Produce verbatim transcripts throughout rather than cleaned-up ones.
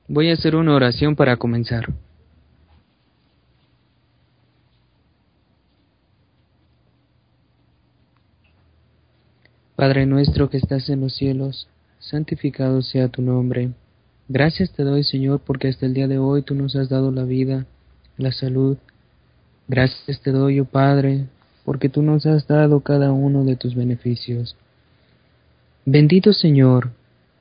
Voy a hacer una oración para comenzar. Padre nuestro que estás en los cielos, santificado sea tu nombre. Gracias te doy, Señor, porque hasta el día de hoy tú nos has dado la vida, la salud. Gracias te doy, oh Padre, porque tú nos has dado cada uno de tus beneficios. Bendito Señor,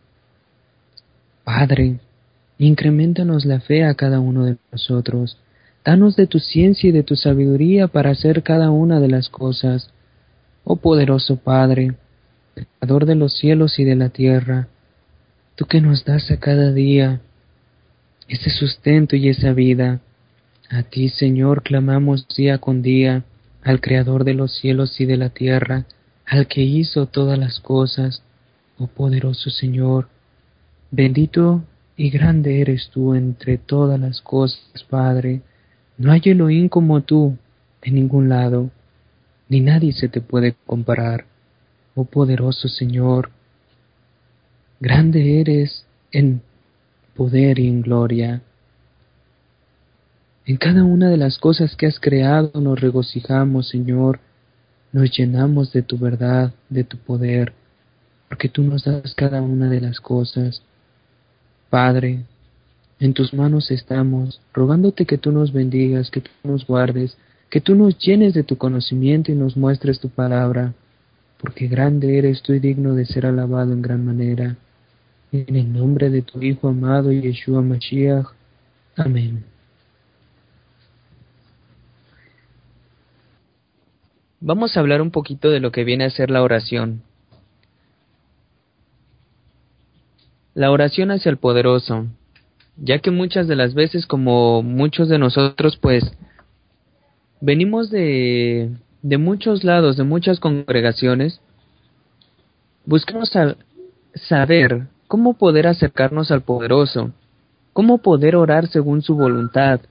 Padre, increméntanos la fe a cada uno de nosotros. Danos de tu ciencia y de tu sabiduría para hacer cada una de las cosas. Oh poderoso Padre, Creador de los cielos y de la tierra, tú que nos das a cada día ese sustento y esa vida, a ti, Señor, clamamos día con día, al Creador de los cielos y de la tierra, al que hizo todas las cosas. Oh poderoso Señor, bendito y grande eres tú entre todas las cosas, Padre. No hay Elohim como tú en ningún lado, ni nadie se te puede comparar. Oh poderoso Señor, grande eres en poder y en gloria. En cada una de las cosas que has creado nos regocijamos, Señor, nos llenamos de tu verdad, de tu poder, porque tú nos das cada una de las cosas. Padre, en tus manos estamos, rogándote que tú nos bendigas, que tú nos guardes, que tú nos llenes de tu conocimiento y nos muestres tu palabra, porque grande eres tú y digno de ser alabado en gran manera. En el nombre de tu Hijo amado, Yeshua Mashiach. Amén. Vamos a hablar un poquito de lo que viene a ser la oración. La oración hacia el poderoso, ya que muchas de las veces, como muchos de nosotros, pues, venimos de, de muchos lados, de muchas congregaciones, buscamos a saber cómo poder acercarnos al poderoso, cómo poder orar según su voluntad,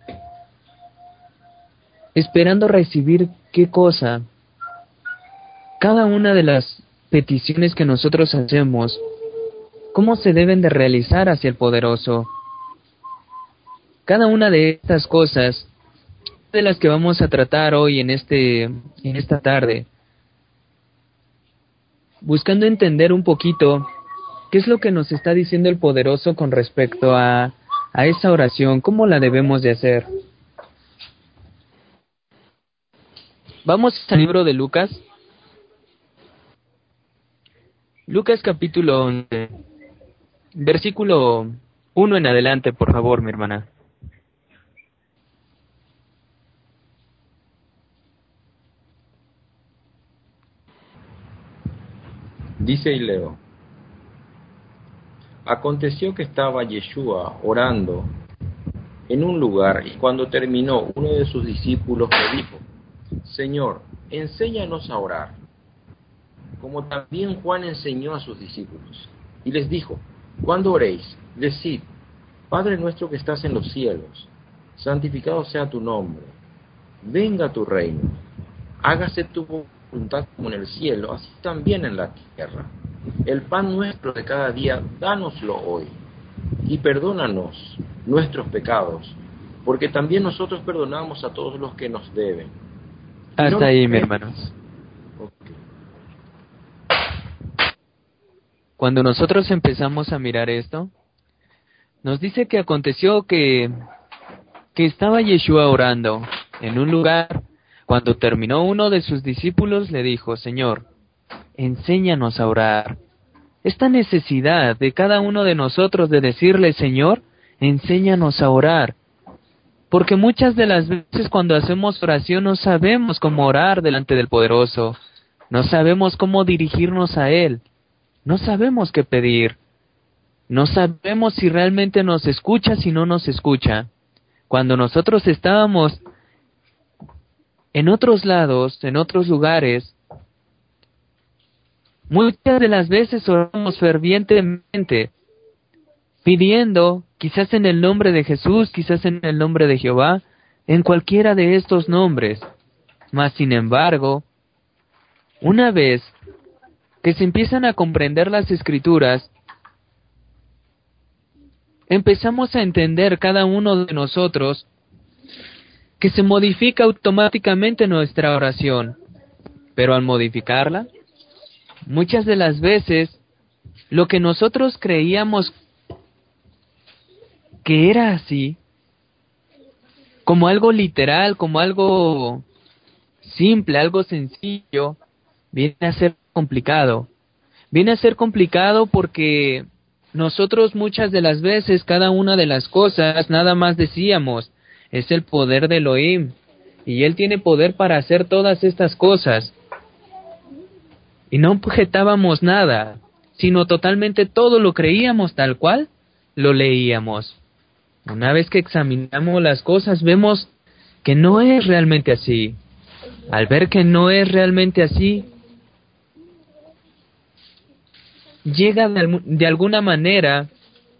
esperando recibir qué cosa. Cada una de las peticiones que nosotros hacemos, cómo se deben de realizar hacia el poderoso. Cada una de estas cosas, de las que vamos a tratar hoy en este, en esta tarde, buscando entender un poquito qué es lo que nos está diciendo el poderoso con respecto a, a esa oración, cómo la debemos de hacer. Vamos al libro de Lucas. Lucas capítulo once, versículo uno en adelante, por favor, mi hermana. Dice y leo: Aconteció que estaba Yeshua orando en un lugar, y cuando terminó, uno de sus discípulos le dijo: Señor, enséñanos a orar, como también Juan enseñó a sus discípulos. Y les dijo: Cuando oréis, decid: Padre nuestro que estás en los cielos, santificado sea tu nombre, venga tu reino, hágase tu voluntad como en el cielo, así también en la tierra. El pan nuestro de cada día, dánoslo hoy, y perdónanos nuestros pecados, porque también nosotros perdonamos a todos los que nos deben. Y Hasta no ahí, nos mi metas. hermano. Okay. Cuando nosotros empezamos a mirar esto, nos dice que aconteció que, que estaba Yeshua orando en un lugar. Cuando terminó, uno de sus discípulos le dijo: Señor, enséñanos a orar. Esta necesidad de cada uno de nosotros de decirle: Señor, enséñanos a orar. Porque muchas de las veces cuando hacemos oración no sabemos cómo orar delante del poderoso, no sabemos cómo dirigirnos a Él, no sabemos qué pedir, no sabemos si realmente nos escucha, si no nos escucha. Cuando nosotros estábamos en otros lados, en otros lugares, muchas de las veces oramos fervientemente, pidiendo, quizás en el nombre de Jesús, quizás en el nombre de Jehová, en cualquiera de estos nombres. Mas, sin embargo, una vez que se empiezan a comprender las Escrituras, empezamos a entender cada uno de nosotros que se modifica automáticamente nuestra oración. Pero al modificarla, muchas de las veces, lo que nosotros creíamos que era así, como algo literal, como algo simple, algo sencillo, viene a ser complicado. Viene a ser complicado porque nosotros muchas de las veces, cada una de las cosas, nada más decíamos, es el poder del Elohim, y Él tiene poder para hacer todas estas cosas. Y no objetábamos nada, sino totalmente todo lo creíamos tal cual lo leíamos. Una vez que examinamos las cosas, vemos que no es realmente así. Al ver que no es realmente así, llega de, de alguna manera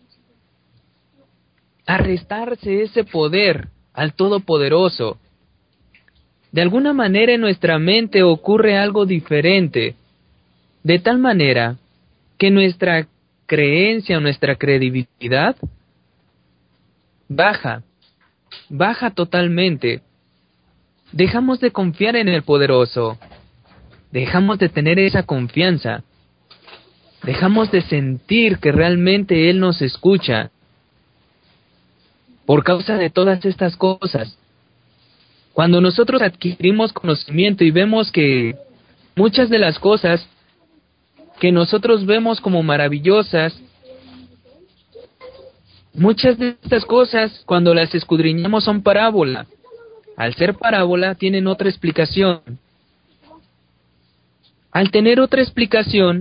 a restarse ese poder al Todopoderoso. De alguna manera en nuestra mente ocurre algo diferente, de tal manera que nuestra creencia, nuestra credibilidad baja, baja totalmente. Dejamos de confiar en el Poderoso, dejamos de tener esa confianza, dejamos de sentir que realmente Él nos escucha por causa de todas estas cosas. Cuando nosotros adquirimos conocimiento y vemos que muchas de las cosas que nosotros vemos como maravillosas, muchas de estas cosas, cuando las escudriñamos, son parábola. Al ser parábola, tienen otra explicación. Al tener otra explicación,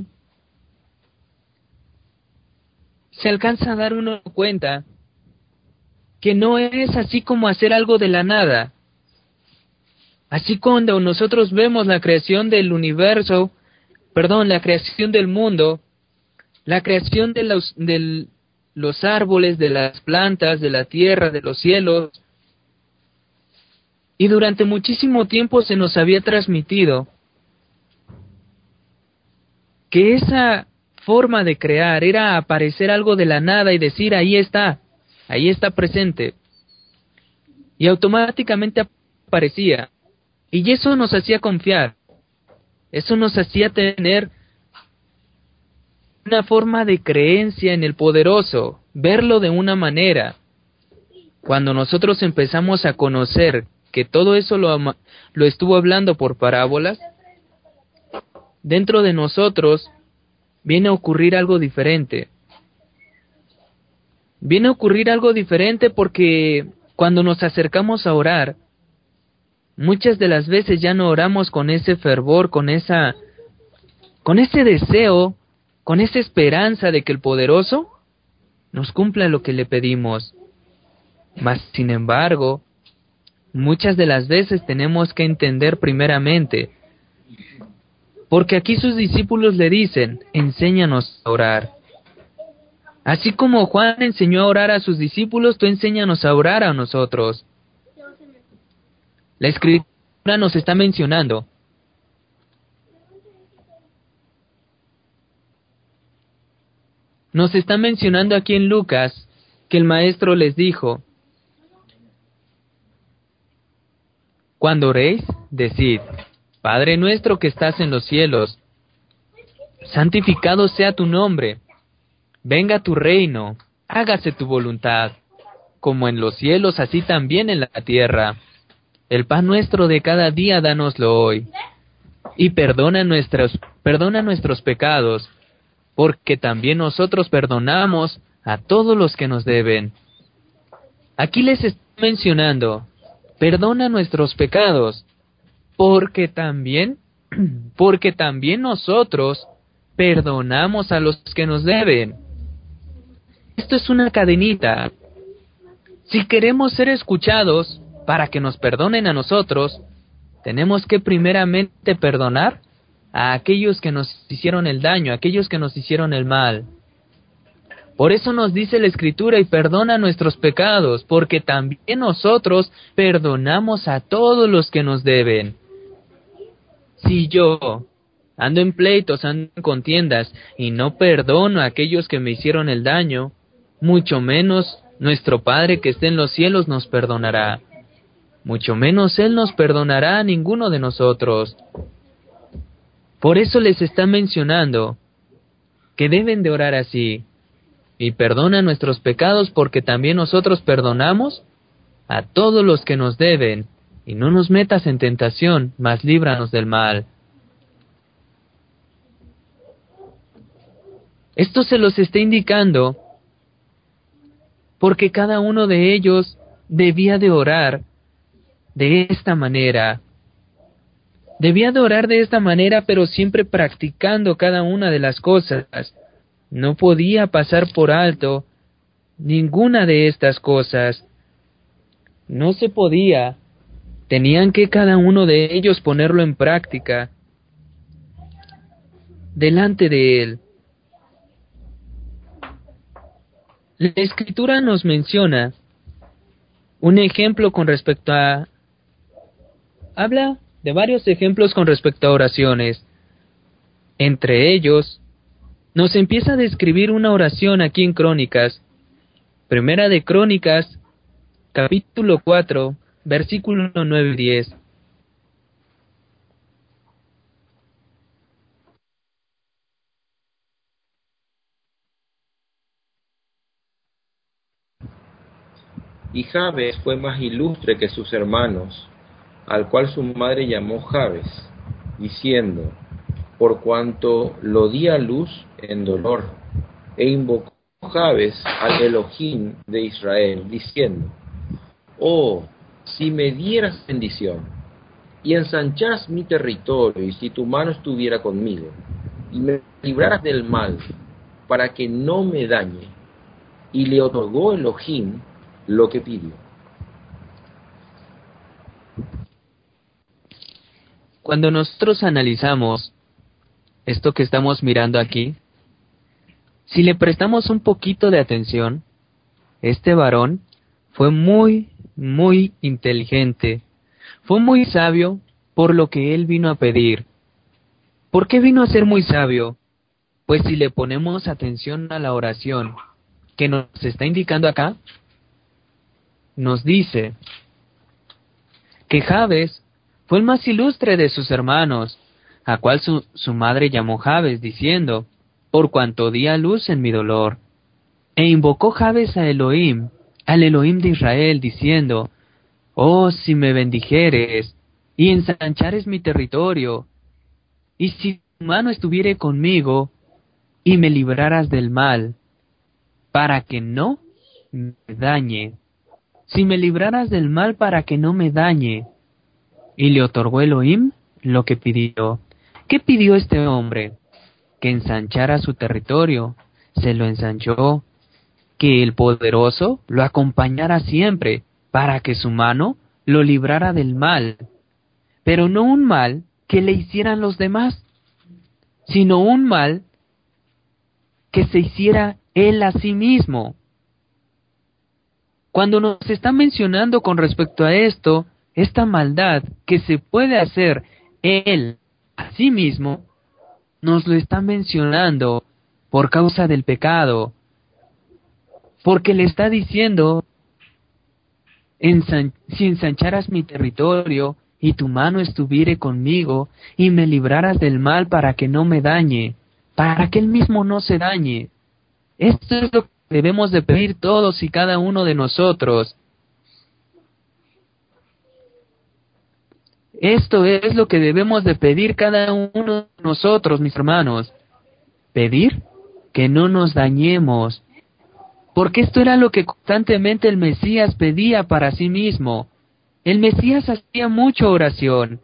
se alcanza a dar uno cuenta que no es así como hacer algo de la nada. Así cuando nosotros vemos la creación del universo, perdón, la creación del mundo, la creación de los, de los árboles, de las plantas, de la tierra, de los cielos, y durante muchísimo tiempo se nos había transmitido que esa forma de crear era aparecer algo de la nada y decir, ahí está, ahí está presente. Y automáticamente aparecía. Y eso nos hacía confiar. Eso nos hacía tener una forma de creencia en el Poderoso, verlo de una manera. Cuando nosotros empezamos a conocer que todo eso lo, lo estuvo hablando por parábolas, dentro de nosotros viene a ocurrir algo diferente. Viene a ocurrir algo diferente porque cuando nos acercamos a orar, muchas de las veces ya no oramos con ese fervor, con esa, con ese deseo, con esa esperanza de que el Poderoso nos cumpla lo que le pedimos. Mas, sin embargo, muchas de las veces tenemos que entender primeramente, porque aquí sus discípulos le dicen, enséñanos a orar. Así como Juan enseñó a orar a sus discípulos, tú enséñanos a orar a nosotros. La Escritura nos está mencionando nos está mencionando aquí en Lucas que el Maestro les dijo, cuando oréis, decid, Padre nuestro que estás en los cielos, santificado sea tu nombre, venga tu reino, hágase tu voluntad, como en los cielos así también en la tierra. El pan nuestro de cada día dánoslo hoy, y perdona nuestros, perdona nuestros pecados, porque también nosotros perdonamos a todos los que nos deben. Aquí les está mencionando, perdona nuestros pecados, porque también, porque también nosotros perdonamos a los que nos deben. Esto es una cadenita. Si queremos ser escuchados para que nos perdonen a nosotros, tenemos que primeramente perdonar a aquellos que nos hicieron el daño, a aquellos que nos hicieron el mal. Por eso nos dice la Escritura, y perdona nuestros pecados, porque también nosotros perdonamos a todos los que nos deben. Si yo ando en pleitos, ando en contiendas, y no perdono a aquellos que me hicieron el daño, mucho menos nuestro Padre que esté en los cielos nos perdonará. Mucho menos Él nos perdonará a ninguno de nosotros. Por eso les está mencionando que deben de orar así. Y perdona nuestros pecados porque también nosotros perdonamos a todos los que nos deben. Y no nos metas en tentación, mas líbranos del mal. Esto se los está indicando porque cada uno de ellos debía de orar de esta manera. Debía de orar de esta manera, pero siempre practicando cada una de las cosas. No podía pasar por alto ninguna de estas cosas. No se podía. Tenían que cada uno de ellos ponerlo en práctica delante de Él. La Escritura nos menciona un ejemplo con respecto a... Habla de varios ejemplos con respecto a oraciones. Entre ellos, nos empieza a describir una oración aquí en Crónicas. Primera de Crónicas, capítulo cuatro, versículo nueve y diez. Y Jabes fue más ilustre que sus hermanos, al cual su madre llamó Jabes, diciendo, por cuanto lo di a luz en dolor, e invocó Jabes al Elohim de Israel, diciendo, oh, si me dieras bendición, y ensancharas mi territorio, y si tu mano estuviera conmigo, y me libraras del mal, para que no me dañe. Y le otorgó Elohim lo que pidió. Cuando nosotros analizamos esto que estamos mirando aquí, si le prestamos un poquito de atención, este varón fue muy, muy inteligente, fue muy sabio por lo que él vino a pedir. ¿Por qué vino a ser muy sabio? Pues si le ponemos atención a la oración que nos está indicando acá, nos dice que Jabes fue el más ilustre de sus hermanos, a cual su, su madre llamó Jabes, diciendo, por cuanto di a luz en mi dolor. E invocó Jabes a Elohim, al Elohim de Israel, diciendo, oh, si me bendijeres, y ensanchares mi territorio, y si tu mano estuviere conmigo, y me libraras del mal, para que no me dañe. Si me libraras del mal para que no me dañe. Y le otorgó Elohim lo que pidió. ¿Qué pidió este hombre? Que ensanchara su territorio. Se lo ensanchó. Que el poderoso lo acompañara siempre, para que su mano lo librara del mal. Pero no un mal que le hicieran los demás, sino un mal que se hiciera él a sí mismo. Cuando nos está mencionando con respecto a esto, esta maldad que se puede hacer él a sí mismo, nos lo está mencionando por causa del pecado, porque le está diciendo, Ensan- si ensancharas mi territorio y tu mano estuviere conmigo y me libraras del mal para que no me dañe, para que él mismo no se dañe. Esto es lo que debemos de pedir todos y cada uno de nosotros. Esto es lo que debemos de pedir cada uno de nosotros, mis hermanos. Pedir que no nos dañemos. Porque esto era lo que constantemente el Mesías pedía para sí mismo. El Mesías hacía mucha oración.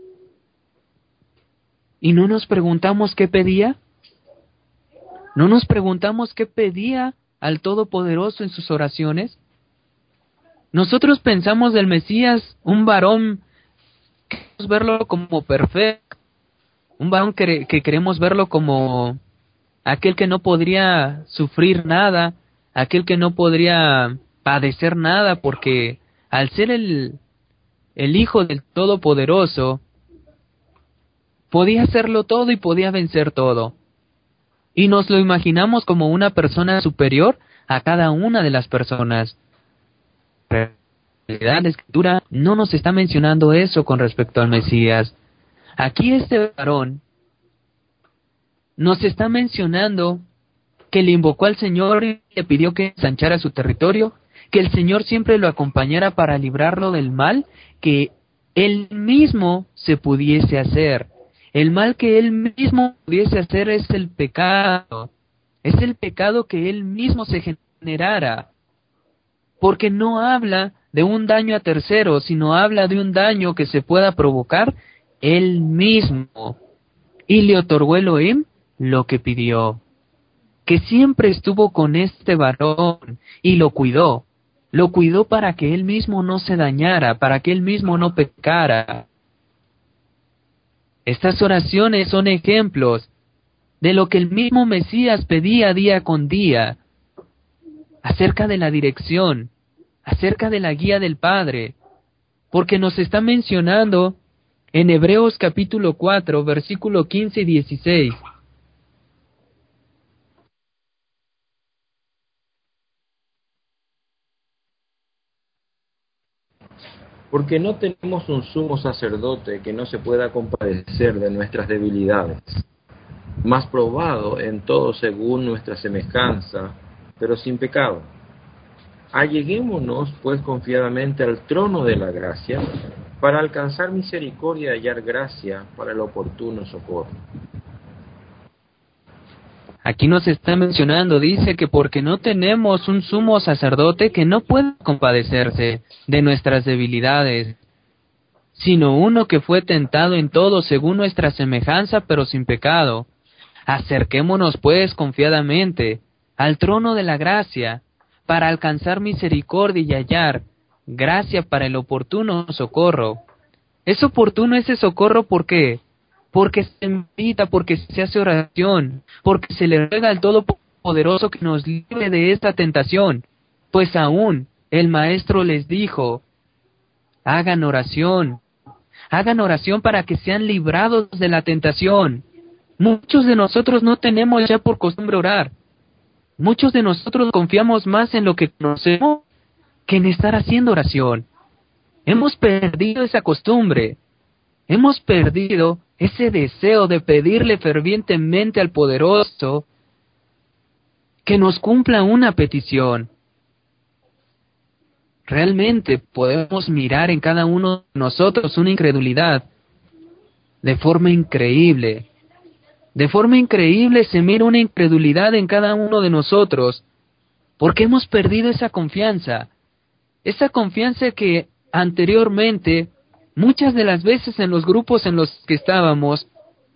¿Y no nos preguntamos qué pedía? ¿No nos preguntamos qué pedía al Todopoderoso en sus oraciones? Nosotros pensamos del Mesías un varón que queremos verlo como perfecto, un varón que, que queremos verlo como aquel que no podría sufrir nada, aquel que no podría padecer nada, porque al ser el, el Hijo del Todopoderoso, podía hacerlo todo y podía vencer todo. Y nos lo imaginamos como una persona superior a cada una de las personas. En realidad, la Escritura no nos está mencionando eso con respecto al Mesías. Aquí este varón nos está mencionando que le invocó al Señor y le pidió que ensanchara su territorio, que el Señor siempre lo acompañara para librarlo del mal que él mismo se pudiese hacer. El mal que él mismo pudiese hacer es el pecado. Es el pecado que él mismo se generara. Porque no habla de un daño a terceros, sino habla de un daño que se pueda provocar él mismo. Y le otorgó Elohim lo que pidió. Que siempre estuvo con este varón y lo cuidó. Lo cuidó para que él mismo no se dañara, para que él mismo no pecara. Estas oraciones son ejemplos de lo que el mismo Mesías pedía día con día, acerca de la dirección, acerca de la guía del Padre, porque nos está mencionando en Hebreos capítulo cuatro, versículo quince y dieciséis. Porque no tenemos un sumo sacerdote que no se pueda compadecer de nuestras debilidades, mas probado en todo según nuestra semejanza, pero sin pecado. Alleguémonos pues confiadamente al trono de la gracia, para alcanzar misericordia y hallar gracia para el oportuno socorro. Aquí nos está mencionando, dice que porque no tenemos un sumo sacerdote que no pueda compadecerse de nuestras debilidades, sino uno que fue tentado en todo según nuestra semejanza, pero sin pecado. Acerquémonos pues confiadamente al trono de la gracia, para alcanzar misericordia y hallar gracia para el oportuno socorro. Es oportuno ese socorro, ¿por qué? Porque se invita, porque se hace oración, porque se le ruega al Todopoderoso que nos libre de esta tentación. Pues aún el Maestro les dijo, hagan oración, hagan oración para que sean librados de la tentación. Muchos de nosotros no tenemos ya por costumbre orar. Muchos de nosotros confiamos más en lo que conocemos que en estar haciendo oración. Hemos perdido esa costumbre. Hemos perdido ese deseo de pedirle fervientemente al Poderoso que nos cumpla una petición. Realmente podemos mirar en cada uno de nosotros una incredulidad de forma increíble. De forma increíble se mira una incredulidad en cada uno de nosotros, porque hemos perdido esa confianza. Esa confianza que anteriormente, muchas de las veces en los grupos en los que estábamos,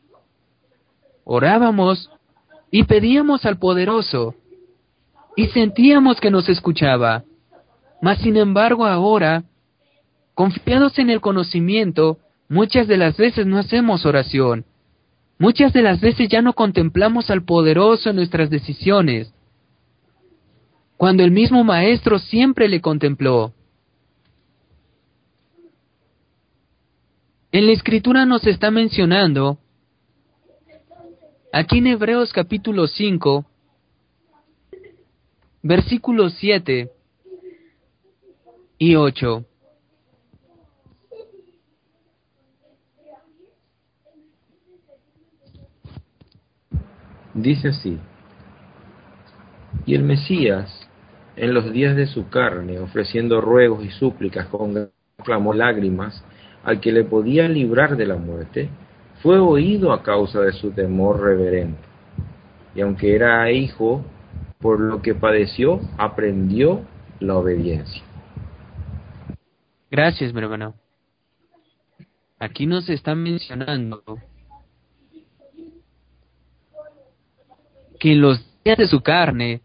orábamos y pedíamos al Poderoso, y sentíamos que nos escuchaba. Mas sin embargo ahora, confiados en el conocimiento, muchas de las veces no hacemos oración. Muchas de las veces ya no contemplamos al Poderoso en nuestras decisiones, cuando el mismo Maestro siempre le contempló. En la Escritura nos está mencionando, aquí en Hebreos capítulo cinco, versículos siete y ocho. Dice así: y el Mesías, en los días de su carne, ofreciendo ruegos y súplicas con gran clamor y lágrimas al que le podía librar de la muerte, fue oído a causa de su temor reverente. Y aunque era hijo, por lo que padeció, aprendió la obediencia. Gracias, mi hermano. Aquí nos está mencionando que en los días de su carne,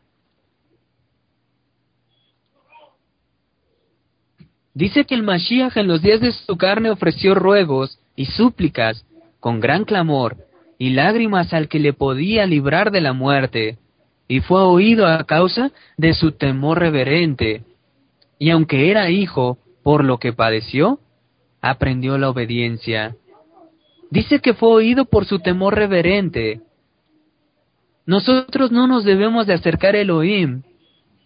dice que el Mashiach en los días de su carne ofreció ruegos y súplicas con gran clamor y lágrimas al que le podía librar de la muerte, y fue oído a causa de su temor reverente. Y aunque era hijo, por lo que padeció, aprendió la obediencia. Dice que fue oído por su temor reverente. Nosotros no nos debemos de acercar a Elohim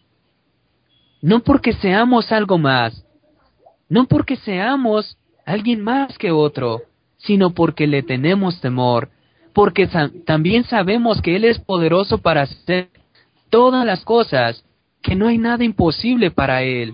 no porque seamos algo más, no porque seamos alguien más que otro, sino porque le tenemos temor, porque sa- también sabemos que Él es poderoso para hacer todas las cosas, que no hay nada imposible para Él.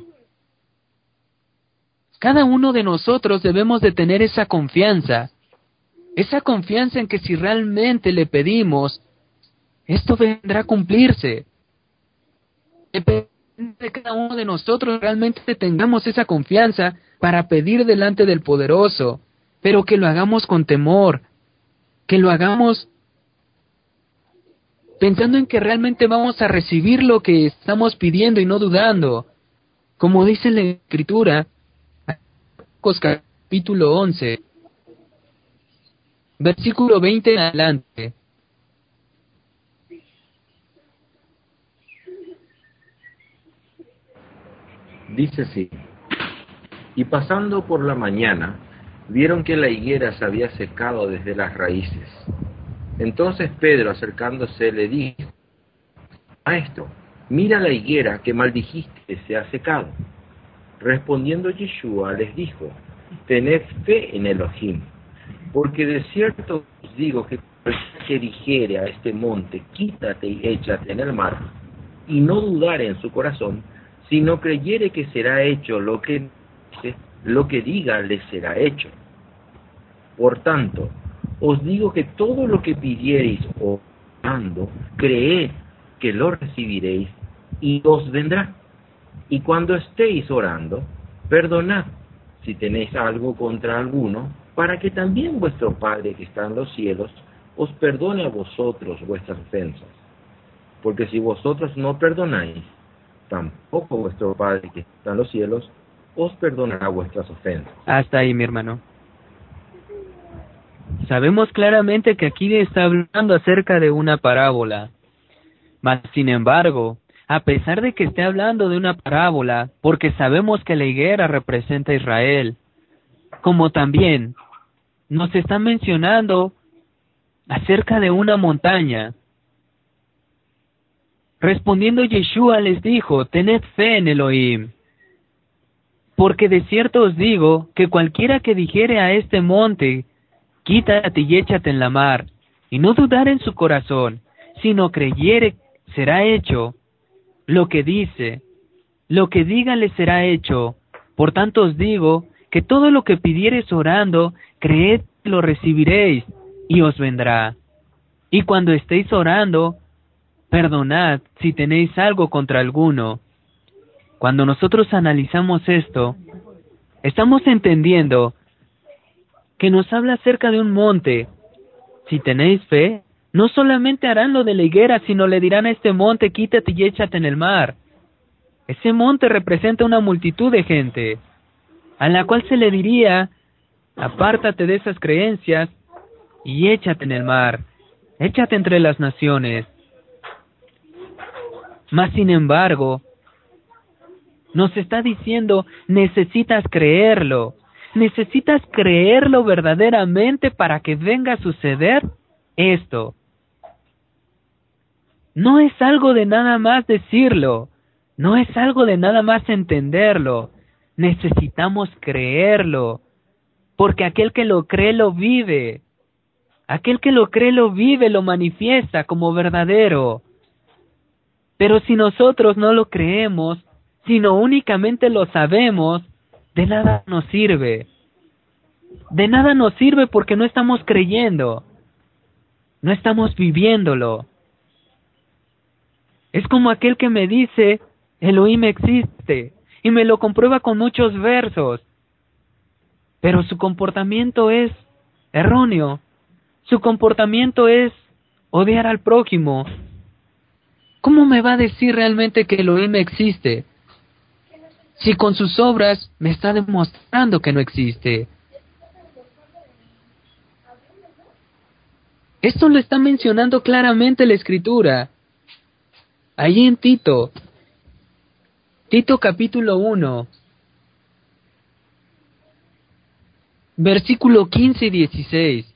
Cada uno de nosotros debemos de tener esa confianza, esa confianza en que si realmente le pedimos, esto vendrá a cumplirse. Depende de cada uno de nosotros realmente tengamos esa confianza para pedir delante del poderoso, pero que lo hagamos con temor, que lo hagamos pensando en que realmente vamos a recibir lo que estamos pidiendo y no dudando. Como dice la Escritura, Marcos capítulo once, versículo veinte en adelante. Dice así: y pasando por la mañana, vieron que la higuera se había secado desde las raíces. Entonces Pedro, acercándose, le dijo: Maestro, mira la higuera que maldijiste se ha secado. Respondiendo Yeshua les dijo: Tened fe en Elohim, porque de cierto os digo que cualquiera que dijere a este monte, quítate y échate en el mar, y no dudare en su corazón, sino creyere que será hecho lo que dice, lo que diga le será hecho. Por tanto, os digo que todo lo que pidiereis orando, creed que lo recibiréis y os vendrá. Y cuando estéis orando, perdonad si tenéis algo contra alguno, para que también vuestro Padre que está en los cielos os perdone a vosotros vuestras ofensas. Porque si vosotros no perdonáis, tampoco vuestro Padre que está en los cielos os perdonará vuestras ofensas. Hasta ahí, mi hermano. Sabemos claramente que aquí está hablando acerca de una parábola. Mas, sin embargo, a pesar de que esté hablando de una parábola, porque sabemos que la higuera representa a Israel, como también nos está mencionando acerca de una montaña. Respondiendo Yeshua les dijo: tened fe en Elohim, porque de cierto os digo que cualquiera que dijere a este monte, quítate y échate en la mar, y no dudar en su corazón, sino creyere, será hecho lo que dice, lo que diga le será hecho. Por tanto os digo que todo lo que pidiereis orando, creed que lo recibiréis, y os vendrá. Y cuando estéis orando, perdonad si tenéis algo contra alguno. Cuando nosotros analizamos esto, estamos entendiendo que nos habla acerca de un monte. Si tenéis fe, no solamente harán lo de la higuera, sino le dirán a este monte, quítate y échate en el mar. Ese monte representa una multitud de gente, a la cual se le diría: apártate de esas creencias y échate en el mar, échate entre las naciones. Mas, sin embargo, nos está diciendo, necesitas creerlo, necesitas creerlo verdaderamente para que venga a suceder esto. No es algo de nada más decirlo, no es algo de nada más entenderlo, necesitamos creerlo, porque aquel que lo cree lo vive, aquel que lo cree lo vive, lo manifiesta como verdadero. Pero si nosotros no lo creemos, sino únicamente lo sabemos, de nada nos sirve. De nada nos sirve porque no estamos creyendo, no estamos viviéndolo. Es como aquel que me dice, Elohim existe, y me lo comprueba con muchos versos, pero su comportamiento es erróneo, su comportamiento es odiar al prójimo. ¿Cómo me va a decir realmente que Elohim existe, si con sus obras me está demostrando que no existe? Esto lo está mencionando claramente la Escritura. Allí en Tito, Tito capítulo uno, versículo quince y dieciséis.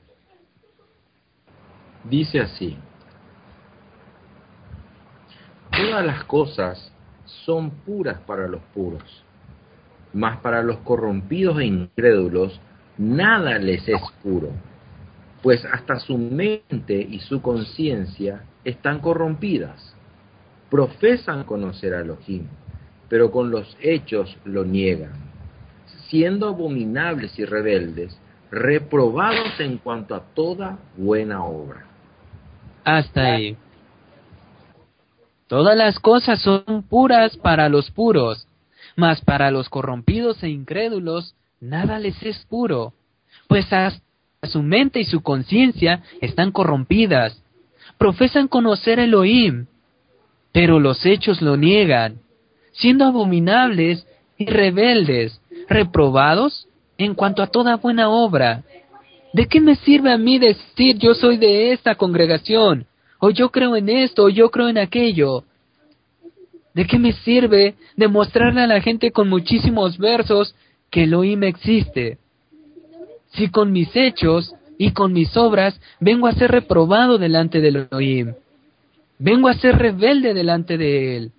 Dice así: Todas las cosas son puras para los puros, mas para los corrompidos e incrédulos nada les es puro, pues hasta su mente y su conciencia están corrompidas. Profesan conocer a Elohim, pero con los hechos lo niegan, siendo abominables y rebeldes, reprobados en cuanto a toda buena obra. Hasta ahí. Todas las cosas son puras para los puros, mas para los corrompidos e incrédulos nada les es puro, pues hasta su mente y su conciencia están corrompidas. Profesan conocer a Elohim, pero los hechos lo niegan, siendo abominables y rebeldes, reprobados en cuanto a toda buena obra. ¿De qué me sirve a mí decir yo soy de esta congregación, o yo creo en esto, o yo creo en aquello? ¿De qué me sirve demostrarle a la gente con muchísimos versos que Elohim existe, si con mis hechos y con mis obras vengo a ser reprobado delante de Elohim? Vengo a ser rebelde delante de Él.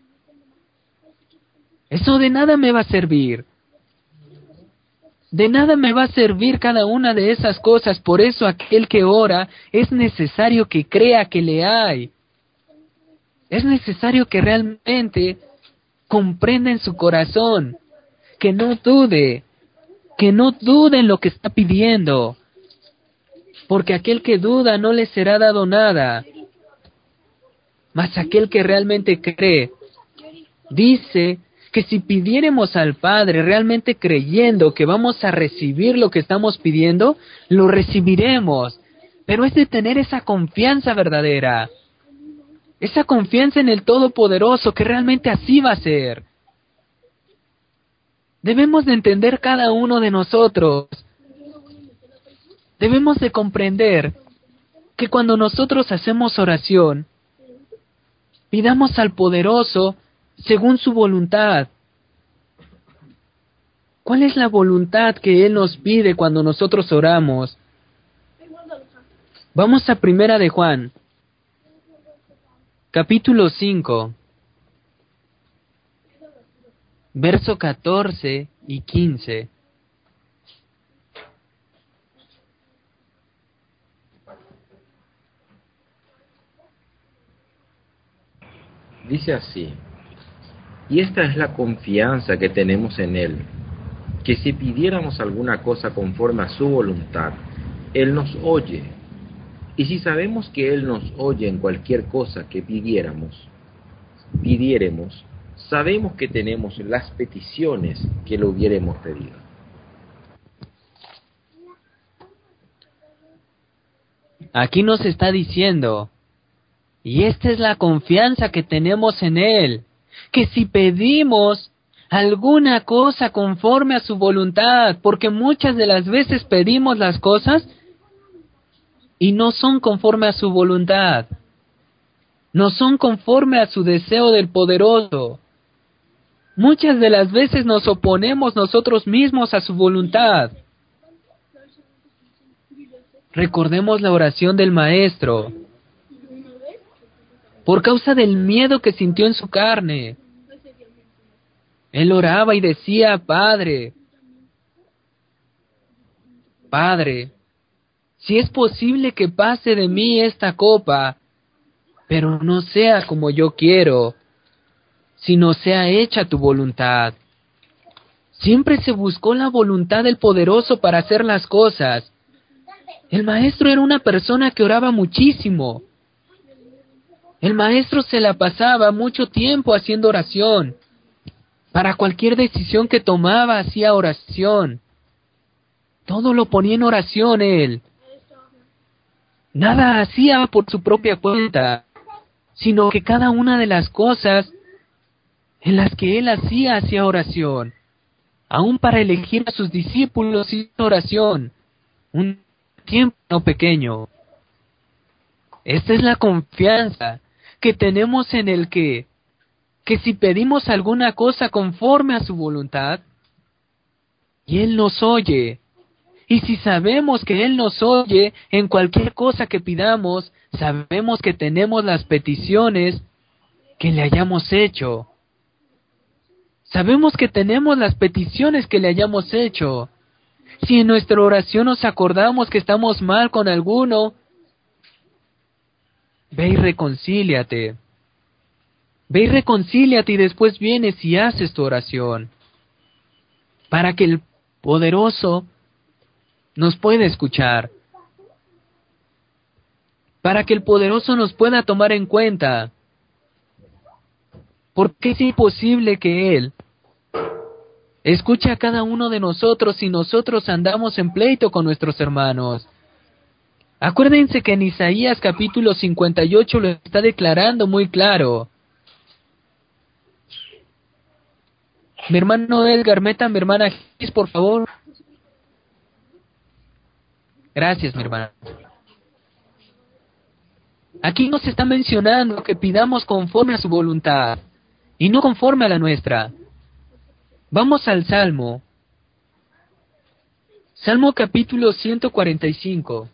Eso de nada me va a servir. De nada me va a servir cada una de esas cosas. Por eso aquel que ora es necesario que crea que le hay. Es necesario que realmente comprenda en su corazón, que no dude, que no dude en lo que está pidiendo, porque aquel que duda no le será dado nada. Mas aquel que realmente cree, dice que si pidiéremos al Padre realmente creyendo que vamos a recibir lo que estamos pidiendo, lo recibiremos. Pero es de tener esa confianza verdadera, esa confianza en el Todopoderoso, que realmente así va a ser. Debemos de entender cada uno de nosotros, debemos de comprender que cuando nosotros hacemos oración, pidamos al Poderoso según su voluntad. ¿Cuál es la voluntad que Él nos pide cuando nosotros oramos? Vamos a Primera de Juan, capítulo cinco, verso catorce y quince. Dice así: y esta es la confianza que tenemos en Él, que si pidiéramos alguna cosa conforme a su voluntad, Él nos oye. Y si sabemos que Él nos oye en cualquier cosa que pidiéramos, pidiéremos, sabemos que tenemos las peticiones que le hubiéramos pedido. Aquí nos está diciendo, y esta es la confianza que tenemos en Él, que si pedimos alguna cosa conforme a su voluntad, porque muchas de las veces pedimos las cosas y no son conforme a su voluntad, no son conforme a su deseo del Poderoso. Muchas de las veces nos oponemos nosotros mismos a su voluntad. Recordemos la oración del Maestro. Por causa del miedo que sintió en su carne, Él oraba y decía: Padre, Padre, si es posible que pase de mí esta copa, pero no sea como yo quiero, sino sea hecha tu voluntad. Siempre se buscó la voluntad del Poderoso para hacer las cosas. El Maestro era una persona que oraba muchísimo. El Maestro se la pasaba mucho tiempo haciendo oración. Para cualquier decisión que tomaba, hacía oración. Todo lo ponía en oración Él. Nada hacía por su propia cuenta, sino que cada una de las cosas en las que Él hacía, hacía oración. Aún para elegir a sus discípulos hizo oración. Un tiempo no pequeño. Esta es la confianza que tenemos en el que, que si pedimos alguna cosa conforme a su voluntad, y Él nos oye. Y si sabemos que Él nos oye en cualquier cosa que pidamos, sabemos que tenemos las peticiones que le hayamos hecho. Sabemos que tenemos las peticiones que le hayamos hecho. Si en nuestra oración nos acordamos que estamos mal con alguno, ve y reconcíliate. Ve y reconcíliate y después vienes y haces tu oración, para que el poderoso nos pueda escuchar, para que el poderoso nos pueda tomar en cuenta, porque es imposible que Él escuche a cada uno de nosotros si nosotros andamos en pleito con nuestros hermanos. Acuérdense que en Isaías capítulo cincuenta y ocho lo está declarando muy claro. Mi hermano Edgar, meta mi hermana Gis, por favor. Gracias, mi hermana. Aquí nos está mencionando que pidamos conforme a su voluntad y no conforme a la nuestra. Vamos al Salmo. Salmo capítulo ciento cuarenta y cinco.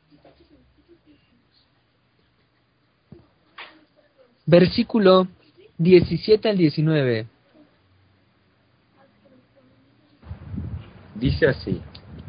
Versículo diecisiete al diecinueve. Dice así: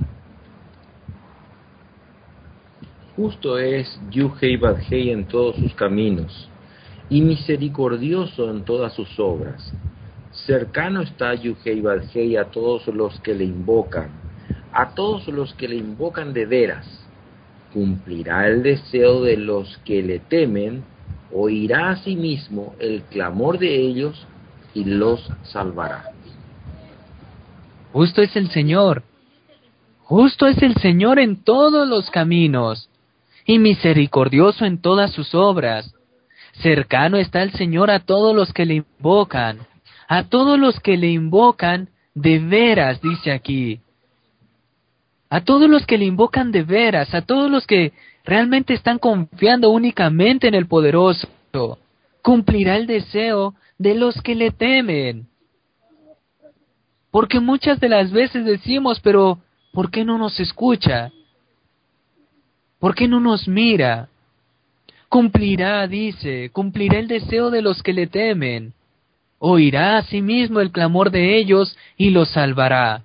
Justo es Yuhei Badhei en todos sus caminos, y misericordioso en todas sus obras. Cercano está Yuhei Badhei a todos los que le invocan, a todos los que le invocan de veras. Cumplirá el deseo de los que le temen, oirá a sí mismo el clamor de ellos y los salvará. Justo es el Señor. Justo es el Señor en todos los caminos, y misericordioso en todas sus obras. Cercano está el Señor a todos los que le invocan, a todos los que le invocan de veras, dice aquí. A todos los que le invocan de veras, a todos los que realmente están confiando únicamente en el poderoso. Cumplirá el deseo de los que le temen. Porque muchas de las veces decimos, pero ¿por qué no nos escucha? ¿Por qué no nos mira? Cumplirá, dice, cumplirá el deseo de los que le temen. Oirá a sí mismo el clamor de ellos y los salvará.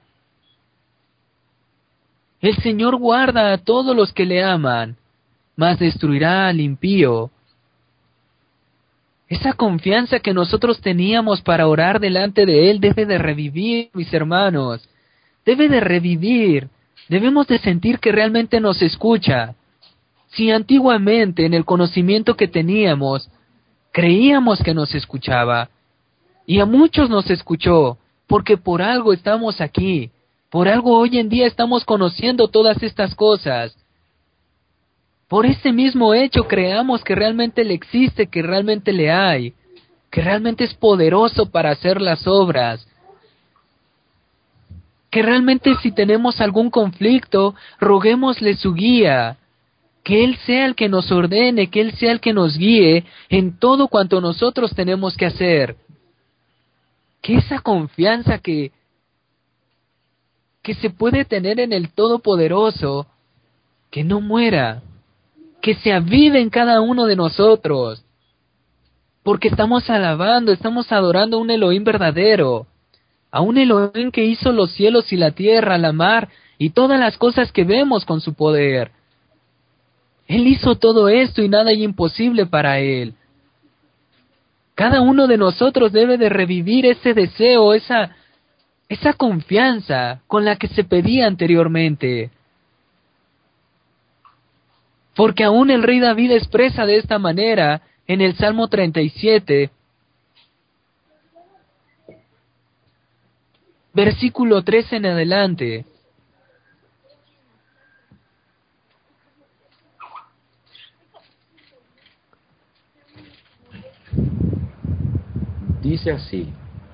El Señor guarda a todos los que le aman, mas destruirá al impío. Esa confianza que nosotros teníamos para orar delante de Él debe de revivir, mis hermanos. Debe de revivir. Debemos de sentir que realmente nos escucha. Si antiguamente, en el conocimiento que teníamos, creíamos que nos escuchaba, y a muchos nos escuchó, porque por algo estamos aquí, por algo hoy en día estamos conociendo todas estas cosas. Por ese mismo hecho creamos que realmente le existe, que realmente le hay, que realmente es poderoso para hacer las obras, que realmente si tenemos algún conflicto, roguémosle su guía, que Él sea el que nos ordene, que Él sea el que nos guíe en todo cuanto nosotros tenemos que hacer. Que esa confianza que, que se puede tener en el Todopoderoso, que no muera, que se avive en cada uno de nosotros, porque estamos alabando, estamos adorando a un Elohim verdadero, a un Elohim que hizo los cielos y la tierra, la mar y todas las cosas que vemos con su poder. Él hizo todo esto y nada hay imposible para Él. Cada uno de nosotros debe de revivir ese deseo, esa, esa confianza con la que se pedía anteriormente. Porque aún el rey David expresa de esta manera en el Salmo treinta y siete, versículo trece en adelante. Dice así: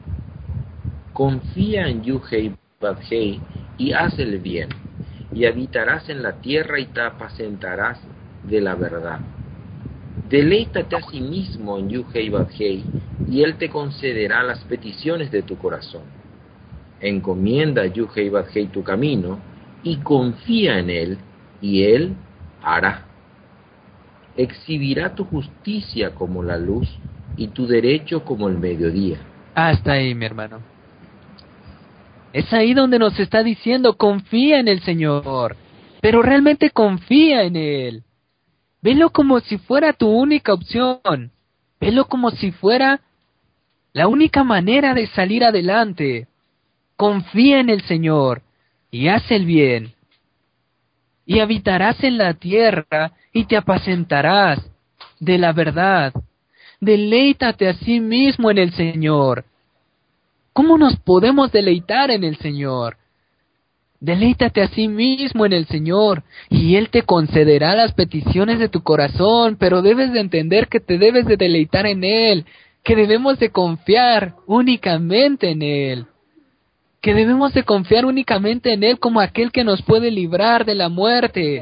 Confía en Yuhei Badhei y haz el bien, y habitarás en la tierra y te apacentarás de la verdad. Deleítate a sí mismo en Yuhei Badhei, y Él te concederá las peticiones de tu corazón. Encomienda a Yuhei Badhei tu camino, y confía en Él, y Él hará. Exhibirá tu justicia como la luz, y tu derecho como el mediodía. Hasta ahí, mi hermano. Es ahí donde nos está diciendo, confía en el Señor, pero realmente confía en Él. Velo como si fuera tu única opción. Velo como si fuera la única manera de salir adelante. Confía en el Señor y haz el bien. Y habitarás en la tierra y te apacentarás de la verdad. Deleítate a sí mismo en el Señor. ¿Cómo nos podemos deleitar en el Señor? Deleítate a sí mismo en el Señor y Él te concederá las peticiones de tu corazón, pero debes de entender que te debes de deleitar en Él, que debemos de confiar únicamente en Él, que debemos de confiar únicamente en Él como aquel que nos puede librar de la muerte.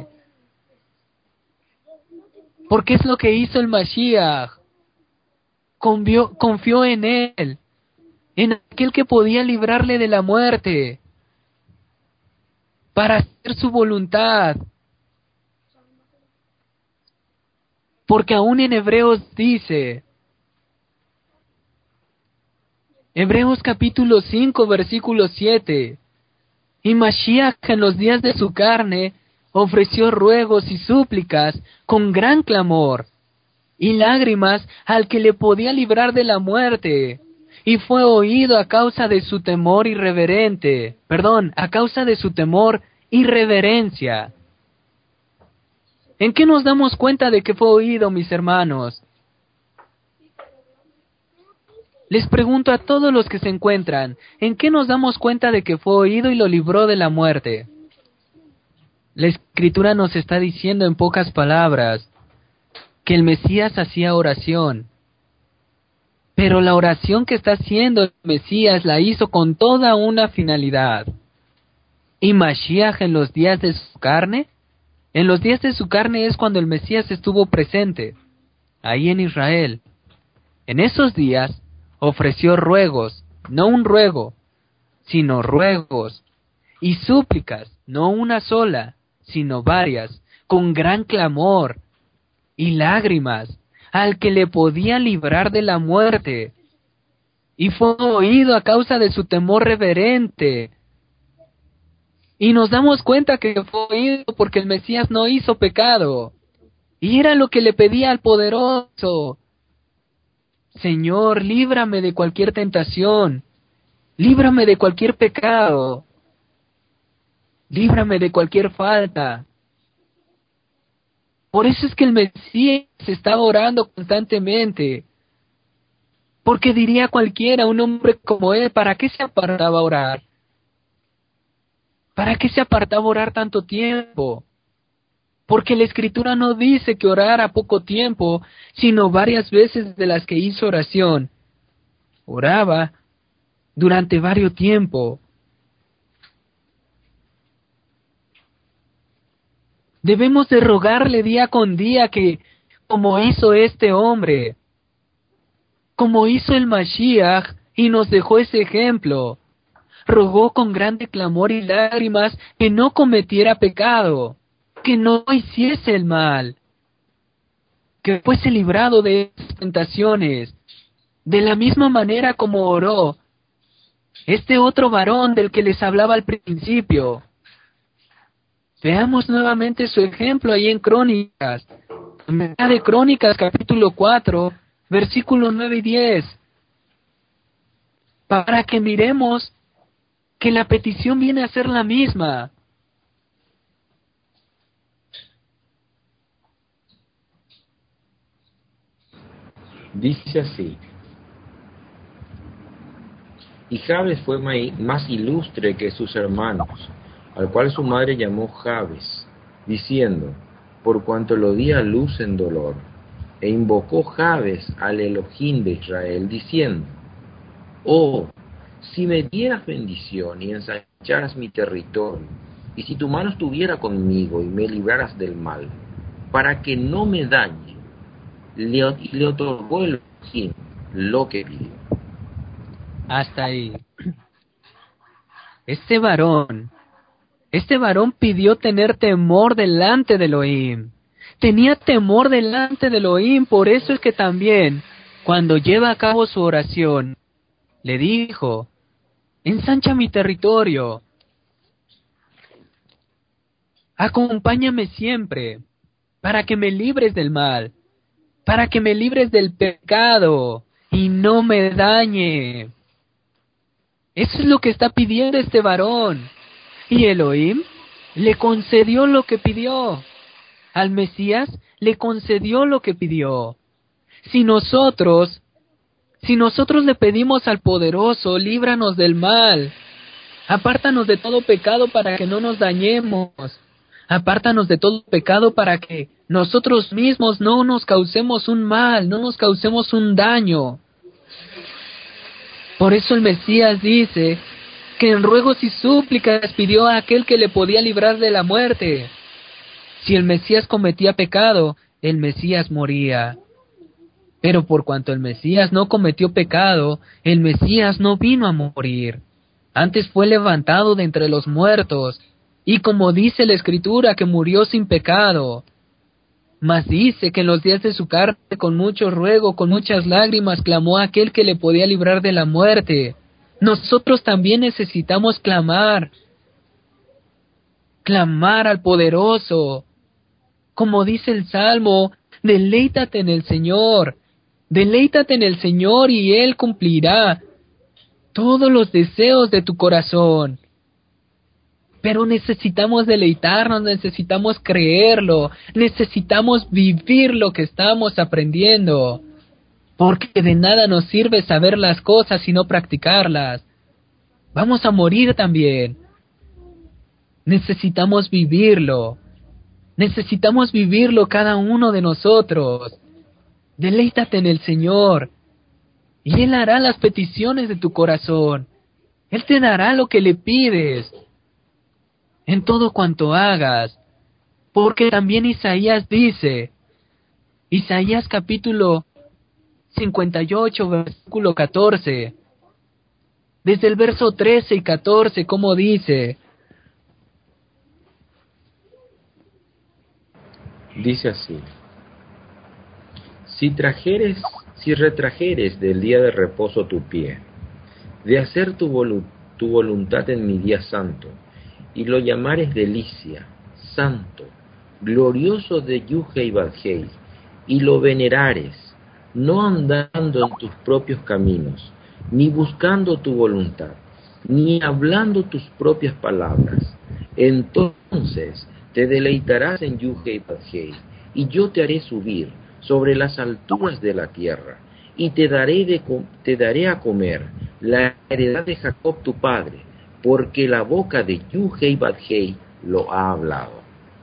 Porque es lo que hizo el Mashiach. Confió, confió en Él, en aquel que podía librarle de la muerte, para hacer su voluntad. Porque aún en Hebreos dice, Hebreos capítulo cinco, versículo siete, y Mashiach en los días de su carne ofreció ruegos y súplicas con gran clamor y lágrimas al que le podía librar de la muerte, y fue oído a causa de su temor irreverente, perdón, a causa de su temor y reverencia. ¿En qué nos damos cuenta de que fue oído, mis hermanos? Les pregunto a todos los que se encuentran, ¿en qué nos damos cuenta de que fue oído y lo libró de la muerte? La Escritura nos está diciendo en pocas palabras que el Mesías hacía oración, pero la oración que está haciendo el Mesías la hizo con toda una finalidad. ¿Y Mashiach en los días de su carne? En los días de su carne es cuando el Mesías estuvo presente, ahí en Israel. En esos días ofreció ruegos, no un ruego, sino ruegos, y súplicas, no una sola, sino varias, con gran clamor y lágrimas, al que le podía librar de la muerte, y fue oído a causa de su temor reverente. Y nos damos cuenta que fue oído porque el Mesías no hizo pecado, y era lo que le pedía al poderoso. Señor, líbrame de cualquier tentación, líbrame de cualquier pecado, líbrame de cualquier falta. Por eso es que el Mesías estaba orando constantemente, porque diría cualquiera, un hombre como él, ¿para qué se apartaba a orar? ¿Para qué se apartaba a orar tanto tiempo? Porque la Escritura no dice que orara poco tiempo, sino varias veces de las que hizo oración. Oraba durante varios tiempo. Debemos de rogarle día con día que, como hizo este hombre, como hizo el Mashiach y nos dejó ese ejemplo, rogó con grande clamor y lágrimas que no cometiera pecado, que no hiciese el mal, que fuese librado de tentaciones, de la misma manera como oró este otro varón del que les hablaba al principio. Veamos nuevamente su ejemplo ahí en Crónicas, en de Crónicas capítulo cuatro, versículos nueve y diez, para que miremos que la petición viene a ser la misma. Dice así: y Jabes fue más ilustre que sus hermanos, al cual su madre llamó Jabes, diciendo, por cuanto lo di a luz en dolor. E invocó Jabes al Elohim de Israel, diciendo, oh, si me dieras bendición y ensancharas mi territorio, y si tu mano estuviera conmigo y me libraras del mal, para que no me dañe, le, le otorgó el Elohim lo que pidió. Hasta ahí. Este varón, este varón pidió tener temor delante de Elohim. Tenía temor delante de Elohim, por eso es que también, cuando lleva a cabo su oración, le dijo: ensancha mi territorio, acompáñame siempre, para que me libres del mal, para que me libres del pecado y no me dañe. Eso es lo que está pidiendo este varón. Y Elohim le concedió lo que pidió. Al Mesías le concedió lo que pidió. Si nosotros, si nosotros le pedimos al poderoso: líbranos del mal, apártanos de todo pecado para que no nos dañemos, apártanos de todo pecado para que nosotros mismos no nos causemos un mal, no nos causemos un daño. Por eso el Mesías dice que en ruegos y súplicas pidió a aquel que le podía librar de la muerte. Si el Mesías cometía pecado, el Mesías moría. Pero por cuanto el Mesías no cometió pecado, el Mesías no vino a morir. Antes fue levantado de entre los muertos, y como dice la Escritura, que murió sin pecado. Mas dice que en los días de su carne, con mucho ruego, con muchas lágrimas, clamó a aquel que le podía librar de la muerte. Nosotros también necesitamos clamar, clamar al poderoso. Como dice el Salmo: deleítate en el Señor, deleítate en el Señor y Él cumplirá todos los deseos de tu corazón. Pero necesitamos deleitarnos, necesitamos creerlo, necesitamos vivir lo que estamos aprendiendo, porque de nada nos sirve saber las cosas y no practicarlas. Vamos a morir también. Necesitamos vivirlo, necesitamos vivirlo cada uno de nosotros. Deleítate en el Señor, y Él hará las peticiones de tu corazón. Él te dará lo que le pides en todo cuanto hagas, porque también Isaías dice, Isaías capítulo cincuenta y ocho, versículo catorce, desde el verso trece y catorce, como dice, dice así: Si trajeres, si retrajeres del día de reposo tu pie, de hacer tu, volu tu voluntad en mi día santo, y lo llamares delicia, santo, glorioso de Yuhei y Badhei, y lo venerares, no andando en tus propios caminos, ni buscando tu voluntad, ni hablando tus propias palabras, entonces te deleitarás en Yuhei y Badhei, y yo te haré subir sobre las alturas de la tierra, y te daré, de, te daré a comer la heredad de Jacob tu padre, porque la boca de Yuhei y Badhei lo ha hablado.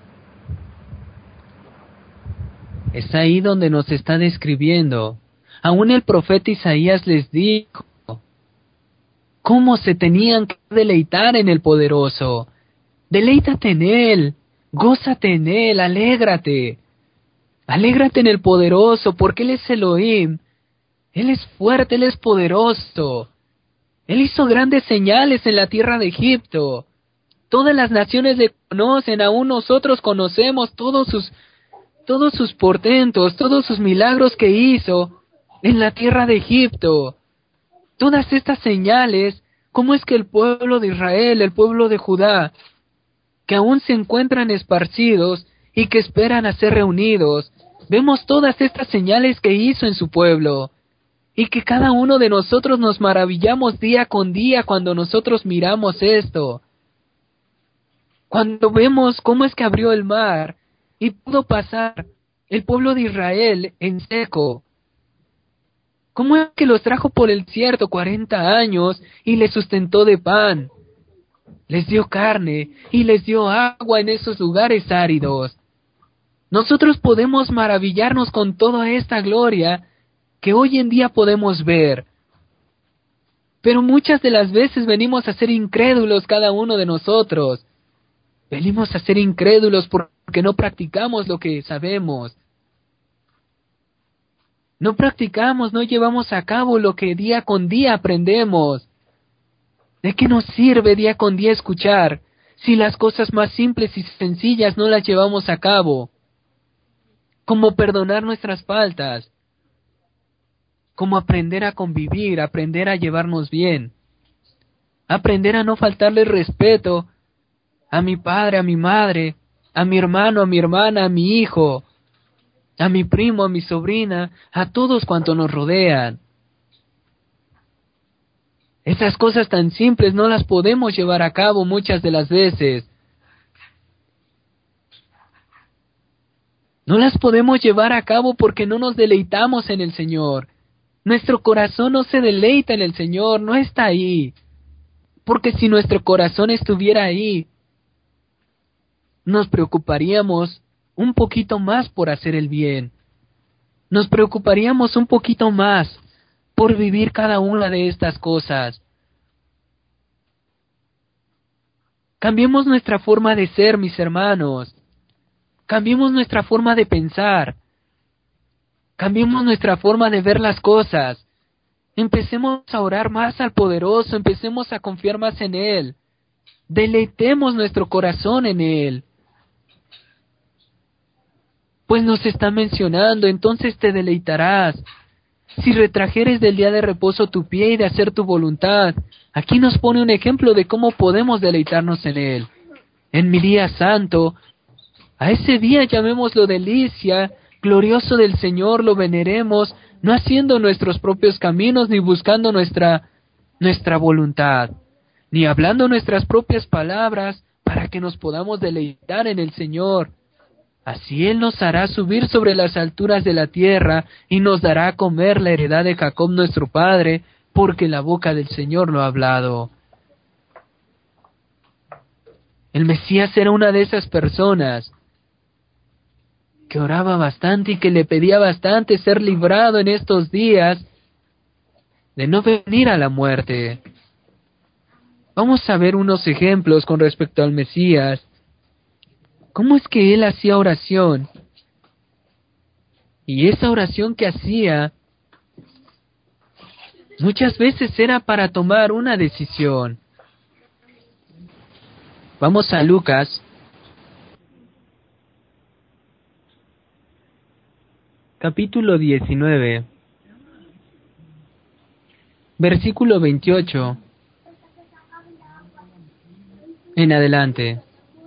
es ahí donde nos está describiendo. Aún el profeta Isaías les dijo cómo se tenían que deleitar en el poderoso. Deleítate en Él, gózate en Él, alégrate. Alégrate en el poderoso, porque Él es Elohim. Él es fuerte, Él es poderoso. Él hizo grandes señales en la tierra de Egipto. Todas las naciones le conocen, aún nosotros conocemos todos sus, todos sus portentos, todos sus milagros que hizo en la tierra de Egipto. Todas estas señales, ¿cómo es que el pueblo de Israel, el pueblo de Judá, que aún se encuentran esparcidos y que esperan a ser reunidos, vemos todas estas señales que hizo en su pueblo? Y que cada uno de nosotros nos maravillamos día con día cuando nosotros miramos esto. Cuando vemos cómo es que abrió el mar y pudo pasar el pueblo de Israel en seco. Cómo es que los trajo por el desierto cuarenta años y les sustentó de pan. Les dio carne y les dio agua en esos lugares áridos. Nosotros podemos maravillarnos con toda esta gloria que hoy en día podemos ver. Pero muchas de las veces venimos a ser incrédulos cada uno de nosotros. Venimos a ser incrédulos porque no practicamos lo que sabemos. No practicamos, no llevamos a cabo lo que día con día aprendemos. ¿De qué nos sirve día con día escuchar si las cosas más simples y sencillas no las llevamos a cabo? Como perdonar nuestras faltas, como aprender a convivir, aprender a llevarnos bien, aprender a no faltarle respeto a mi padre, a mi madre, a mi hermano, a mi hermana, a mi hijo, a mi primo, a mi sobrina, a todos cuantos nos rodean. Esas cosas tan simples no las podemos llevar a cabo muchas de las veces. No las podemos llevar a cabo porque no nos deleitamos en el Señor. Nuestro corazón no se deleita en el Señor, no está ahí. Porque si nuestro corazón estuviera ahí, nos preocuparíamos un poquito más por hacer el bien. Nos preocuparíamos un poquito más por vivir cada una de estas cosas. Cambiemos nuestra forma de ser, mis hermanos. Cambiemos nuestra forma de pensar. Cambiemos nuestra forma de ver las cosas. Empecemos a orar más al poderoso, empecemos a confiar más en Él. Deleitemos nuestro corazón en Él. Pues nos está mencionando, entonces te deleitarás. Si retrajeres del día de reposo tu pie y de hacer tu voluntad, aquí nos pone un ejemplo de cómo podemos deleitarnos en Él. En mi día santo, a ese día llamémoslo delicia, glorioso del Señor, lo veneremos, no haciendo nuestros propios caminos, ni buscando nuestra, nuestra voluntad, ni hablando nuestras propias palabras, para que nos podamos deleitar en el Señor. Así Él nos hará subir sobre las alturas de la tierra, y nos dará a comer la heredad de Jacob nuestro Padre, porque la boca del Señor lo ha hablado. El Mesías era una de esas personas que oraba bastante y que le pedía bastante ser librado en estos días de no venir a la muerte. Vamos a ver unos ejemplos con respecto al Mesías. ¿Cómo es que él hacía oración? Y esa oración que hacía muchas veces era para tomar una decisión. Vamos a Lucas, capítulo diecinueve, versículo veintiocho en adelante.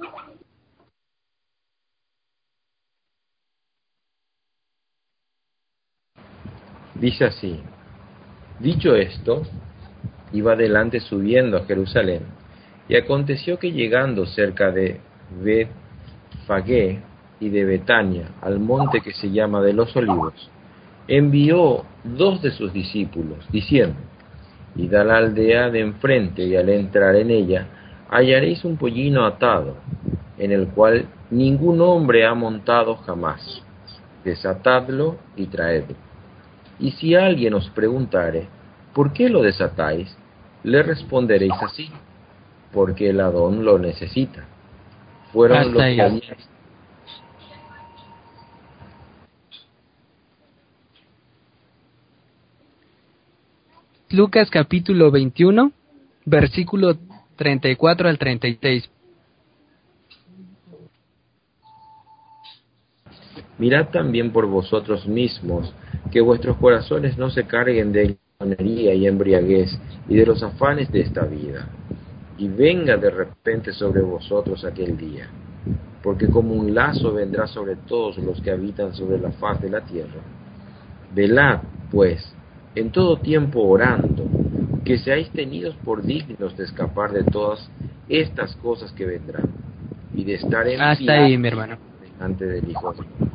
Dice así: dicho esto, iba adelante subiendo a Jerusalén, y aconteció que llegando cerca de Betfagé y de Betania, al monte que se llama de los Olivos, envió dos de sus discípulos, diciendo: id a la aldea de enfrente, y al entrar en ella hallaréis un pollino atado, en el cual ningún hombre ha montado jamás. Desatadlo y traedlo. Y si alguien os preguntare, ¿por qué lo desatáis?, le responderéis así: porque el Adón lo necesita. Fueron Hasta los ahí. que habían... Lucas capítulo veintiuno, versículo treinta y cuatro al treinta y seis. Mirad también por vosotros mismos, que vuestros corazones no se carguen de glotonería y embriaguez, y de los afanes de esta vida, y venga de repente sobre vosotros aquel día, porque como un lazo vendrá sobre todos los que habitan sobre la faz de la tierra. Velad, pues, en todo tiempo orando, que seáis tenidos por dignos de escapar de todas estas cosas que vendrán, y de estar en Hasta pie ahí, mi hermano. delante del Hijo del Hombre.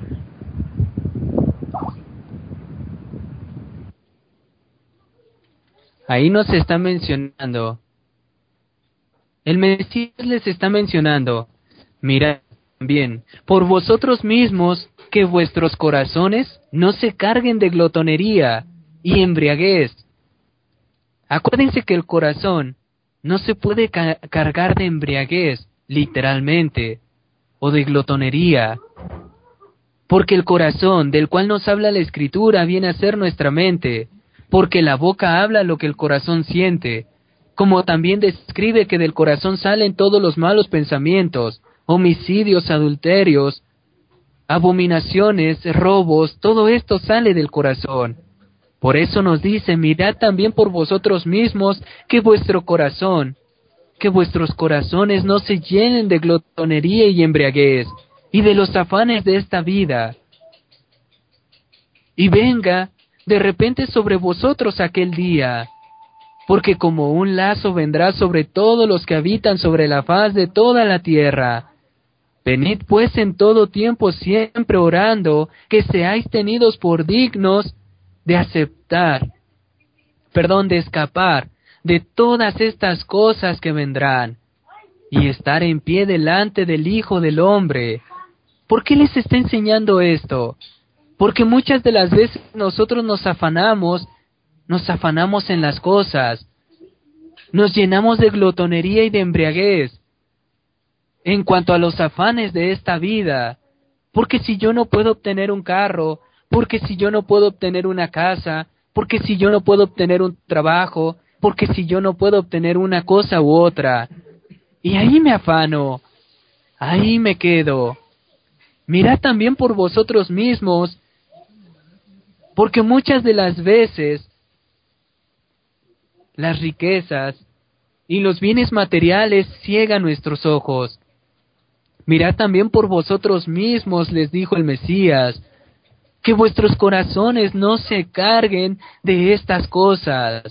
Ahí nos está mencionando, el Mesías les está mencionando, mirad bien, por vosotros mismos, que vuestros corazones no se carguen de glotonería y embriaguez. Acuérdense que el corazón no se puede ca- cargar de embriaguez, literalmente, o de glotonería, porque el corazón del cual nos habla la Escritura viene a ser nuestra mente, porque la boca habla lo que el corazón siente, como también describe que del corazón salen todos los malos pensamientos, homicidios, adulterios, abominaciones, robos, todo esto sale del corazón. Por eso nos dice, mirad también por vosotros mismos que vuestro corazón, que vuestros corazones no se llenen de glotonería y embriaguez, y de los afanes de esta vida. Y venga de repente sobre vosotros aquel día, porque como un lazo vendrá sobre todos los que habitan sobre la faz de toda la tierra. Venid pues en todo tiempo siempre orando, que seáis tenidos por dignos de aceptar, perdón, de escapar de todas estas cosas que vendrán, y estar en pie delante del Hijo del Hombre. ¿Por qué les está enseñando esto? Porque muchas de las veces nosotros nos afanamos, nos afanamos en las cosas, nos llenamos de glotonería y de embriaguez en cuanto a los afanes de esta vida. Porque si yo no puedo obtener un carro, porque si yo no puedo obtener una casa, porque si yo no puedo obtener un trabajo, porque si yo no puedo obtener una cosa u otra, y ahí me afano, ahí me quedo. Mirad también por vosotros mismos, porque muchas de las veces las riquezas y los bienes materiales ciegan nuestros ojos. Mirad también por vosotros mismos, les dijo el Mesías, que vuestros corazones no se carguen de estas cosas.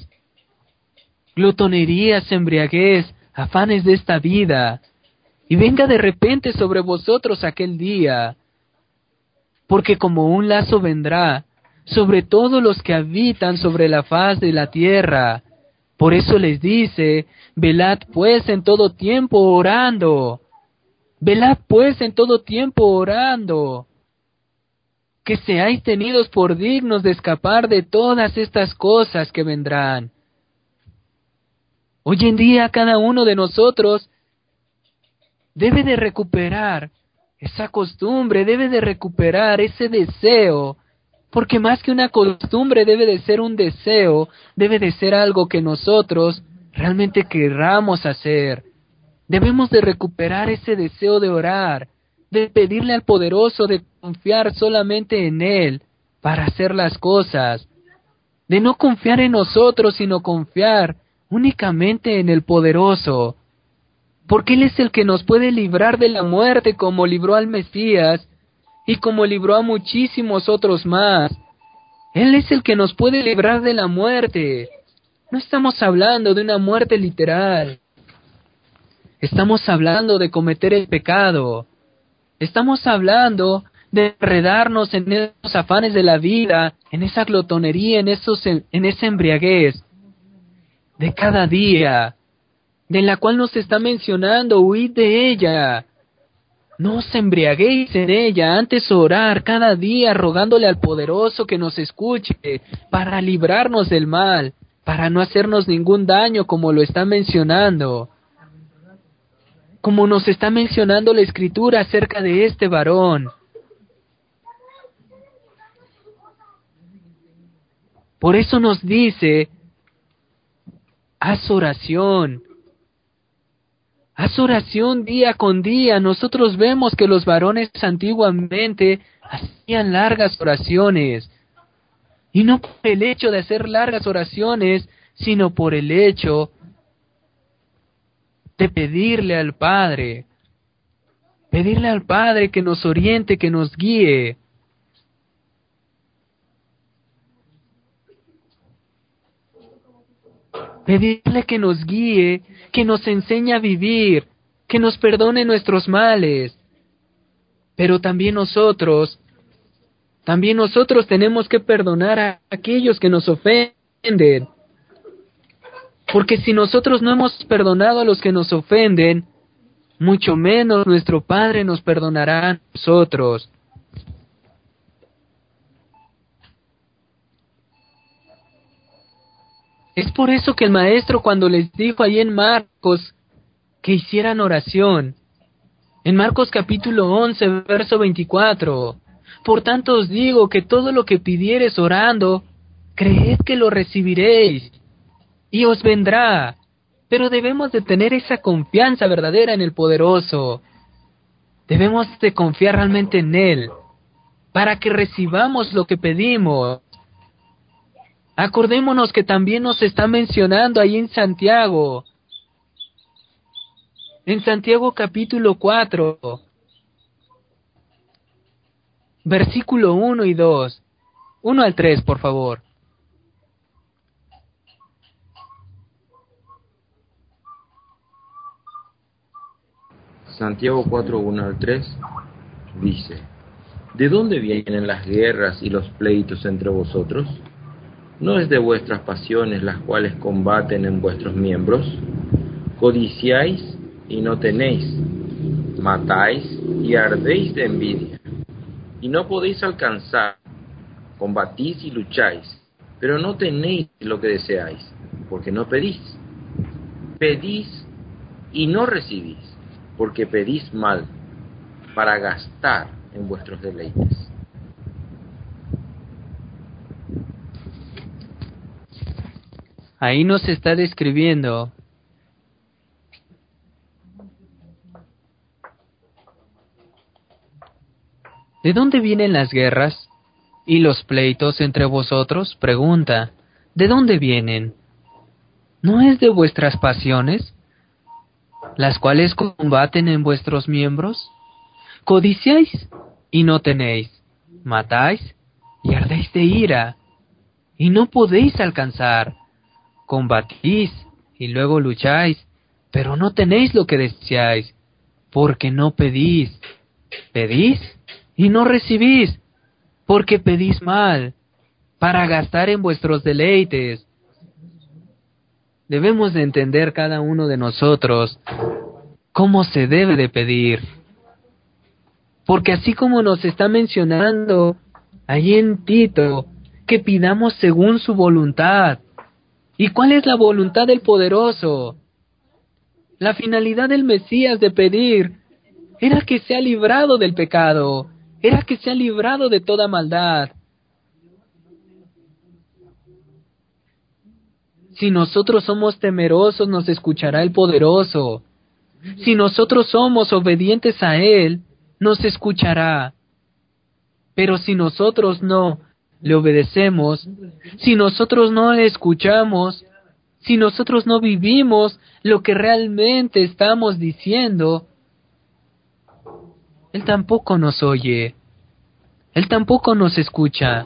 Glotonerías, embriaguez, afanes de esta vida, y venga de repente sobre vosotros aquel día, porque como un lazo vendrá sobre todos los que habitan sobre la faz de la tierra. Por eso les dice, velad pues en todo tiempo orando, velad pues en todo tiempo orando, que seáis tenidos por dignos de escapar de todas estas cosas que vendrán. Hoy en día cada uno de nosotros debe de recuperar esa costumbre, debe de recuperar ese deseo, porque más que una costumbre debe de ser un deseo, debe de ser algo que nosotros realmente querramos hacer. Debemos de recuperar ese deseo de orar, de pedirle al poderoso, de confiar solamente en Él para hacer las cosas, de no confiar en nosotros, sino confiar únicamente en el poderoso, porque Él es el que nos puede librar de la muerte como libró al Mesías y como libró a muchísimos otros más. Él es el que nos puede librar de la muerte. No estamos hablando de una muerte literal. Estamos hablando de cometer el pecado. Estamos hablando de enredarnos en esos afanes de la vida, en esa glotonería, en, esos, en esa embriaguez de cada día, de la cual nos está mencionando, huid de ella. No os embriaguéis en ella, antes orar cada día rogándole al poderoso que nos escuche para librarnos del mal, para no hacernos ningún daño como lo está mencionando. Como nos está mencionando la Escritura acerca de este varón. Por eso nos dice, haz oración. Haz oración día con día. Nosotros vemos que los varones antiguamente hacían largas oraciones. Y no por el hecho de hacer largas oraciones, sino por el hecho de pedirle al Padre. Pedirle al Padre que nos oriente, que nos guíe. Pedirle que nos guíe, que nos enseñe a vivir, que nos perdone nuestros males. Pero también nosotros, también nosotros tenemos que perdonar a aquellos que nos ofenden. Porque si nosotros no hemos perdonado a los que nos ofenden, mucho menos nuestro Padre nos perdonará a nosotros. Es por eso que el Maestro, cuando les dijo ahí en Marcos que hicieran oración, en Marcos capítulo once, verso veinticuatro, por tanto os digo que todo lo que pidiereis orando, creed que lo recibiréis, y os vendrá. Pero debemos de tener esa confianza verdadera en el poderoso. Debemos de confiar realmente en Él, para que recibamos lo que pedimos. Acordémonos que también nos está mencionando ahí en Santiago, en Santiago capítulo cuatro, versículo uno y dos, uno al tres, por favor. Santiago cuatro, uno al tres dice: ¿De dónde vienen las guerras y los pleitos entre vosotros? ¿No es de vuestras pasiones las cuales combaten en vuestros miembros? Codiciáis y no tenéis, matáis y ardéis de envidia, y no podéis alcanzar, combatís y lucháis, pero no tenéis lo que deseáis, porque no pedís. Pedís y no recibís, porque pedís mal, para gastar en vuestros deleites. Ahí nos está describiendo ¿de dónde vienen las guerras y los pleitos entre vosotros? Pregunta, ¿de dónde vienen? ¿No es de vuestras pasiones, las cuales combaten en vuestros miembros? Codiciáis y no tenéis, matáis y ardéis de ira, y no podéis alcanzar, combatís y luego lucháis, pero no tenéis lo que deseáis, porque no pedís. Pedís y no recibís, porque pedís mal, para gastar en vuestros deleites. Debemos de entender cada uno de nosotros cómo se debe de pedir. Porque así como nos está mencionando ahí en Tito, que pidamos según su voluntad. ¿Y cuál es la voluntad del poderoso? La finalidad del Mesías de pedir era que sea librado del pecado, era que sea librado de toda maldad. Si nosotros somos temerosos, nos escuchará el poderoso. Si nosotros somos obedientes a Él, nos escuchará. Pero si nosotros no le obedecemos, si nosotros no le escuchamos, si nosotros no vivimos lo que realmente estamos diciendo, Él tampoco nos oye, Él tampoco nos escucha.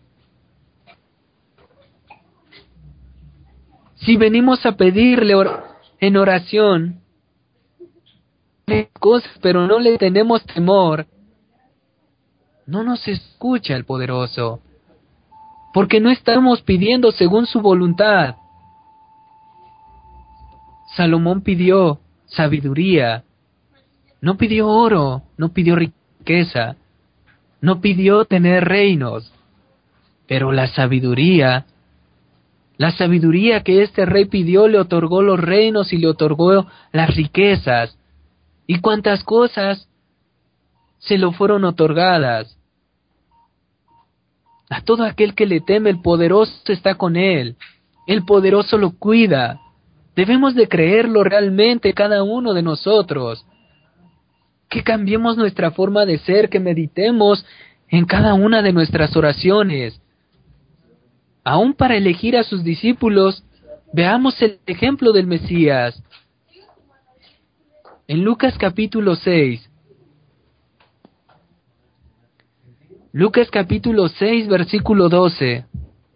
Si venimos a pedirle or- en oración cosas, pero no le tenemos temor, no nos escucha el poderoso, porque no estamos pidiendo según su voluntad. Salomón pidió sabiduría, no pidió oro, no pidió riqueza, no pidió tener reinos, pero la sabiduría, la sabiduría que este rey pidió le otorgó los reinos y le otorgó las riquezas, y cuántas cosas se lo fueron otorgadas. A todo aquel que le teme, el poderoso está con él, el poderoso lo cuida. Debemos de creerlo realmente cada uno de nosotros, que cambiemos nuestra forma de ser, que meditemos en cada una de nuestras oraciones. Aún para elegir a sus discípulos, veamos el ejemplo del Mesías. En Lucas capítulo seis, Lucas capítulo seis, versículo doce.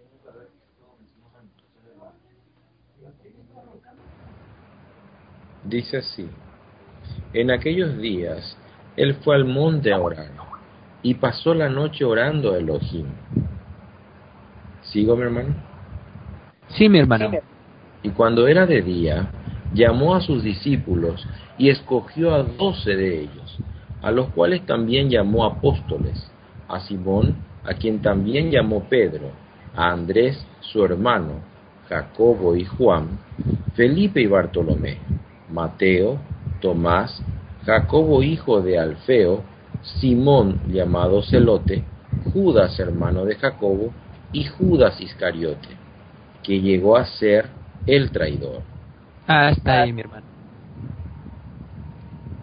Dice así: En aquellos días él fue al monte a orar, y pasó la noche orando a Elohim. ¿Sigo, mi hermano? Sí, mi hermano. Y cuando era de día, llamó a sus discípulos y escogió a doce de ellos, a los cuales también llamó apóstoles: a Simón, a quien también llamó Pedro, a Andrés su hermano, Jacobo y Juan, Felipe y Bartolomé, Mateo, Tomás, Jacobo hijo de Alfeo, Simón llamado Celote, Judas hermano de Jacobo y Judas Iscariote, que llegó a ser el traidor. Hasta ahí, mi hermano.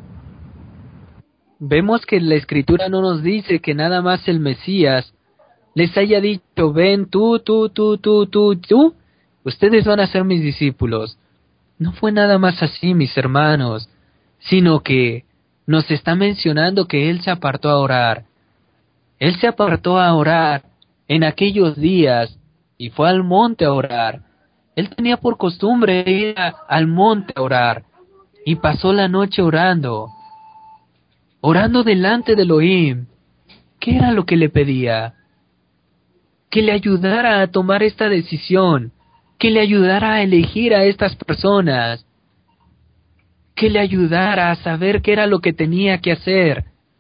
Vemos que la Escritura no nos dice que nada más el Mesías les haya dicho, ven tú, tú, tú, tú, tú, tú, ustedes van a ser mis discípulos. No fue nada más así, mis hermanos, sino que nos está mencionando que Él se apartó a orar. Él se apartó a orar en aquellos días y fue al monte a orar. Él tenía por costumbre ir a, al monte a orar y pasó la noche orando, orando delante de Elohim. ¿Qué era lo que le pedía? Que le ayudara a tomar esta decisión, que le ayudara a elegir a estas personas, que le ayudara a saber qué era lo que tenía que hacer.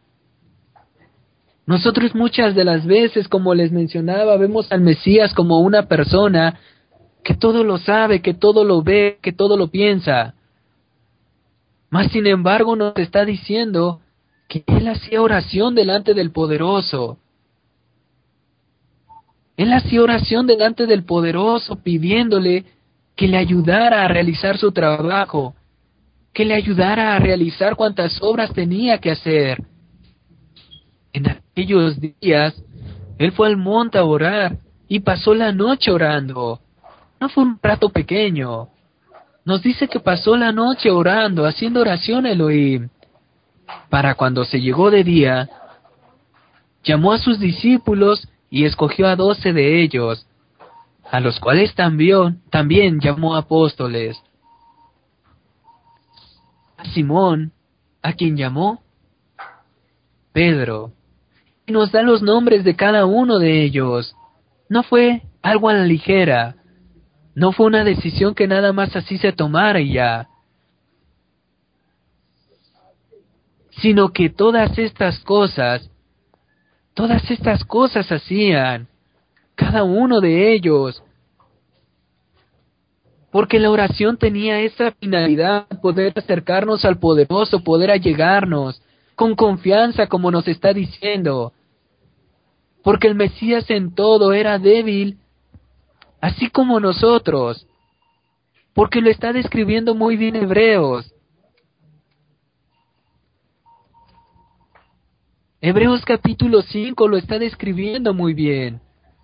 Nosotros muchas de las veces, como les mencionaba, vemos al Mesías como una persona que todo lo sabe, que todo lo ve, que todo lo piensa. Mas sin embargo nos está diciendo que Él hacía oración delante del Poderoso. Él hacía oración delante del Poderoso pidiéndole que le ayudara a realizar su trabajo, que le ayudara a realizar cuantas obras tenía que hacer. En aquellos días, Él fue al monte a orar y pasó la noche orando. No fue un rato pequeño. Nos dice que pasó la noche orando, haciendo oración a Elohim. Para cuando se llegó de día, llamó a sus discípulos y escogió a doce de ellos, a los cuales también, también llamó apóstoles. A Simón, a quien llamó Pedro, y nos da los nombres de cada uno de ellos. No fue algo a la ligera, no fue una decisión que nada más así se tomara y ya, sino que todas estas cosas, todas estas cosas hacían cada uno de ellos, porque la oración tenía esa finalidad, poder acercarnos al Poderoso, poder allegarnos con confianza, como nos está diciendo, porque el Mesías en todo era débil, así como nosotros, porque lo está describiendo muy bien Hebreos. Hebreos capítulo cinco lo está describiendo muy bien.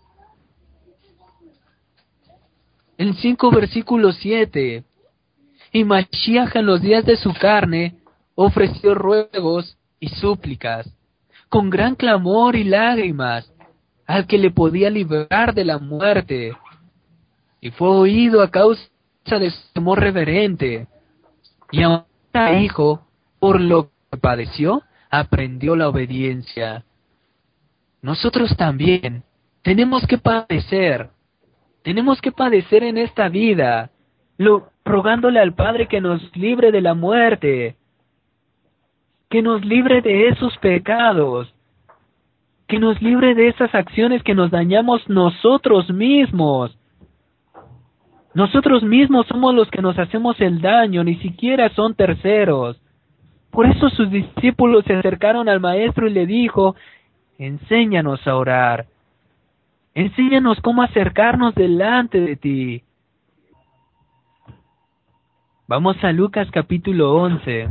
En cinco versículo siete, y Mashiach en los días de su carne ofreció ruegos y súplicas, con gran clamor y lágrimas, al que le podía librar de la muerte, y fue oído a causa de su temor reverente, y ahora hijo, por lo que padeció, aprendió la obediencia. Nosotros también tenemos que padecer, tenemos que padecer en esta vida, lo, rogándole al Padre que nos libre de la muerte, que nos libre de esos pecados, que nos libre de esas acciones que nos dañamos nosotros mismos. Nosotros mismos somos los que nos hacemos el daño, ni siquiera son terceros. Por eso sus discípulos se acercaron al Maestro y le dijo, enséñanos a orar, enséñanos cómo acercarnos delante de ti. Vamos a Lucas capítulo once,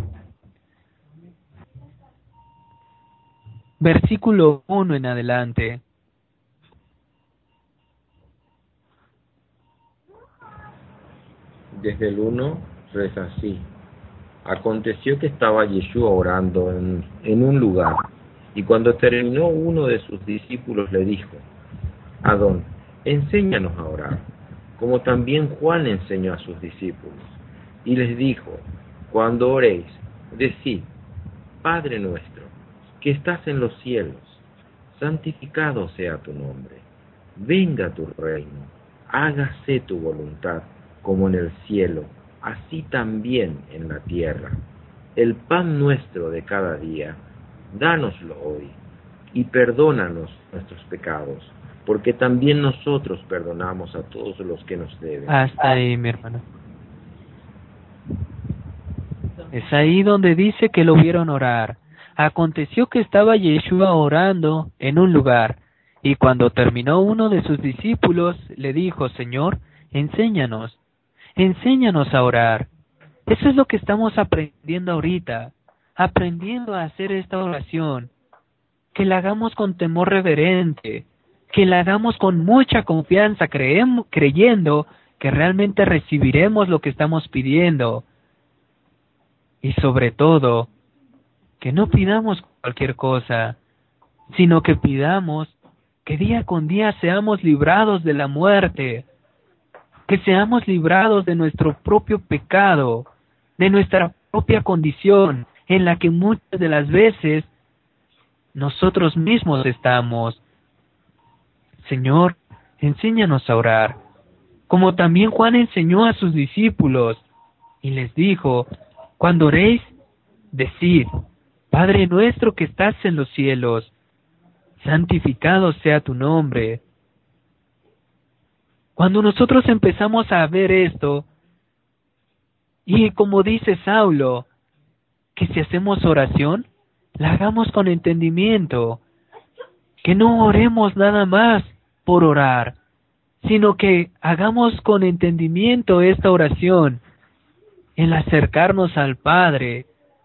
versículo uno en adelante. Desde el uno reza así. Aconteció que estaba Yeshua orando en, en un lugar, y cuando terminó uno de sus discípulos le dijo, Adón, enséñanos a orar, como también Juan enseñó a sus discípulos. Y les dijo, cuando oréis, decid, Padre nuestro, que estás en los cielos, santificado sea tu nombre, venga tu reino, hágase tu voluntad, como en el cielo, así también en la tierra. El pan nuestro de cada día, dánoslo hoy, y perdónanos nuestros pecados, porque también nosotros perdonamos a todos los que nos deben. Hasta ahí, mi hermano. Es ahí donde dice que lo vieron orar. Aconteció que estaba Yeshua orando en un lugar, y cuando terminó uno de sus discípulos, le dijo, Señor, enséñanos, enséñanos a orar. Eso es lo que estamos aprendiendo ahorita, aprendiendo a hacer esta oración, que la hagamos con temor reverente, que la hagamos con mucha confianza, creemos, creyendo que realmente recibiremos lo que estamos pidiendo. Y sobre todo, que no pidamos cualquier cosa, sino que pidamos que día con día seamos librados de la muerte, que seamos librados de nuestro propio pecado, de nuestra propia condición, en la que muchas de las veces nosotros mismos estamos. Señor, enséñanos a orar, como también Juan enseñó a sus discípulos, y les dijo, cuando oréis, decid, Padre nuestro que estás en los cielos, santificado sea tu nombre. Cuando nosotros empezamos a ver esto, y como dice Saulo, que si hacemos oración, la hagamos con entendimiento, que no oremos nada más por orar, sino que hagamos con entendimiento esta oración, el acercarnos al Padre.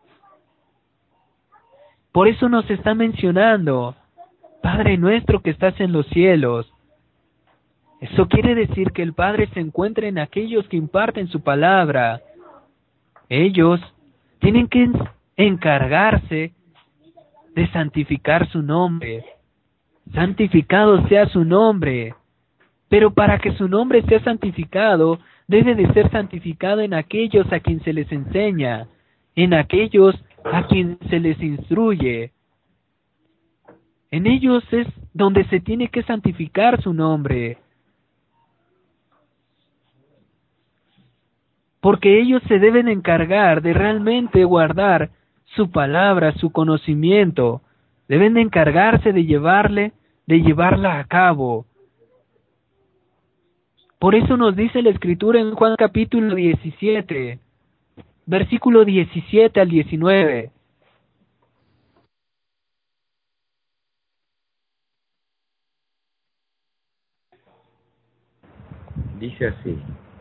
Por eso nos está mencionando, Padre nuestro que estás en los cielos. Eso quiere decir que el Padre se encuentra en aquellos que imparten su palabra. Ellos tienen que encargarse de santificar su nombre. Santificado sea su nombre. Pero para que su nombre sea santificado, debe de ser santificado en aquellos a quien se les enseña, en aquellos a quien se les instruye. En ellos es donde se tiene que santificar su nombre. Porque ellos se deben encargar de realmente guardar su palabra, su conocimiento. Deben de encargarse de llevarle, de llevarla a cabo. Por eso nos dice la Escritura en Juan capítulo diecisiete, versículo diecisiete al diecinueve. Dice así,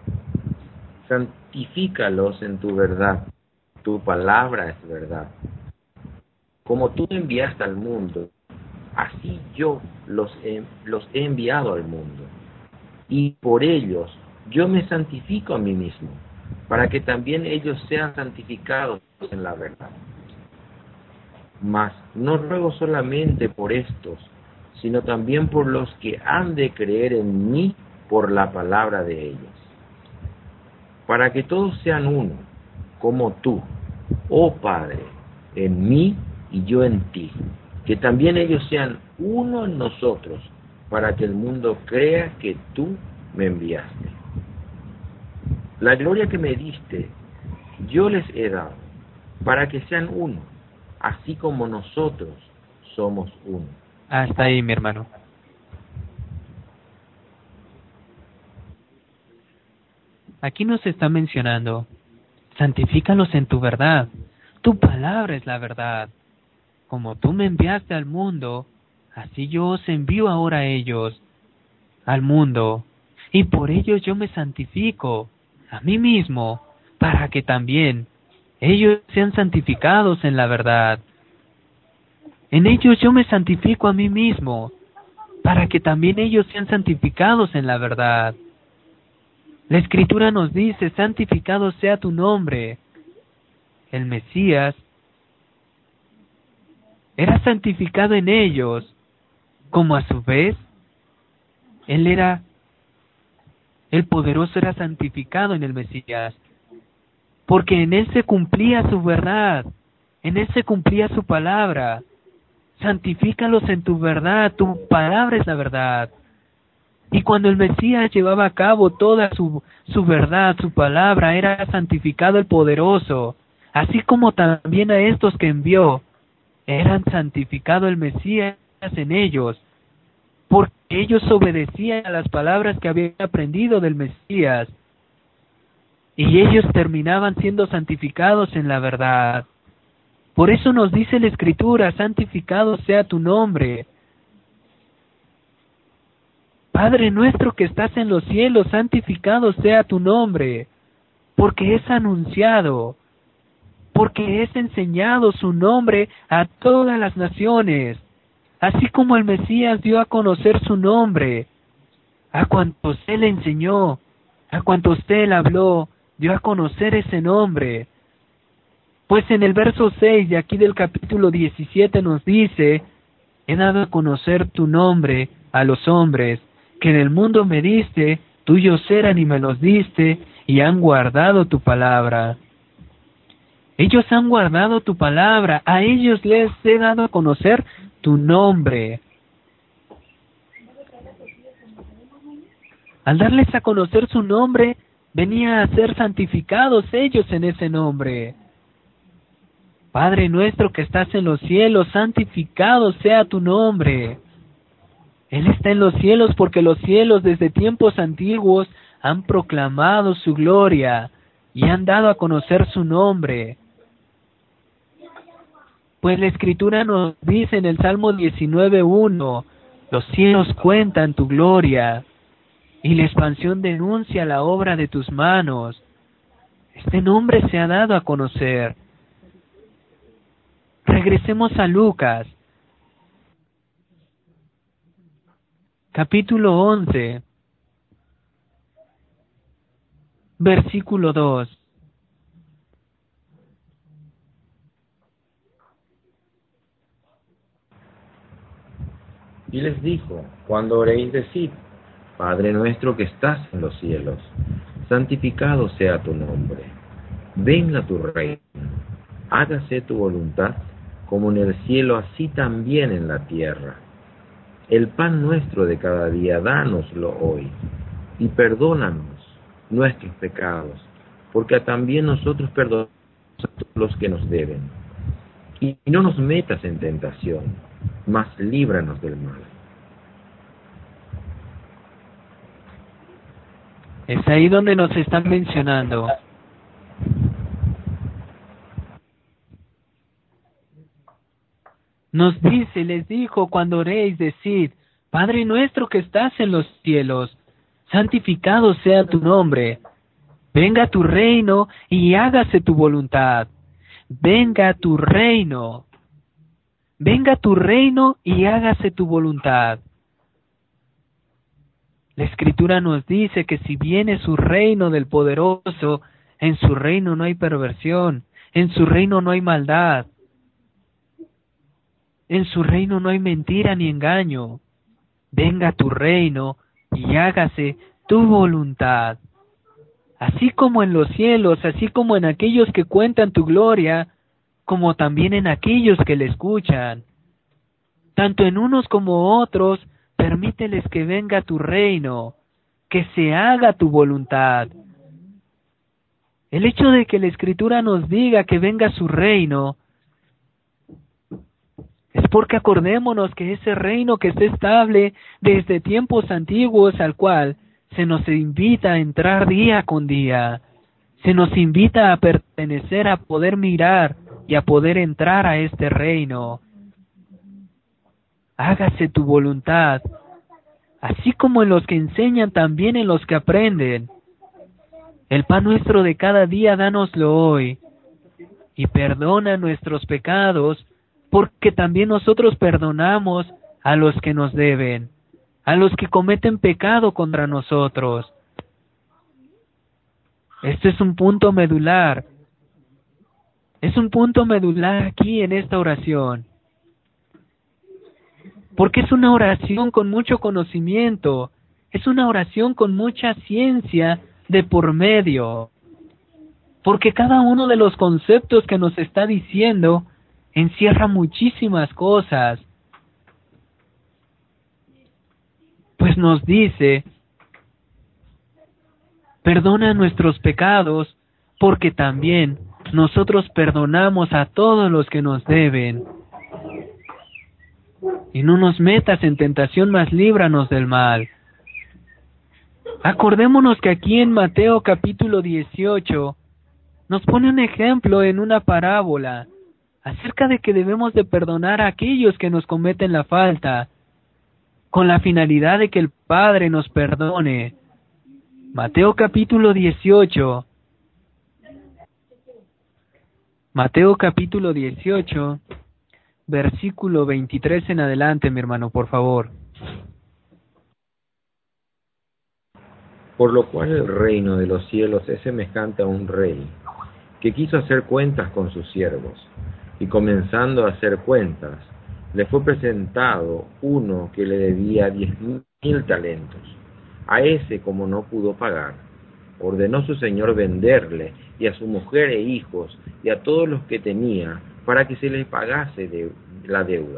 santifícalos en tu verdad, tu palabra es verdad. Como tú me enviaste al mundo, así yo los he, los he enviado al mundo. Y por ellos yo me santifico a mí mismo, para que también ellos sean santificados en la verdad. Mas no ruego solamente por estos, sino también por los que han de creer en mí por la palabra de ellos, para que todos sean uno, como tú, oh Padre, en mí y yo en ti, que también ellos sean uno en nosotros, para que el mundo crea que tú me enviaste. La gloria que me diste, yo les he dado, para que sean uno, así como nosotros somos uno. Hasta ahí, mi hermano. Aquí nos está mencionando, santifícalos en tu verdad, tu palabra es la verdad. Como tú me enviaste al mundo, así yo os envío ahora a ellos, al mundo, y por ellos yo me santifico a mí mismo, para que también ellos sean santificados en la verdad. En ellos yo me santifico a mí mismo, para que también ellos sean santificados en la verdad. La Escritura nos dice, santificado sea tu nombre. El Mesías era santificado en ellos, como a su vez, Él era, el poderoso era santificado en el Mesías, porque en Él se cumplía su verdad, en Él se cumplía su palabra. Santifícalos en tu verdad, tu palabra es la verdad. Y cuando el Mesías llevaba a cabo toda su, su verdad, su palabra, era santificado el poderoso, así como también a estos que envió, eran santificado el Mesías en ellos, porque ellos obedecían a las palabras que habían aprendido del Mesías, y ellos terminaban siendo santificados en la verdad. Por eso nos dice la Escritura, santificado sea tu nombre. Padre nuestro que estás en los cielos, santificado sea tu nombre, porque es anunciado, porque es enseñado su nombre a todas las naciones, así como el Mesías dio a conocer su nombre, a cuantos Él enseñó, a cuantos Él habló, dio a conocer ese nombre. Pues en el verso seis de aquí del capítulo diecisiete nos dice: he dado a conocer tu nombre a los hombres, que en el mundo me diste, tuyos eran y me los diste, y han guardado tu palabra. Ellos han guardado tu palabra, a ellos les he dado a conocer tu nombre. Al darles a conocer su nombre, venía a ser santificados ellos en ese nombre. Padre nuestro que estás en los cielos, santificado sea tu nombre. Él está en los cielos porque los cielos desde tiempos antiguos han proclamado su gloria y han dado a conocer su nombre. Pues la Escritura nos dice en el Salmo diecinueve uno, los cielos cuentan tu gloria y la expansión denuncia la obra de tus manos. Este nombre se ha dado a conocer. Regresemos a Lucas, capítulo once, versículo dos. Y les dijo: cuando oréis, decid: Padre nuestro que estás en los cielos, santificado sea tu nombre. Venga tu reino. Hágase tu voluntad, como en el cielo, así también en la tierra. El pan nuestro de cada día, dánoslo hoy, y perdónanos nuestros pecados, porque también nosotros perdonamos a los que nos deben. Y no nos metas en tentación, mas líbranos del mal. Es ahí donde nos están mencionando. Nos dice, les dijo, cuando oréis, decid: Padre nuestro que estás en los cielos, santificado sea tu nombre. Venga tu reino y hágase tu voluntad. Venga tu reino. Venga tu reino y hágase tu voluntad. La Escritura nos dice que si viene su reino del poderoso, en su reino no hay perversión, en su reino no hay maldad, en su reino no hay mentira ni engaño. Venga tu reino y hágase tu voluntad. Así como en los cielos, así como en aquellos que cuentan tu gloria, como también en aquellos que le escuchan. Tanto en unos como otros, permíteles que venga tu reino, que se haga tu voluntad. El hecho de que la Escritura nos diga que venga su reino, es porque acordémonos que ese reino que está estable desde tiempos antiguos, al cual se nos invita a entrar día con día, se nos invita a pertenecer, a poder mirar y a poder entrar a este reino. Hágase tu voluntad, así como en los que enseñan, también en los que aprenden. El pan nuestro de cada día, dánoslo hoy, y perdona nuestros pecados, porque también nosotros perdonamos a los que nos deben, a los que cometen pecado contra nosotros. Este es un punto medular. Es un punto medular aquí en esta oración. Porque es una oración con mucho conocimiento, es una oración con mucha ciencia de por medio. Porque cada uno de los conceptos que nos está diciendo encierra muchísimas cosas. Pues nos dice: perdona nuestros pecados, porque también nosotros perdonamos a todos los que nos deben. Y no nos metas en tentación, mas líbranos del mal. Acordémonos que aquí en Mateo capítulo dieciocho nos pone un ejemplo en una parábola acerca de que debemos de perdonar a aquellos que nos cometen la falta, con la finalidad de que el Padre nos perdone. Mateo capítulo dieciocho. Mateo capítulo dieciocho, versículo veintitrés en adelante, mi hermano, por favor. Por lo cual el reino de los cielos es semejante a un rey que quiso hacer cuentas con sus siervos, y comenzando a hacer cuentas, le fue presentado uno que le debía diez mil talentos. A ese, como no pudo pagar, ordenó su señor venderle, y a su mujer e hijos, y a todos los que tenía, para que se les pagase de la deuda.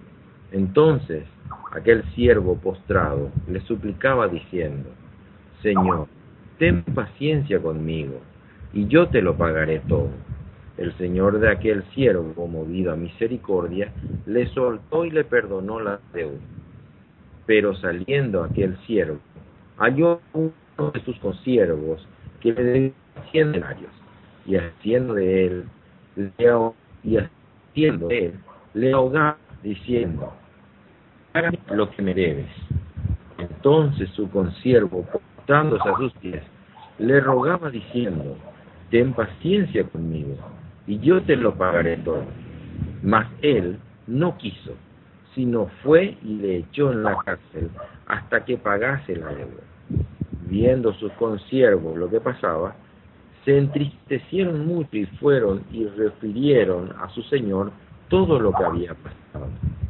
Entonces aquel siervo postrado le suplicaba diciendo: Señor, ten paciencia conmigo, y yo te lo pagaré todo. El señor de aquel siervo, movido a misericordia, le soltó y le perdonó la deuda. Pero saliendo aquel siervo, halló uno de sus consiervos que le debía cien denarios, y haciendo de él, le, y haciendo de él, le ahogaba, diciendo: Págame lo que me debes. Entonces su consiervo, postrándose a sus pies, le rogaba diciendo: Ten paciencia conmigo, y yo te lo pagaré todo. Mas él no quiso, sino fue y le echó en la cárcel hasta que pagase la deuda. Viendo sus consiervos lo que pasaba, se entristecieron mucho y fueron y refirieron a su señor todo lo que había pasado.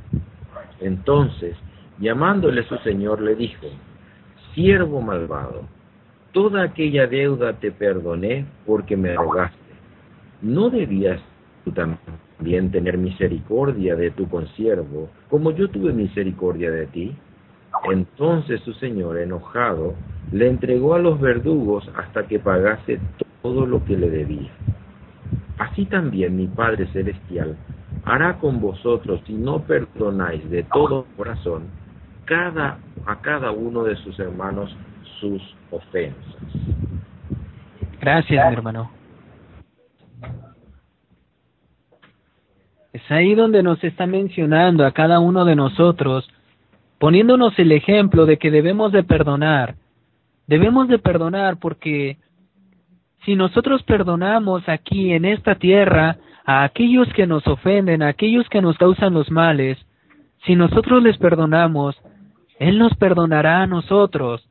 Entonces, llamándole su señor, le dijo: Siervo malvado, toda aquella deuda te perdoné porque me rogaste. ¿No debías tú también tener misericordia de tu consiervo, como yo tuve misericordia de ti? Entonces su señor, enojado, le entregó a los verdugos hasta que pagase todo lo que le debía. Así también mi Padre Celestial hará con vosotros si no perdonáis de todo corazón cada, a cada uno de sus hermanos sus ofensas. Gracias, mi hermano. Es ahí donde nos está mencionando a cada uno de nosotros, poniéndonos el ejemplo de que debemos de perdonar. Debemos de perdonar porque si nosotros perdonamos aquí en esta tierra a aquellos que nos ofenden, a aquellos que nos causan los males, si nosotros les perdonamos, Él nos perdonará a nosotros.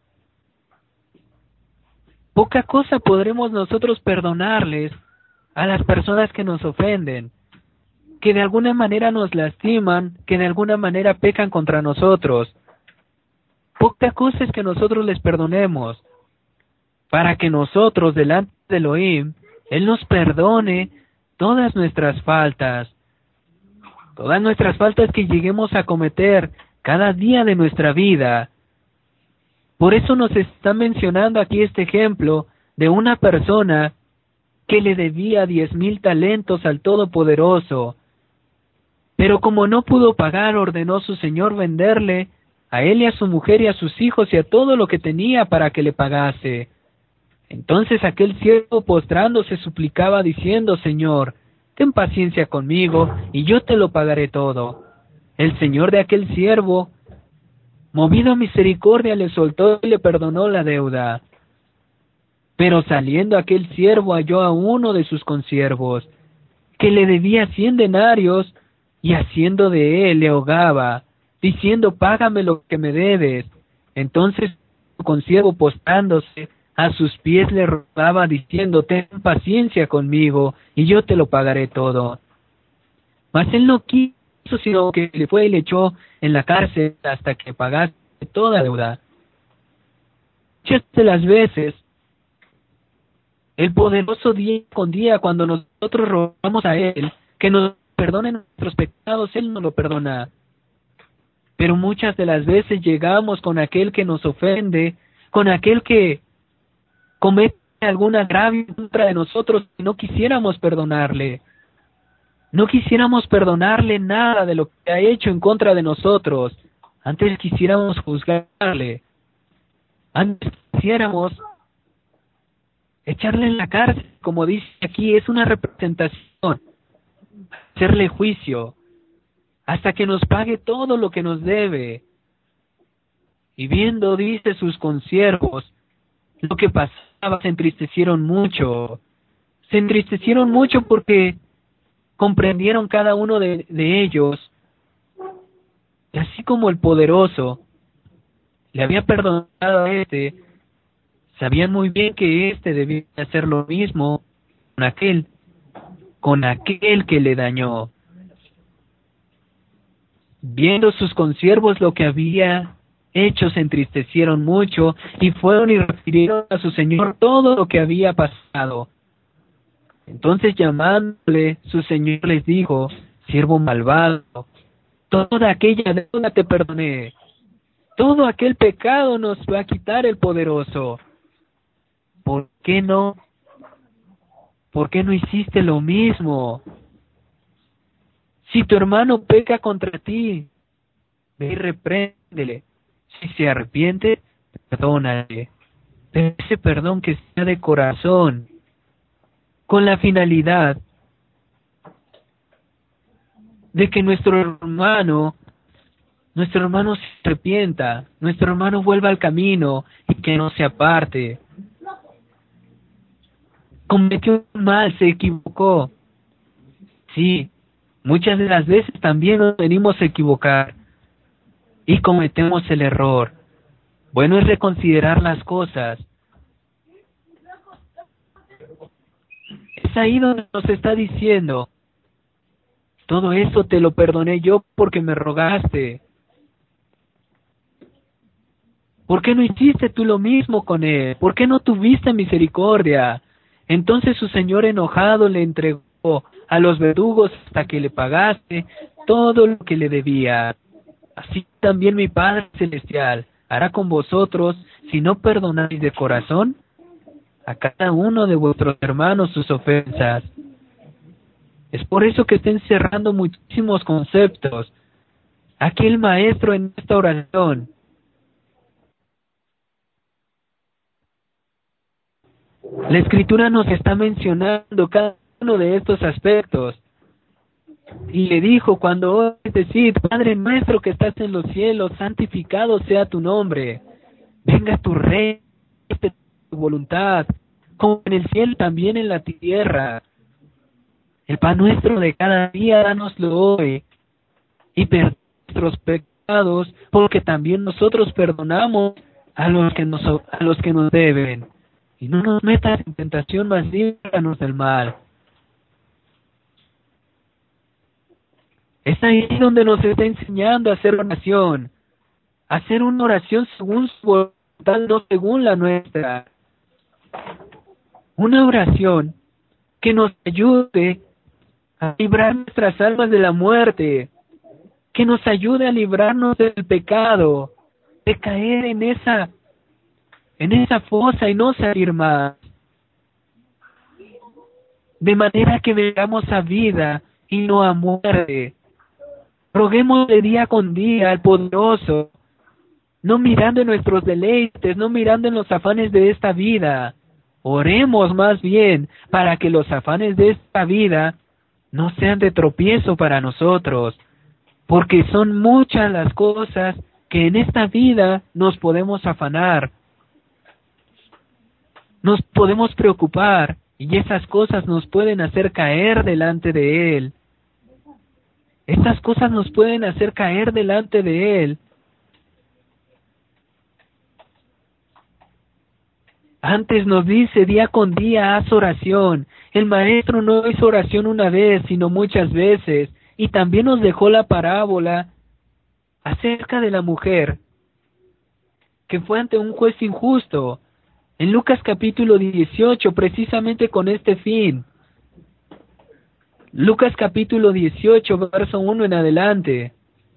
Poca cosa podremos nosotros perdonarles a las personas que nos ofenden, que de alguna manera nos lastiman, que de alguna manera pecan contra nosotros. Poca cosa es que nosotros les perdonemos, para que nosotros delante de Elohim, Él nos perdone todas nuestras faltas, todas nuestras faltas que lleguemos a cometer cada día de nuestra vida. Por eso nos está mencionando aquí este ejemplo de una persona que le debía diez mil talentos al Todopoderoso, pero como no pudo pagar, ordenó su señor venderle a él y a su mujer y a sus hijos y a todo lo que tenía para que le pagase. Entonces aquel siervo postrándose suplicaba diciendo: Señor, ten paciencia conmigo y yo te lo pagaré todo. El señor de aquel siervo, movido a misericordia, le soltó y le perdonó la deuda. Pero saliendo aquel siervo halló a uno de sus consiervos, que le debía cien denarios, y haciendo de él le ahogaba, diciendo: Págame lo que me debes. Entonces su consiervo postrándose a sus pies le rogaba diciendo: Ten paciencia conmigo, y yo te lo pagaré todo. Mas él no quiso, sino que le fue y le echó en la cárcel hasta que pagase toda la deuda. Muchas de las veces, el poderoso día con día, cuando nosotros rogamos a Él que nos perdone nuestros pecados, Él nos lo perdona. Pero muchas de las veces llegamos con aquel que nos ofende, con aquel que comete algún agravio contra de nosotros y no quisiéramos perdonarle. No quisiéramos perdonarle nada de lo que ha hecho en contra de nosotros. Antes quisiéramos juzgarle. Antes quisiéramos echarle en la cárcel, como dice aquí, es una representación. Hacerle juicio hasta que nos pague todo lo que nos debe. Y viendo, dice, sus consiervos lo que pasaba, se entristecieron mucho. Se entristecieron mucho porque comprendieron cada uno de, de ellos, y así como el poderoso le había perdonado a este, sabían muy bien que este debía hacer lo mismo con aquel, con aquel que le dañó. Viendo sus consiervos lo que había hecho, se entristecieron mucho y fueron y refirieron a su señor todo lo que había pasado. Entonces, llamándole, su señor les dijo: siervo malvado, toda aquella deuda te perdoné, todo aquel pecado nos va a quitar el poderoso. ¿Por qué no? ¿Por qué no hiciste lo mismo? Si tu hermano peca contra ti, ve y repréndele. Si se arrepiente, perdónale. Pero ese perdón que sea de corazón, con la finalidad de que nuestro hermano, nuestro hermano se arrepienta, nuestro hermano vuelva al camino y que no se aparte. Cometió un mal, se equivocó. Sí, muchas de las veces también nos venimos a equivocar y cometemos el error. Bueno es reconsiderar las cosas. Es ahí donde nos está diciendo: todo eso te lo perdoné yo porque me rogaste. ¿Por qué no hiciste tú lo mismo con él? ¿Por qué no tuviste misericordia? Entonces su señor enojado le entregó a los verdugos hasta que le pagaste todo lo que le debía. Así también mi Padre Celestial hará con vosotros si no perdonáis de corazón a cada uno de vuestros hermanos sus ofensas. Es por eso que está encerrando muchísimos conceptos aquí el maestro en esta oración. La Escritura nos está mencionando cada uno de estos aspectos. Y le dijo: cuando oyes decir, Padre nuestro que estás en los cielos, santificado sea tu nombre, venga tu reino, tu voluntad, como en el cielo también en la tierra. El pan nuestro de cada día, dánoslo hoy, y perdona nuestros pecados, porque también nosotros perdonamos a los que nos, a los que nos deben. Y no nos metas en tentación, mas líbranos del mal. Es ahí donde nos está enseñando a hacer oración, a hacer una oración según su voluntad, no según la nuestra. Una oración que nos ayude a librar nuestras almas de la muerte, que nos ayude a librarnos del pecado, de caer en esa, en esa fosa y no salir más. De manera que vengamos a vida y no a muerte. Roguémosle día con día al poderoso, no mirando en nuestros deleites, no mirando en los afanes de esta vida. Oremos más bien para que los afanes de esta vida no sean de tropiezo para nosotros, porque son muchas las cosas que en esta vida nos podemos afanar, nos podemos preocupar, y esas cosas nos pueden hacer caer delante de Él. Estas cosas nos pueden hacer caer delante de Él. Antes nos dice, día con día haz oración. El maestro no hizo oración una vez, sino muchas veces. Y también nos dejó la parábola acerca de la mujer que fue ante un juez injusto. En Lucas capítulo dieciocho, precisamente con este fin. Lucas capítulo dieciocho, verso uno en adelante.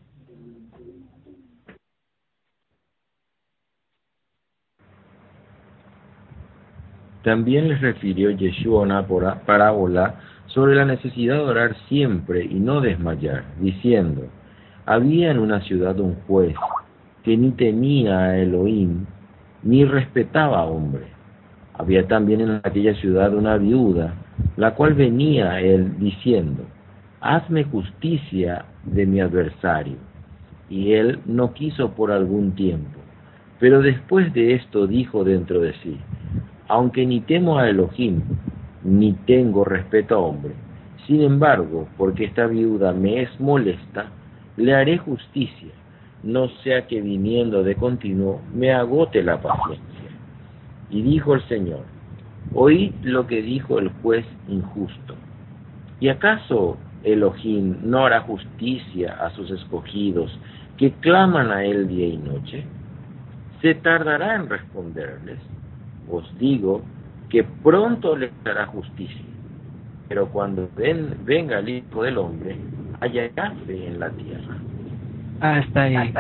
También les refirió Yeshua una parábola sobre la necesidad de orar siempre y no desmayar, diciendo: había en una ciudad un juez que ni temía a Elohim ni respetaba a hombre. Había también en aquella ciudad una viuda, la cual venía a él diciendo: hazme justicia de mi adversario. Y él no quiso por algún tiempo. Pero después de esto dijo dentro de sí: aunque ni temo a Elohim, ni tengo respeto a hombre, Sin embargo, porque esta viuda me es molesta, le haré justicia, no sea que viniendo de continuo me agote la paciencia. Y dijo el Señor: oíd lo que dijo el juez injusto. ¿Y acaso Elohim no hará justicia a sus escogidos que claman a él día y noche? ¿Se tardará en responderles? Os digo que pronto les hará justicia. Pero cuando ven, venga el Hijo del Hombre, hallará fe en la tierra. Hasta ahí.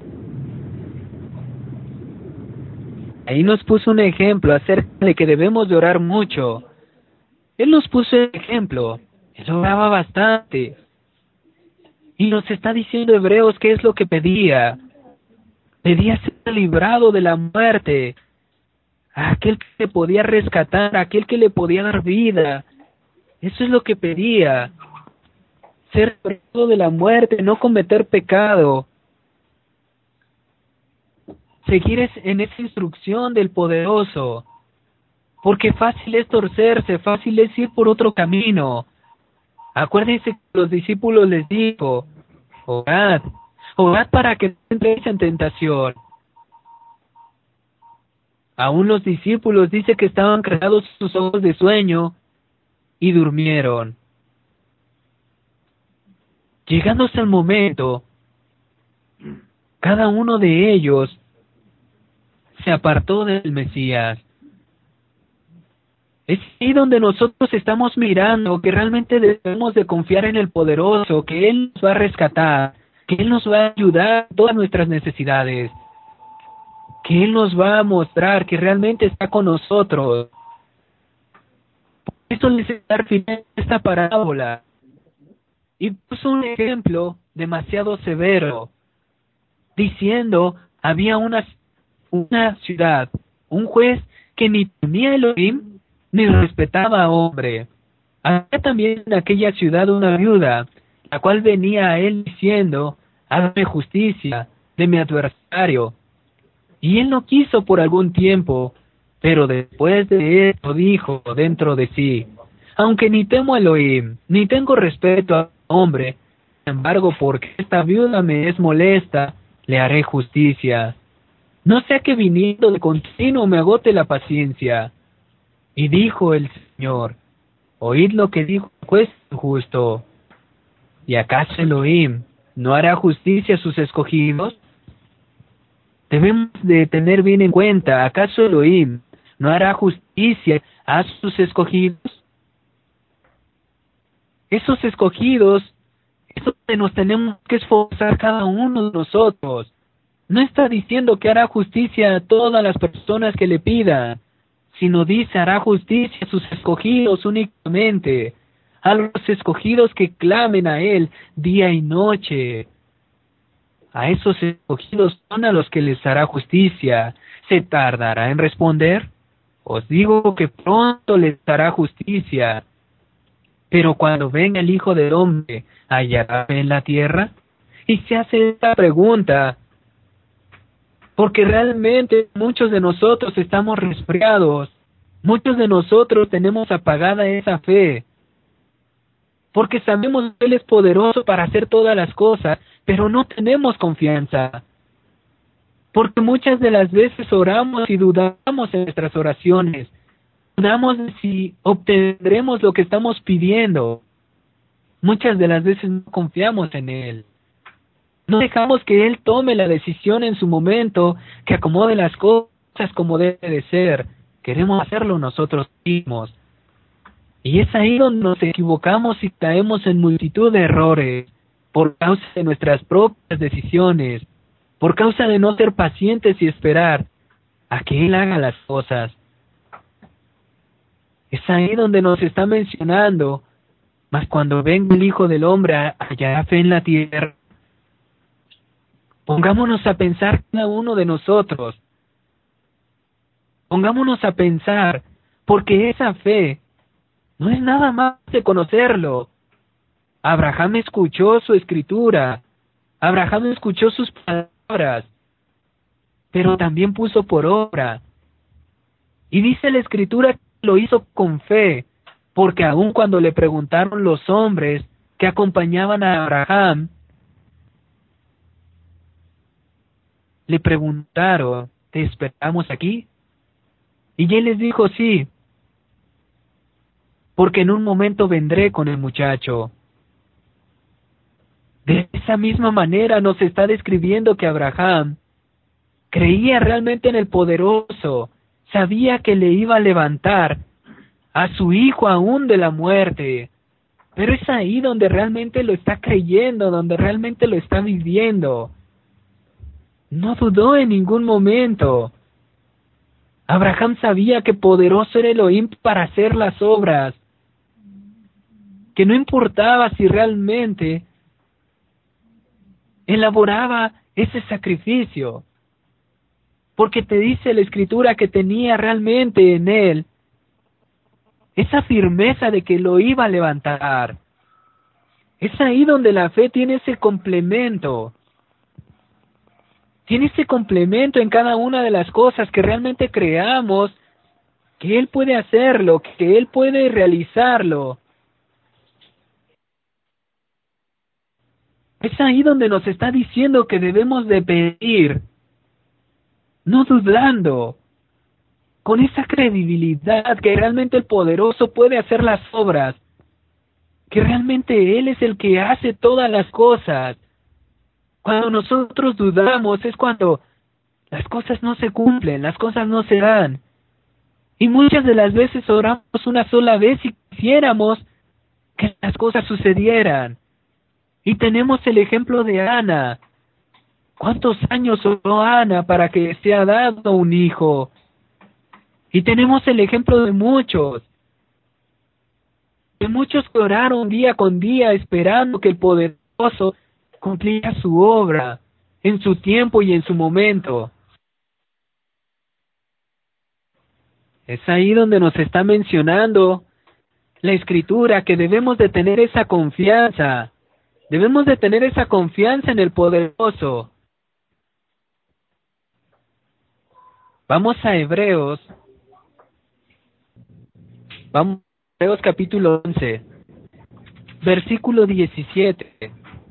Ahí nos puso un ejemplo acerca de que debemos de orar mucho. Él nos puso el ejemplo. Él oraba bastante. Y nos está diciendo Hebreos qué es lo que pedía. Pedía ser librado de la muerte. A aquel que le podía rescatar, a aquel que le podía dar vida. Eso es lo que pedía. Ser librado de la muerte, no cometer pecado. Seguir en esa instrucción del poderoso. Porque fácil es torcerse, fácil es ir por otro camino. Acuérdense que los discípulos les dijo: orad, orad para que no entréis en tentación. Aún los discípulos dice que estaban creados sus ojos de sueño y durmieron. Llegándose el momento, cada uno de ellos se apartó del Mesías. Es ahí donde nosotros estamos mirando que realmente debemos de confiar en el poderoso, que Él nos va a rescatar, que Él nos va a ayudar en todas nuestras necesidades, que Él nos va a mostrar que realmente está con nosotros. Por eso les voy a dar fin a esta parábola. Y puso un ejemplo demasiado severo, diciendo: había una, una ciudad, un juez que ni temía a Elohim, ni respetaba a hombre. Había también en aquella ciudad una viuda, la cual venía a él diciendo: hágame justicia de mi adversario. Y él no quiso por algún tiempo, pero después de esto dijo dentro de sí: aunque ni temo a Elohim, ni tengo respeto a hombre, sin embargo, porque esta viuda me es molesta, le haré justicia. No sea que viniendo de continuo me agote la paciencia. Y dijo el Señor: oíd lo que dijo el juez justo. ¿Y acaso Elohim no hará justicia a sus escogidos? Debemos de tener bien en cuenta: ¿acaso Elohim no hará justicia a sus escogidos? Esos escogidos, es donde nos tenemos que esforzar cada uno de nosotros. No está diciendo que hará justicia a todas las personas que le pidan, sino dice: hará justicia a sus escogidos únicamente, a los escogidos que clamen a Él día y noche. A esos escogidos son a los que les hará justicia. ¿Se tardará en responder? Os digo que pronto les hará justicia. Pero cuando venga el Hijo del Hombre, ¿hallará fe en la tierra? Y se hace esta pregunta porque realmente muchos de nosotros estamos resfriados. Muchos de nosotros tenemos apagada esa fe, porque sabemos que Él es poderoso para hacer todas las cosas, pero no tenemos confianza. Porque muchas de las veces oramos y dudamos en nuestras oraciones. Dudamos de si obtendremos lo que estamos pidiendo. Muchas de las veces no confiamos en Él. No dejamos que Él tome la decisión en su momento, que acomode las cosas como debe de ser. Queremos hacerlo nosotros mismos. Y es ahí donde nos equivocamos y caemos en multitud de errores, por causa de nuestras propias decisiones, por causa de no ser pacientes y esperar a que Él haga las cosas. Es ahí donde nos está mencionando: mas cuando venga el Hijo del Hombre, hallará fe en la tierra. Pongámonos a pensar cada uno de nosotros. Pongámonos a pensar, porque esa fe no es nada más de conocerlo. Abraham escuchó su escritura, Abraham escuchó sus palabras, pero también puso por obra. Y dice la escritura que lo hizo con fe, Porque aun cuando le preguntaron los hombres que acompañaban a Abraham, le preguntaron, ¿te esperamos aquí? Y él les dijo, sí, porque en un momento vendré con el muchacho. De esa misma manera nos está describiendo que Abraham creía realmente en el poderoso, sabía que le iba a levantar a su hijo aún de la muerte, pero es ahí donde realmente lo está creyendo, donde realmente lo está viviendo. No dudó en ningún momento. Abraham sabía que poderoso era Elohim para hacer las obras, que no importaba si realmente elaboraba ese sacrificio, porque te dice la Escritura que tenía realmente en él esa firmeza de que lo iba a levantar. Es ahí donde la fe tiene ese complemento, tiene ese complemento en cada una de las cosas que realmente creamos que Él puede hacerlo, que Él puede realizarlo. Es ahí donde nos está diciendo que debemos de pedir, no dudando, con esa credibilidad que realmente el poderoso puede hacer las obras, que realmente Él es el que hace todas las cosas. Cuando nosotros dudamos es cuando las cosas no se cumplen, las cosas no se dan. Y muchas de las veces oramos una sola vez y quisiéramos que las cosas sucedieran. Y tenemos el ejemplo de Ana. ¿Cuántos años oró Ana para que sea dado un hijo? Y tenemos el ejemplo de muchos. De muchos que oraron día con día esperando que el poderoso cumpliera su obra en su tiempo y en su momento. Es ahí donde nos está mencionando la Escritura que debemos de tener esa confianza. Debemos de tener esa confianza en el poderoso. Vamos a Hebreos. Vamos a Hebreos capítulo once, versículo diecisiete.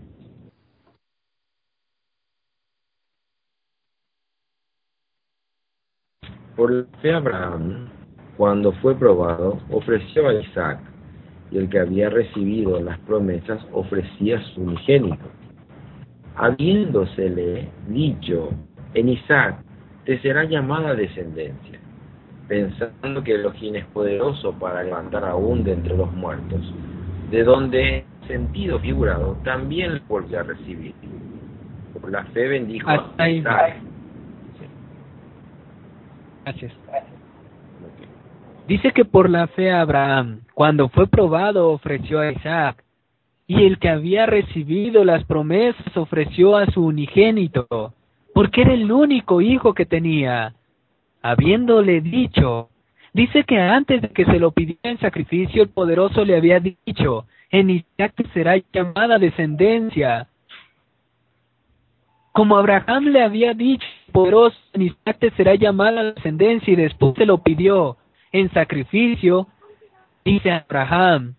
Por la fe Abraham, cuando fue probado, ofreció a Isaac, y el que había recibido las promesas ofrecía su unigénito, habiéndosele dicho, en Isaac te será llamada descendencia, pensando que Elohim es poderoso para levantar aún de entre los muertos, de donde, en sentido figurado, también volvió a recibir. Por la fe bendijo Hasta a ahí. Isaac. Sí. Gracias. Okay. Dice que por la fe Abraham, cuando fue probado, ofreció a Isaac, y el que había recibido las promesas ofreció a su unigénito, porque era el único hijo que tenía. Habiéndole dicho, dice que antes de que se lo pidiera en sacrificio, el poderoso le había dicho, en Isaac te será llamada descendencia. Como Abraham le había dicho, poderoso, en Isaac te será llamada descendencia, y después se lo pidió en sacrificio, dice Abraham,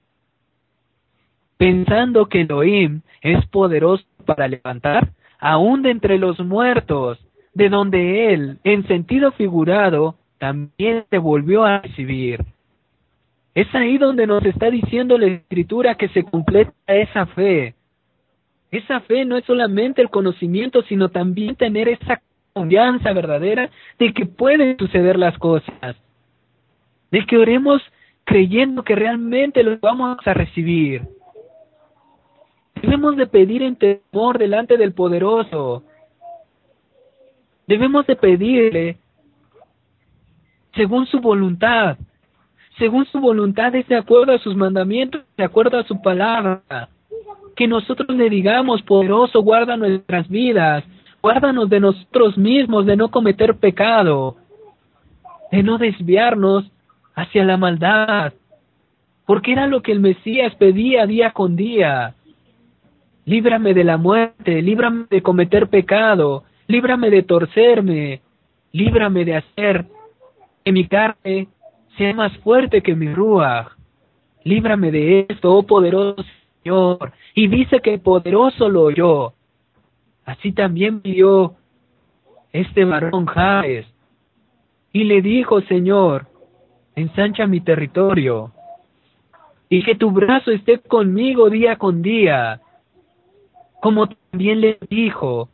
pensando que Elohim es poderoso para levantar aún de entre los muertos, de donde él, en sentido figurado, también se volvió a recibir. Es ahí donde nos está diciendo la Escritura que se completa esa fe. Esa fe no es solamente el conocimiento, sino también tener esa confianza verdadera de que pueden suceder las cosas. De que oremos creyendo que realmente lo vamos a recibir. Debemos de pedir en temor delante del poderoso. Debemos de pedirle según su voluntad. Según su voluntad es de acuerdo a sus mandamientos, de acuerdo a su palabra. Que nosotros le digamos, poderoso, guarda nuestras vidas, guárdanos de nosotros mismos, de no cometer pecado, de no desviarnos hacia la maldad, porque era lo que el Mesías pedía día con día. Líbrame de la muerte, líbrame de cometer pecado, líbrame de torcerme, líbrame de hacer que mi carne sea más fuerte que mi ruaj. Líbrame de esto, oh poderoso Señor. Y dice que el poderoso lo oyó. Así también pidió este varón Jabes. Y le dijo, Señor, ensancha mi territorio. Y que tu brazo esté conmigo día con día. Como también le dijo,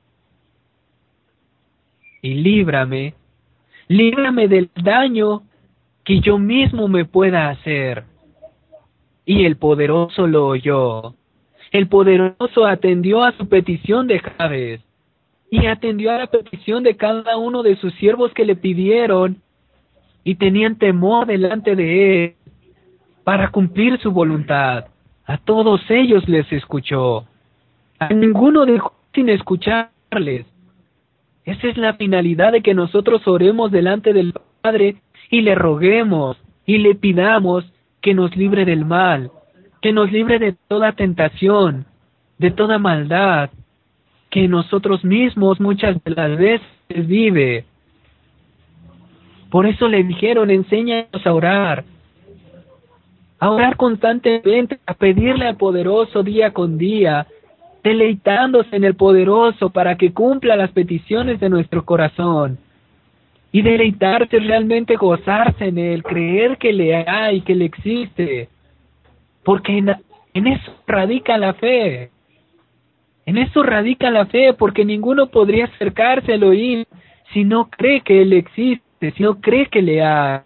y líbrame, líbrame del daño que yo mismo me pueda hacer. Y el poderoso lo oyó. El poderoso atendió a su petición de Jabes, y atendió a la petición de cada uno de sus siervos que le pidieron, y tenían temor delante de él, para cumplir su voluntad. A todos ellos les escuchó. A ninguno dejó sin escucharles. Esa es la finalidad de que nosotros oremos delante del Padre y le roguemos y le pidamos que nos libre del mal, que nos libre de toda tentación, de toda maldad, que nosotros mismos muchas de las veces vive. Por eso le dijeron, enséñanos a orar, a orar constantemente, a pedirle al poderoso día con día, deleitándose en el poderoso para que cumpla las peticiones de nuestro corazón. Y deleitarse, realmente gozarse en él, creer que le hay, que le existe. Porque en, en eso radica la fe. En eso radica la fe, porque ninguno podría acercarse a Elohim si no cree que él existe, si no cree que le hay.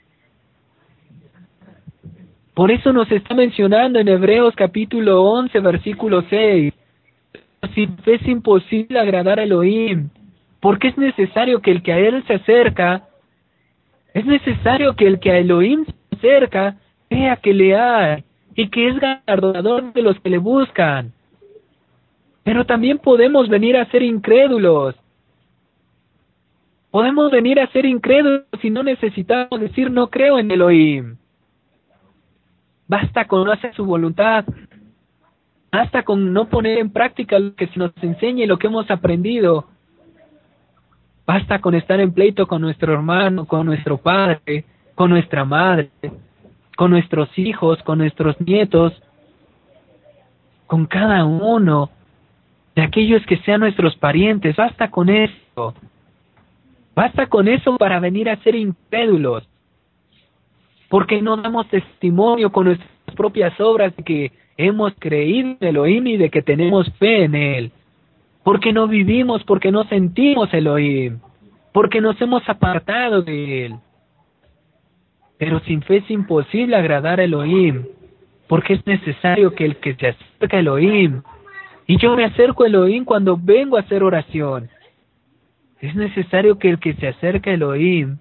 Por eso nos está mencionando en Hebreos capítulo once, versículo seis. Si es imposible agradar a Elohim, porque es necesario que el que a él se acerca, es necesario que el que a Elohim se acerca, vea que le hay, y que es galardonador de los que le buscan. Pero también podemos venir a ser incrédulos. Podemos venir a ser incrédulos si no necesitamos decir no creo en Elohim. Basta con no hacer su voluntad. Basta con no poner en práctica lo que se nos enseña y lo que hemos aprendido. Basta con estar en pleito con nuestro hermano, con nuestro padre, con nuestra madre, con nuestros hijos, con nuestros nietos, con cada uno de aquellos que sean nuestros parientes. Basta con eso. Basta con eso para venir a ser incrédulos. Porque no damos testimonio con nuestras propias obras de que hemos creído en Elohim y de que tenemos fe en él. Porque no vivimos, porque no sentimos Elohim, porque nos hemos apartado de él. Pero sin fe es imposible agradar a Elohim, porque es necesario que el que se acerque a Elohim, y yo me acerco a Elohim cuando vengo a hacer oración, es necesario que el que se acerque a Elohim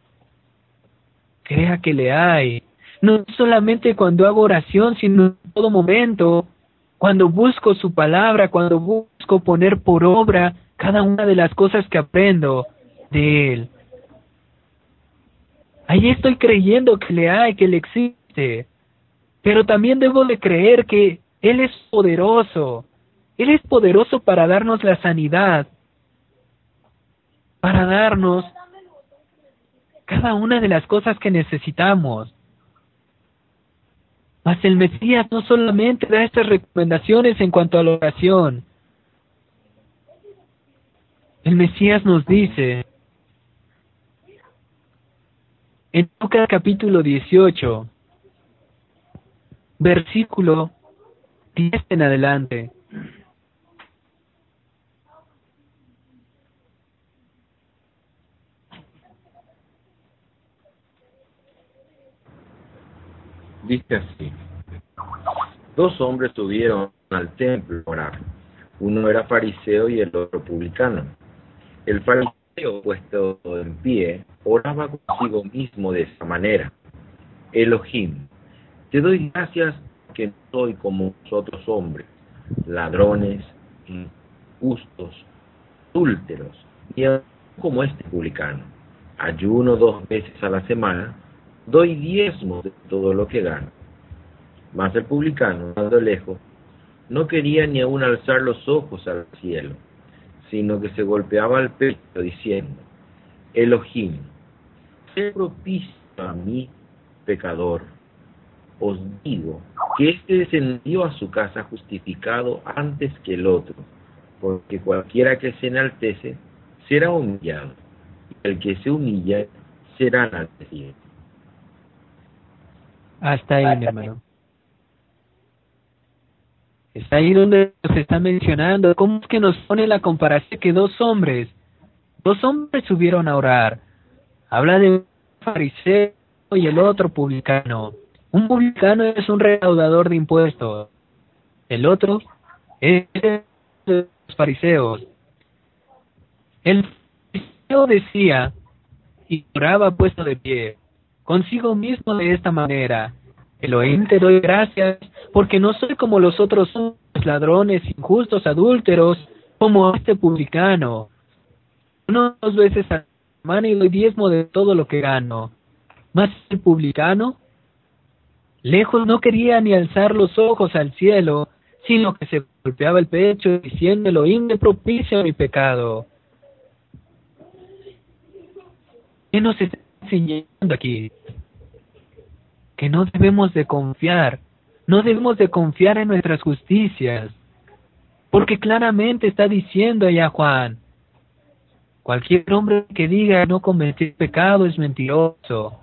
crea que le hay, no solamente cuando hago oración, sino en todo momento, cuando busco su palabra, cuando busco poner por obra cada una de las cosas que aprendo de él. Ahí estoy creyendo que le hay, que le existe, pero también debo de creer que él es poderoso. Él es poderoso para darnos la sanidad, para darnos cada una de las cosas que necesitamos. Mas el Mesías no solamente da estas recomendaciones en cuanto a la oración. El Mesías nos dice en Lucas capítulo dieciocho, versículo diez en adelante. Dice así: dos hombres subieron al templo a orar. Uno era fariseo y el otro publicano. El fariseo, puesto en pie, oraba consigo mismo de esta manera: Elohim, te doy gracias que no soy como los otros hombres, ladrones, injustos, adúlteros, ni aun como este publicano. Ayuno dos veces a la semana, doy diezmos de todo lo que gano. Mas el publicano, estando lejos, no quería ni aun alzar los ojos al cielo, sino que se golpeaba el pecho diciendo: Elohim, sé propicio a mí, pecador. os digo que éste descendió a su casa justificado antes que el otro, porque cualquiera que se enaltece será humillado, y el que se humilla será enaltecido. Hasta ahí, mi hermano. Está ahí donde se está mencionando cómo es que nos pone la comparación que dos hombres, dos hombres subieron a orar. Habla de un fariseo y el otro publicano. Un publicano es un recaudador de impuestos. El otro es de los fariseos. El fariseo decía y oraba puesto de pie, consigo mismo de esta manera: Elohim, te doy gracias, porque no soy como los otros hombres, ladrones, injustos, adúlteros, como este publicano. Uno dos veces a la semana y doy diezmo de todo lo que gano. Mas el publicano, lejos, no quería ni alzar los ojos al cielo, sino que se golpeaba el pecho diciendo: Elohim, me propicia mi pecado. ¿Qué nos está enseñando aquí? Que no debemos de confiar, no debemos de confiar en nuestras justicias, porque claramente está diciendo allá Juan: cualquier hombre que diga no cometer pecado es mentiroso.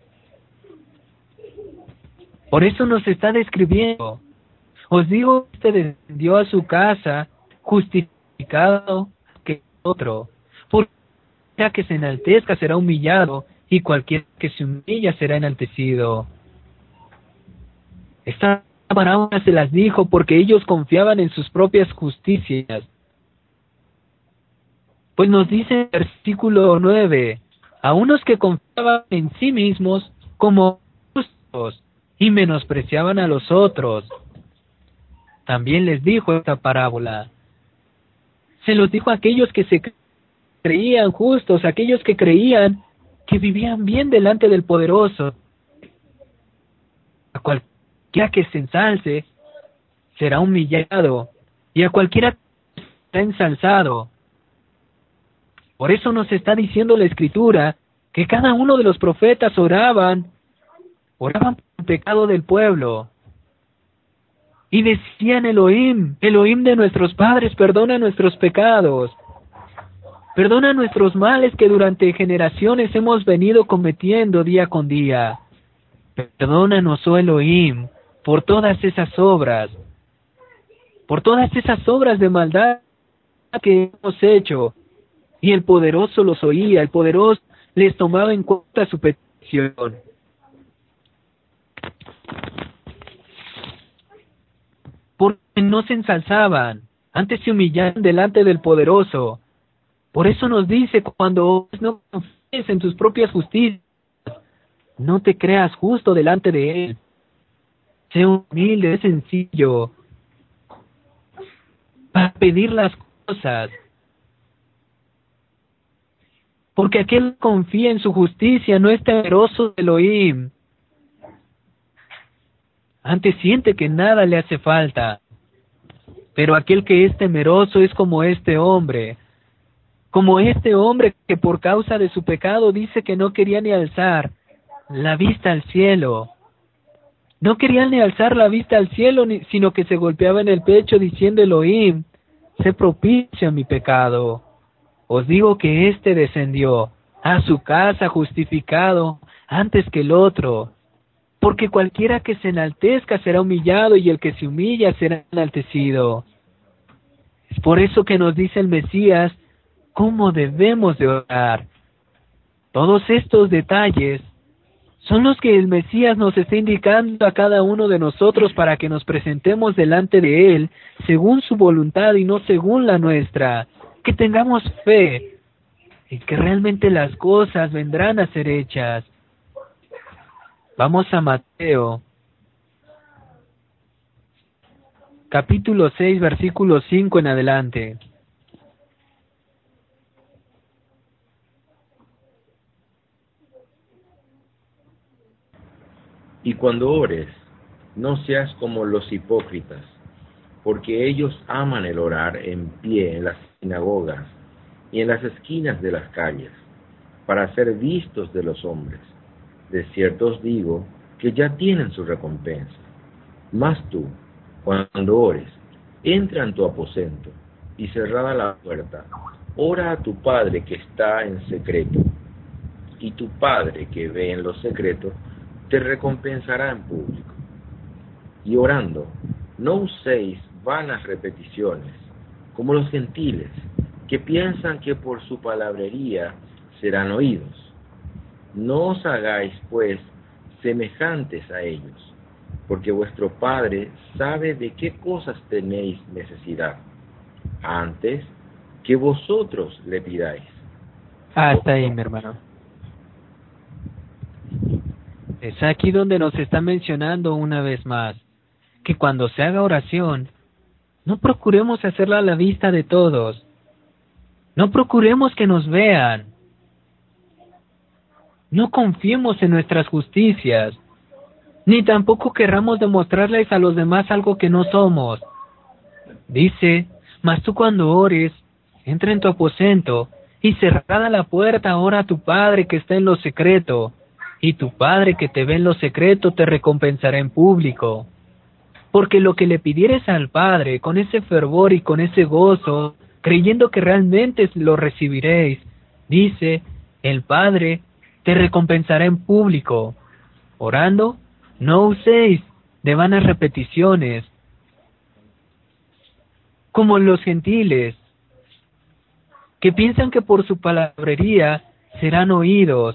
Por eso nos está describiendo. Os digo, este descendió a su casa justificado que otro, porque cualquiera que se enaltezca será humillado, y cualquiera que se humilla será enaltecido. Esta parábola se las dijo porque ellos confiaban en sus propias justicias. Pues nos dice en el versículo nueve, a unos que confiaban en sí mismos como justos y menospreciaban a los otros. También les dijo esta parábola. Se los dijo a aquellos que se creían justos, aquellos que creían que vivían bien delante del Poderoso. A cualquiera que se ensalce será humillado, y a cualquiera que será ensalzado. Por eso nos está diciendo la Escritura que cada uno de los profetas oraban, oraban por el pecado del pueblo. Y decían: Elohim, Elohim de nuestros padres, perdona nuestros pecados. Perdona nuestros males que durante generaciones hemos venido cometiendo día con día. Perdónanos, oh Elohim, por todas esas obras, por todas esas obras de maldad que hemos hecho. Y el Poderoso los oía, el Poderoso les tomaba en cuenta su petición. Porque no se ensalzaban, antes se humillaban delante del Poderoso. Por eso nos dice: cuando no confíes en tus propias justicias, no te creas justo delante de Él. Sé humilde, sé sencillo, para pedir las cosas. Porque aquel que confía en su justicia no es temeroso de Elohim. Antes siente que nada le hace falta. Pero aquel que es temeroso es como este hombre. Como este hombre que por causa de su pecado dice que no quería ni alzar la vista al cielo. No quería ni alzar la vista al cielo, ni, sino que se golpeaba en el pecho diciendo: Elohim, sé propicio a mi pecado. Os digo que éste descendió a su casa justificado antes que el otro, porque cualquiera que se enaltezca será humillado, y el que se humilla será enaltecido. Es por eso que nos dice el Mesías cómo debemos de orar. Todos estos detalles son los que el Mesías nos está indicando a cada uno de nosotros para que nos presentemos delante de Él según su voluntad y no según la nuestra. Que tengamos fe en que realmente las cosas vendrán a ser hechas. Vamos a Mateo, capítulo seis, versículo cinco en adelante. Y cuando ores, no seas como los hipócritas, porque ellos aman el orar en pie en las sinagogas y en las esquinas de las calles, para ser vistos de los hombres. De cierto os digo que ya tienen su recompensa. Mas tú, cuando ores, entra en tu aposento y cerrada la puerta, ora a tu Padre que está en secreto, y tu Padre que ve en lo secreto te recompensará en público. Y orando, no uséis vanas repeticiones, como los gentiles, que piensan que por su palabrería serán oídos. No os hagáis, pues, semejantes a ellos, porque vuestro Padre sabe de qué cosas tenéis necesidad, antes que vosotros le pidáis. Hasta ahí, mi hermano. Es aquí donde nos está mencionando una vez más que cuando se haga oración, no procuremos hacerla a la vista de todos. No procuremos que nos vean. No confiemos en nuestras justicias, ni tampoco querramos demostrarles a los demás algo que no somos. Dice, mas tú cuando ores, entra en tu aposento, y cerrada la puerta, ora a tu Padre que está en lo secreto, y tu Padre que te ve en lo secreto te recompensará en público. Porque lo que le pidieres al Padre, con ese fervor y con ese gozo, creyendo que realmente lo recibiréis, dice, el Padre te recompensará en público. Orando, no uséis de vanas repeticiones, como los gentiles, que piensan que por su palabrería serán oídos.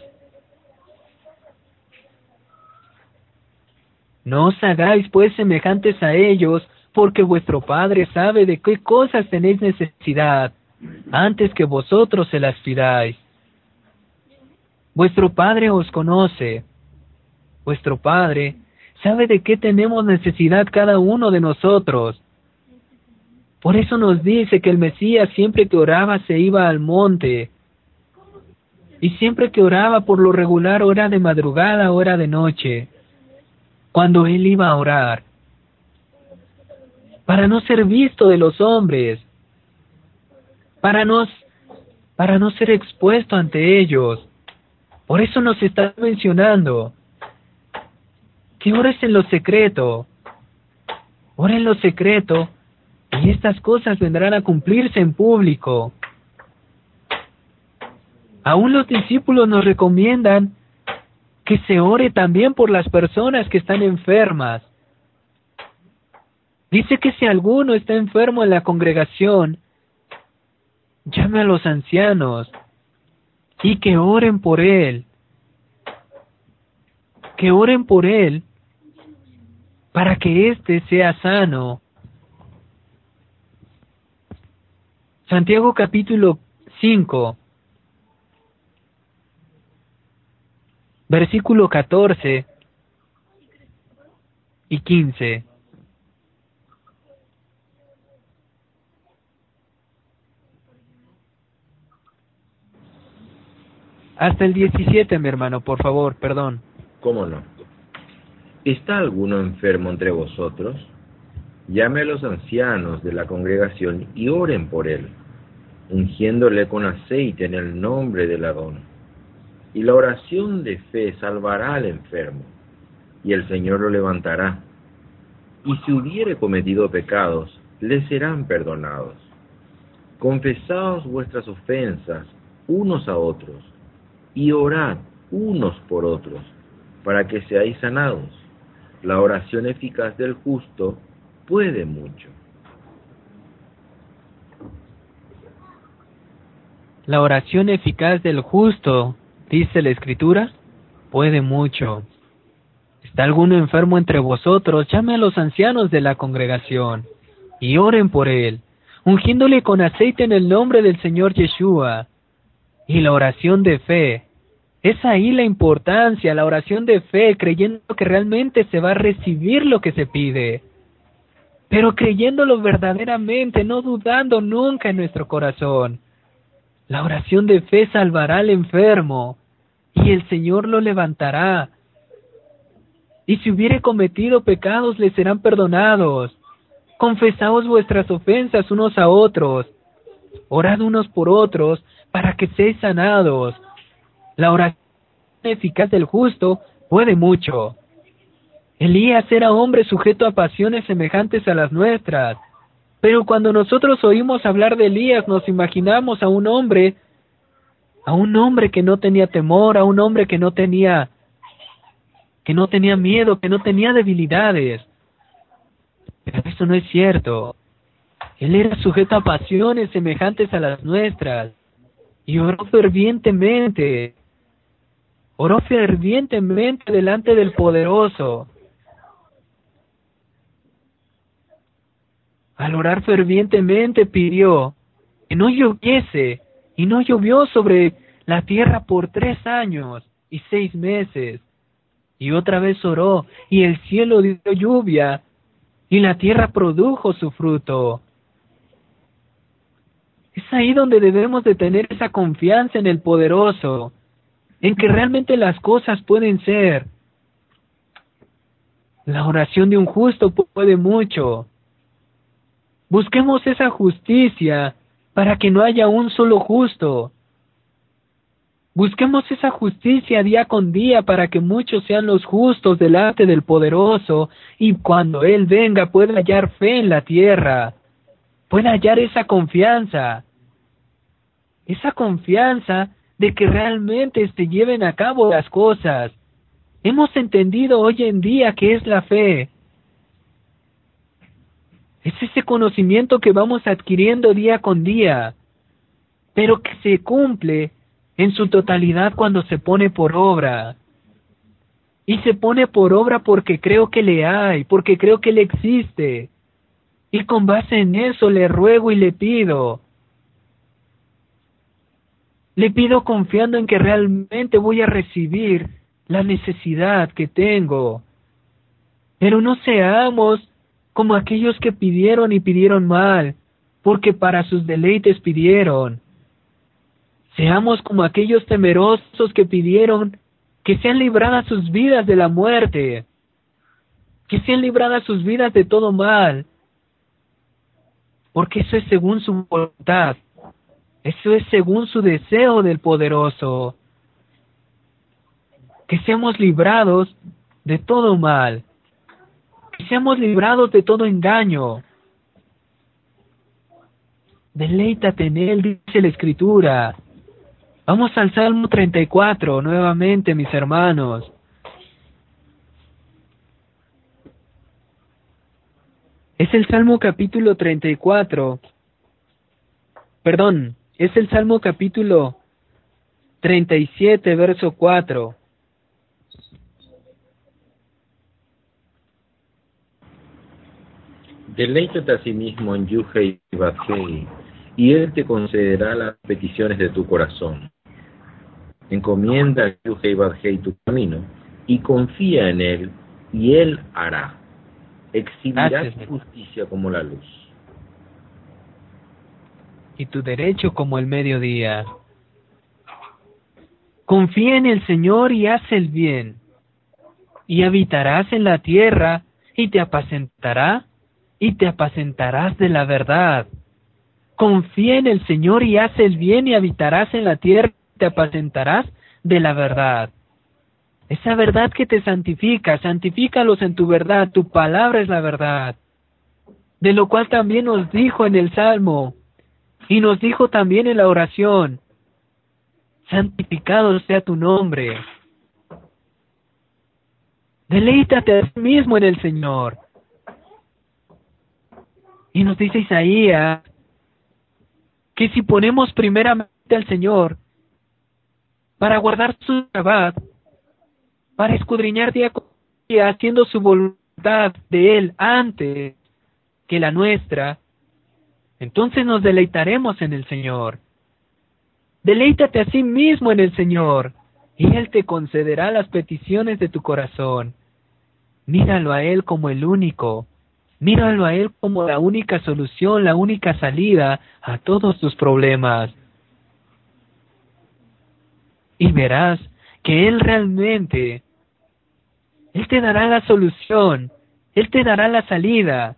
No os hagáis pues semejantes a ellos, porque vuestro Padre sabe de qué cosas tenéis necesidad, antes que vosotros se las pidáis. Vuestro Padre os conoce. Vuestro Padre sabe de qué tenemos necesidad cada uno de nosotros. Por eso nos dice que el Mesías siempre que oraba se iba al monte. Y siempre que oraba por lo regular, hora de madrugada, hora de noche. Cuando él iba a orar, para no ser visto de los hombres, para no, para no ser expuesto ante ellos. Por eso nos está mencionando que ores en lo secreto, ora en lo secreto, y estas cosas vendrán a cumplirse en público. Aún los discípulos nos recomiendan que se ore también por las personas que están enfermas. Dice que si alguno está enfermo en la congregación, llame a los ancianos y que oren por él. Que oren por él para que éste sea sano. Santiago capítulo cinco, versículo catorce y quince. Hasta el diecisiete, mi hermano, por favor, perdón. ¿Cómo no? ¿Está alguno enfermo entre vosotros? Llame a los ancianos de la congregación y oren por él, ungiéndole con aceite en el nombre del Adón. Y la oración de fe salvará al enfermo, y el Señor lo levantará. Y si hubiere cometido pecados, le serán perdonados. Confesaos vuestras ofensas unos a otros, y orad unos por otros, para que seáis sanados. La oración eficaz del justo puede mucho. La oración eficaz del justo, dice la Escritura, puede mucho. ¿Está alguno enfermo entre vosotros? Llame a los ancianos de la congregación y oren por él, ungiéndole con aceite en el nombre del Señor Yeshua. Y la oración de fe, es ahí la importancia, la oración de fe, creyendo que realmente se va a recibir lo que se pide, pero creyéndolo verdaderamente, no dudando nunca en nuestro corazón. La oración de fe salvará al enfermo, y el Señor lo levantará. Y si hubiere cometido pecados, le serán perdonados. Confesaos vuestras ofensas unos a otros. Orad unos por otros, para que seáis sanados. La oración eficaz del justo puede mucho. Elías era hombre sujeto a pasiones semejantes a las nuestras. Pero cuando nosotros oímos hablar de Elías, nos imaginamos a un hombre, a un hombre que no tenía temor, a un hombre que no tenía, que no tenía miedo, que no tenía debilidades. Pero eso no es cierto. Él era sujeto a pasiones semejantes a las nuestras y oró fervientemente. Oró fervientemente delante del Poderoso. Al orar fervientemente pidió que no lloviese, y no llovió sobre la tierra por tres años y seis meses. Y otra vez oró, y el cielo dio lluvia, y la tierra produjo su fruto. Es ahí donde debemos de tener esa confianza en el Poderoso, en que realmente las cosas pueden ser. La oración de un justo puede mucho. Busquemos esa justicia para que no haya un solo justo. Busquemos esa justicia día con día para que muchos sean los justos delante del Poderoso, y cuando Él venga pueda hallar fe en la tierra, pueda hallar esa confianza, esa confianza de que realmente se lleven a cabo las cosas. Hemos entendido hoy en día qué es la fe. Es ese conocimiento que vamos adquiriendo día con día, pero que se cumple en su totalidad cuando se pone por obra. Y se pone por obra porque creo que le hay, porque creo que le existe. Y con base en eso le ruego y le pido. Le pido confiando en que realmente voy a recibir la necesidad que tengo. Pero no seamos como aquellos que pidieron y pidieron mal, porque para sus deleites pidieron. Seamos como aquellos temerosos que pidieron que sean libradas sus vidas de la muerte, que sean libradas sus vidas de todo mal, porque eso es según su voluntad, eso es según su deseo del Poderoso. Que seamos librados de todo mal, que seamos librados de todo engaño. Deleítate en Él, dice la Escritura. Vamos al Salmo treinta y cuatro nuevamente, mis hermanos. Es el Salmo capítulo treinta y cuatro. Perdón, es el Salmo capítulo treinta y siete, verso cuatro. Deleítate a sí mismo en Yuhei Badhei, y Él te concederá las peticiones de tu corazón. Encomienda a Yuhei Badhei tu camino, y confía en Él, y Él hará. Exhibirá tu justicia como la luz, y tu derecho como el mediodía. Confía en el Señor y haz el bien, y habitarás en la tierra, y te apacentará, y te apacentarás de la verdad. Confía en el Señor y haz el bien, y habitarás en la tierra, y te apacentarás de la verdad. Esa verdad que te santifica, santifícalos en tu verdad, tu palabra es la verdad. De lo cual también nos dijo en el Salmo, y nos dijo también en la oración, santificado sea tu nombre. Deleítate a ti mismo en el Señor. Y nos dice Isaías, que si ponemos primeramente al Señor, para guardar su Shabbat, para escudriñar día con día, haciendo su voluntad de Él antes que la nuestra, entonces nos deleitaremos en el Señor. Deleítate a sí mismo en el Señor, y Él te concederá las peticiones de tu corazón. Míralo a Él como el único, míralo a Él como la única solución, la única salida a todos tus problemas. Y verás que Él realmente, Él te dará la solución, Él te dará la salida.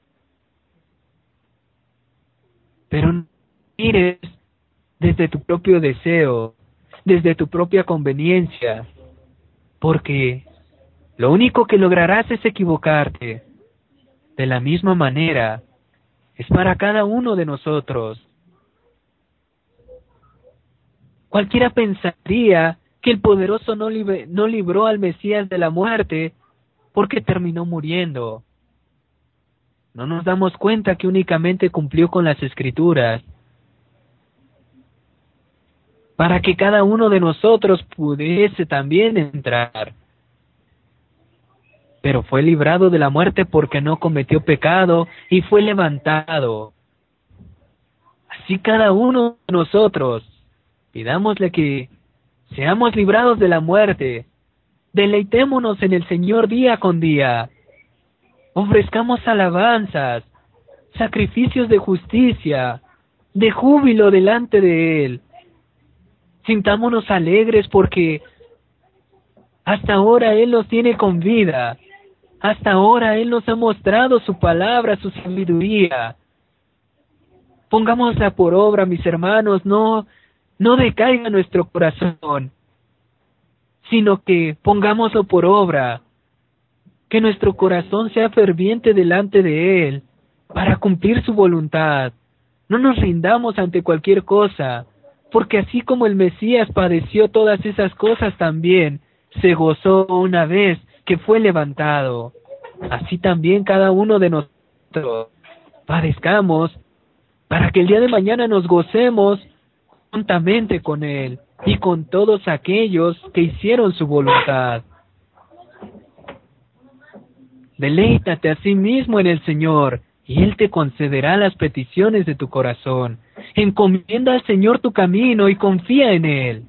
Pero no mires desde tu propio deseo, desde tu propia conveniencia, porque Lo único que lograrás es equivocarte. De la misma manera, es para cada uno de nosotros. Cualquiera pensaría que el poderoso no, libre, no libró al Mesías de la muerte porque terminó muriendo. No nos damos cuenta que únicamente cumplió con las Escrituras para que cada uno de nosotros pudiese también entrar. Pero fue librado de la muerte porque no cometió pecado y fue levantado. Así cada uno de nosotros, pidámosle que seamos librados de la muerte. Deleitémonos en el Señor día con día. Ofrezcamos alabanzas, sacrificios de justicia, de júbilo delante de Él. Sintámonos alegres porque hasta ahora Él nos tiene con vida. Hasta ahora Él nos ha mostrado su palabra, su sabiduría. Pongámosla por obra, mis hermanos, no, no decaiga nuestro corazón, sino que pongámoslo por obra, que nuestro corazón sea ferviente delante de Él, para cumplir su voluntad. No nos rindamos ante cualquier cosa, porque así como el Mesías padeció todas esas cosas también, se gozó una vez que fue levantado. Así también cada uno de nosotros padezcamos, para que el día de mañana nos gocemos juntamente con Él y con todos aquellos que hicieron su voluntad. Deleítate a sí mismo en el Señor, y Él te concederá las peticiones de tu corazón. Encomienda al Señor tu camino y confía en Él.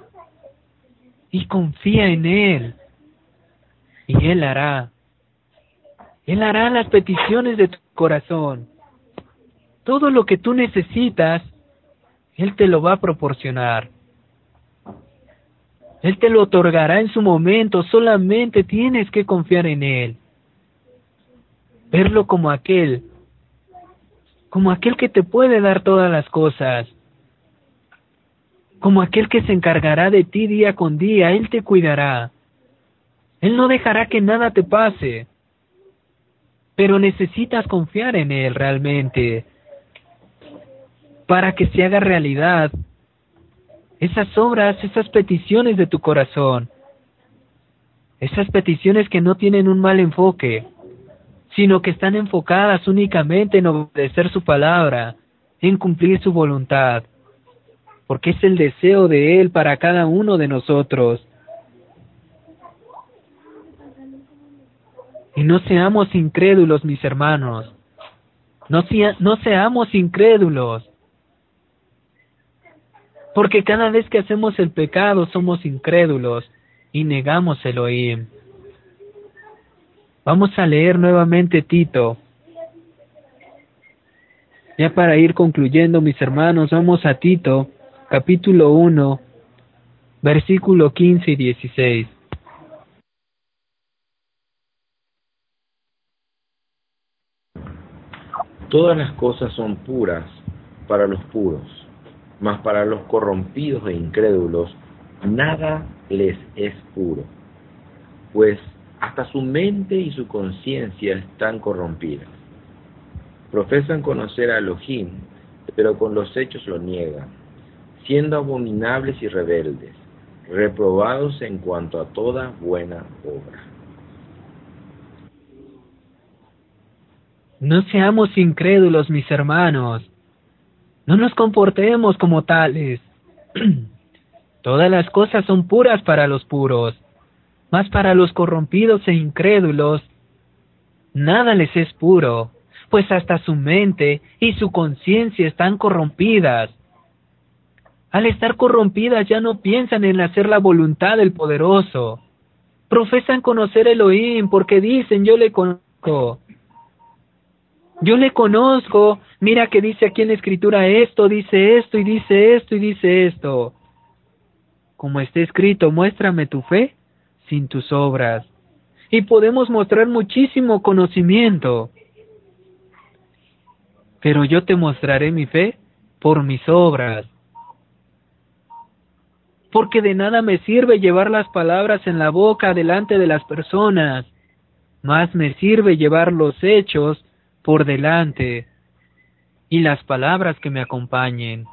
Y confía en Él. Y Él hará. Él hará las peticiones de tu corazón. Todo lo que tú necesitas, Él te lo va a proporcionar. Él te lo otorgará en su momento, solamente tienes que confiar en Él. Verlo como aquel, como aquel que te puede dar todas las cosas, como aquel que se encargará de ti día con día. Él te cuidará. Él no dejará que nada te pase, pero necesitas confiar en Él realmente, para que se haga realidad esas obras, esas peticiones de tu corazón, esas peticiones que no tienen un mal enfoque, sino que están enfocadas únicamente en obedecer su palabra, en cumplir su voluntad, porque es el deseo de Él para cada uno de nosotros. Y no seamos incrédulos, mis hermanos, no, sea, no seamos incrédulos, porque cada vez que hacemos el pecado somos incrédulos y negamos el Elohim. Vamos a leer nuevamente Tito. Ya para ir concluyendo, mis hermanos, vamos a Tito, capítulo uno, versículo quince y dieciséis. Todas las cosas son puras para los puros, mas para los corrompidos e incrédulos nada les es puro, pues hasta su mente y su conciencia están corrompidas. Profesan conocer a Elohim, pero con los hechos lo niegan, siendo abominables y rebeldes, reprobados en cuanto a toda buena obra. No seamos incrédulos, mis hermanos. No nos comportemos como tales. Todas las cosas son puras para los puros, mas para los corrompidos e incrédulos nada les es puro, pues hasta su mente y su conciencia están corrompidas. Al estar corrompidas ya no piensan en hacer la voluntad del Poderoso. Profesan conocer a Elohim porque dicen: yo le conozco. Yo le conozco, mira que dice aquí en la Escritura esto, dice esto y dice esto y dice esto. Como está escrito, muéstrame tu fe sin tus obras. Y podemos mostrar muchísimo conocimiento. Pero yo te mostraré mi fe por mis obras. porque de nada me sirve llevar las palabras en la boca delante de las personas, más me sirve llevar los hechos por delante y las palabras que me acompañen.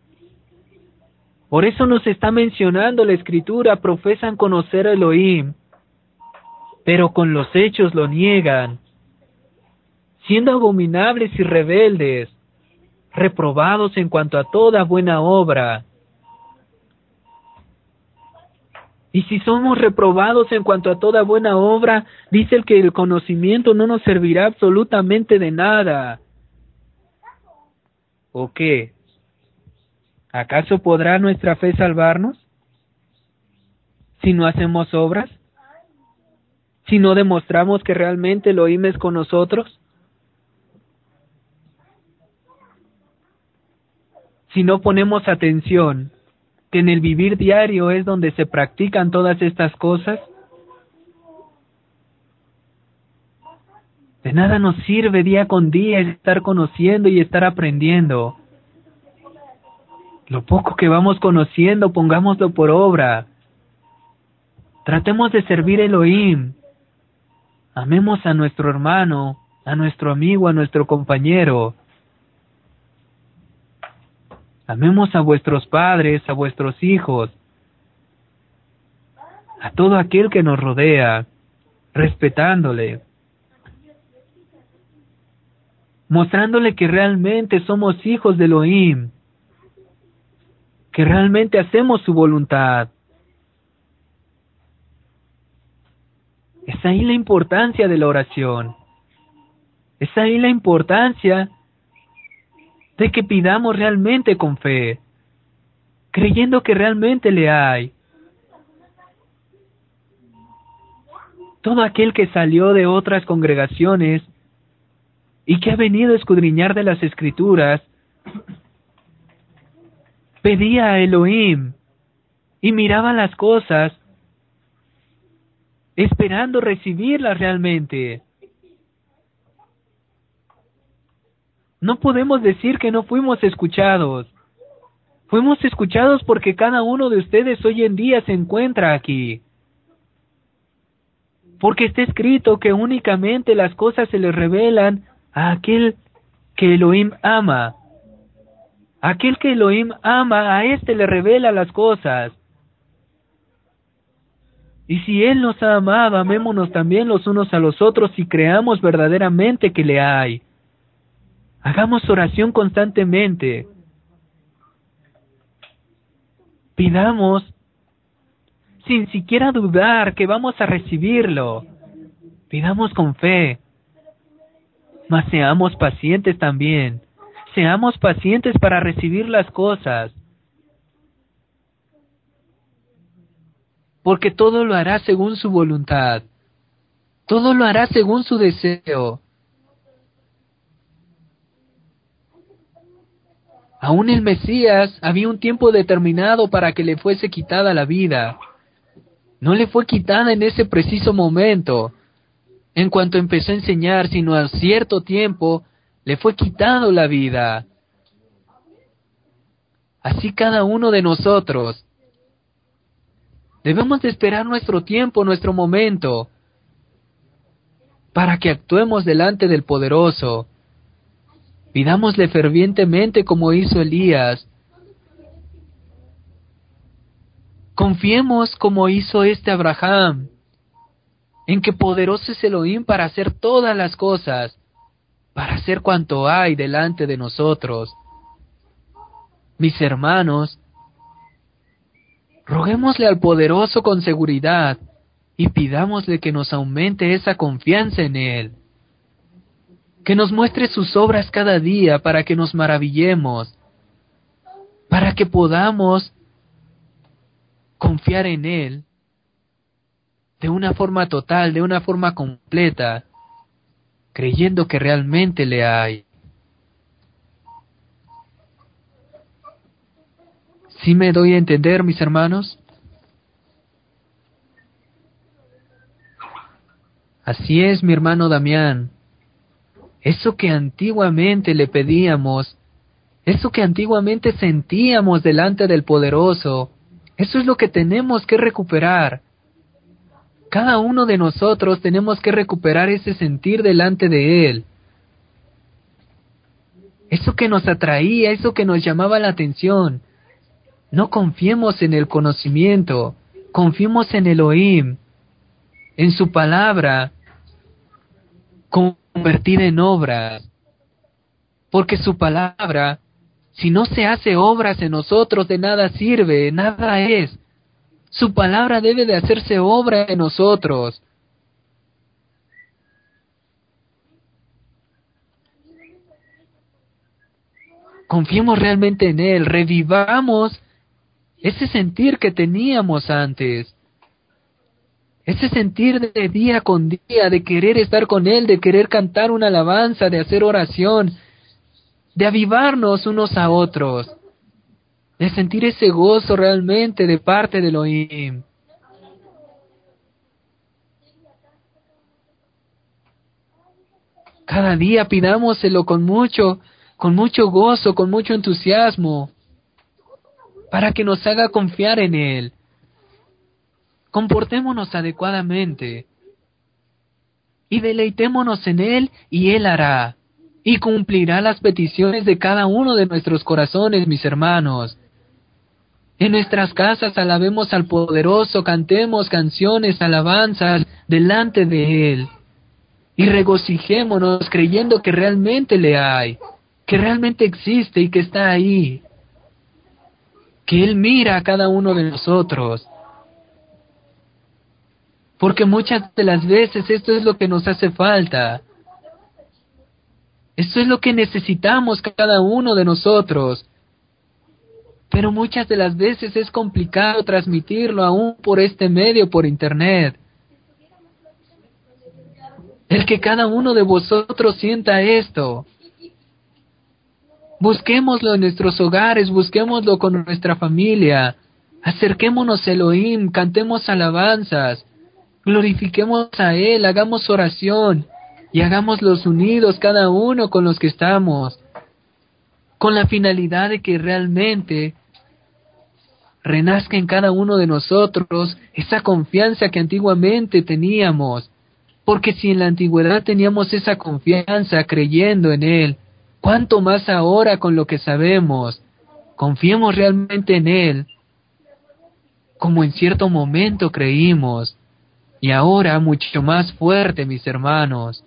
Por eso nos está mencionando la Escritura, profesan conocer a Elohim, pero con los hechos lo niegan, siendo abominables y rebeldes, reprobados en cuanto a toda buena obra. Y si somos reprobados en cuanto a toda buena obra, dice el que el conocimiento no nos servirá absolutamente de nada. ¿O qué? ¿Acaso podrá nuestra fe salvarnos? Si no hacemos obras, si no demostramos que realmente Elohim es con nosotros, si no ponemos atención, que en el vivir diario es donde se practican todas estas cosas, de nada nos sirve día con día estar conociendo y estar aprendiendo. Lo poco que vamos conociendo, pongámoslo por obra. Tratemos de servir a Elohim. Amemos a nuestro hermano, a nuestro amigo, a nuestro compañero. Amemos a vuestros padres, a vuestros hijos, a todo aquel que nos rodea, respetándole, mostrándole que realmente somos hijos de Elohim, que realmente hacemos su voluntad. Es ahí la importancia de la oración. Es ahí la importancia de que pidamos realmente con fe, creyendo que realmente le hay. Todo aquel que salió de otras congregaciones y que ha venido a escudriñar de las Escrituras, pedía a Elohim y miraba las cosas esperando recibirlas realmente. No podemos decir que no fuimos escuchados. Fuimos escuchados porque cada uno de ustedes hoy en día se encuentra aquí. Porque está escrito que únicamente las cosas se le revelan a aquel que Elohim ama. Aquel que Elohim ama, a éste le revela las cosas. Y si Él nos ha amado, amémonos también los unos a los otros y creamos verdaderamente que le hay. Hagamos oración constantemente. Pidamos sin siquiera dudar que vamos a recibirlo. Pidamos con fe. Mas seamos pacientes también. Seamos pacientes para recibir las cosas. Porque todo lo hará según su voluntad. Todo lo hará según su deseo. Aún el Mesías había un tiempo determinado para que le fuese quitada la vida. No le fue quitada en ese preciso momento, en cuanto empezó a enseñar, sino a cierto tiempo le fue quitado la vida. Así cada uno de nosotros. Debemos de esperar nuestro tiempo, nuestro momento, para que actuemos delante del Poderoso. Pidámosle fervientemente como hizo Elías. Confiemos como hizo este Abraham, en que poderoso es Elohim para hacer todas las cosas, para hacer cuanto hay delante de nosotros. Mis hermanos, roguémosle al Poderoso con seguridad y pidámosle que nos aumente esa confianza en Él. Que nos muestre sus obras cada día para que nos maravillemos, para que podamos confiar en Él de una forma total, de una forma completa, creyendo que realmente le hay. ¿Sí me doy a entender, mis hermanos? Así es, mi hermano Damián. Eso que antiguamente le pedíamos, eso que antiguamente sentíamos delante del Poderoso, Eso es lo que tenemos que recuperar. Cada uno de nosotros tenemos que recuperar ese sentir delante de Él. Eso que nos atraía, eso que nos llamaba la atención. No confiemos en el conocimiento, confiemos en Elohim, en su palabra, convertida en obras. Porque su palabra, si no se hace obras en nosotros, de nada sirve, nada es. Su palabra debe de hacerse obra en nosotros. Confiemos realmente en Él, revivamos ese sentir que teníamos antes. Ese sentir de día con día, de querer estar con Él, de querer cantar una alabanza, de hacer oración, de avivarnos unos a otros, de sentir ese gozo realmente de parte de Elohim. Cada día pidámoselo con mucho, con mucho gozo, con mucho entusiasmo, para que nos haga confiar en Él. Comportémonos adecuadamente y deleitémonos en Él, y Él hará y cumplirá las peticiones de cada uno de nuestros corazones, mis hermanos. En nuestras casas alabemos al poderoso, cantemos canciones, alabanzas delante de Él y regocijémonos creyendo que realmente le hay, que realmente existe y que está ahí, que Él mira a cada uno de nosotros. Porque muchas de las veces esto es lo que nos hace falta. Esto es lo que necesitamos cada uno de nosotros. Pero muchas de las veces es complicado transmitirlo aún por este medio, por internet. El que cada uno de vosotros sienta esto. Busquémoslo en nuestros hogares, busquémoslo con nuestra familia. Acerquémonos a Elohim, cantemos alabanzas. Glorifiquemos a Él, hagamos oración y hagámoslos unidos cada uno con los que estamos, con la finalidad de que realmente renazca en cada uno de nosotros esa confianza que antiguamente teníamos. Porque si en la antigüedad teníamos esa confianza creyendo en Él, ¿cuánto más ahora con lo que sabemos? Confiemos realmente en Él, como en cierto momento creímos. Y ahora mucho más fuerte, mis hermanos.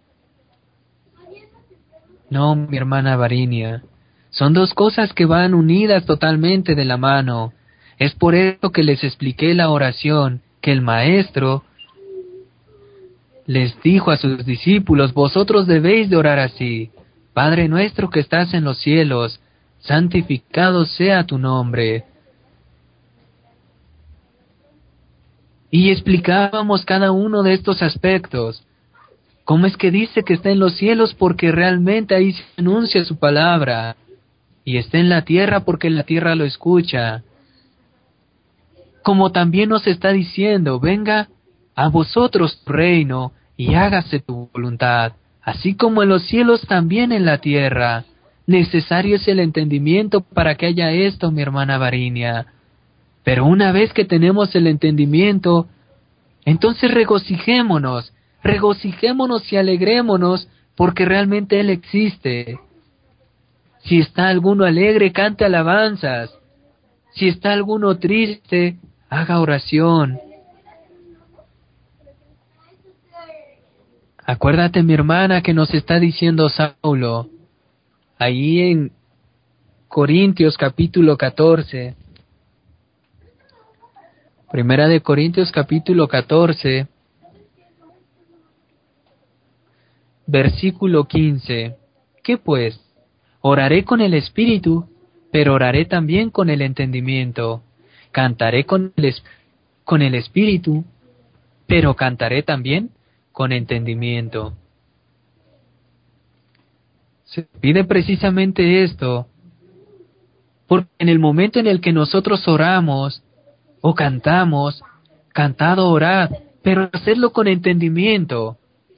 No, mi hermana Varinia, son dos cosas que van unidas totalmente de la mano. Es por eso que les expliqué la oración que el Maestro les dijo a sus discípulos: vosotros debéis de orar así: Padre nuestro que estás en los cielos, santificado sea tu nombre. Y explicábamos cada uno de estos aspectos. ¿Cómo es que dice que está en los cielos? Porque realmente ahí se anuncia su palabra. Y está en la tierra porque la tierra lo escucha. Como también nos está diciendo: venga a vosotros tu reino y hágase tu voluntad, así como en los cielos también en la tierra. Necesario es el entendimiento para que haya esto, mi hermana Varinia. Pero una vez que tenemos el entendimiento, entonces regocijémonos, regocijémonos y alegrémonos, porque realmente Él existe. Si está alguno alegre, cante alabanzas. Si está alguno triste, haga oración. Acuérdate, mi hermana, que nos está diciendo Saulo, ahí en Corintios capítulo catorce, Primera de Corintios capítulo catorce, versículo quince. ¿Qué pues? Oraré con el espíritu, pero oraré también con el entendimiento. Cantaré con el, es- con el espíritu, pero cantaré también con entendimiento. Se pide precisamente esto, porque en el momento en el que nosotros oramos o cantamos, cantad o orad, pero hacedlo con entendimiento.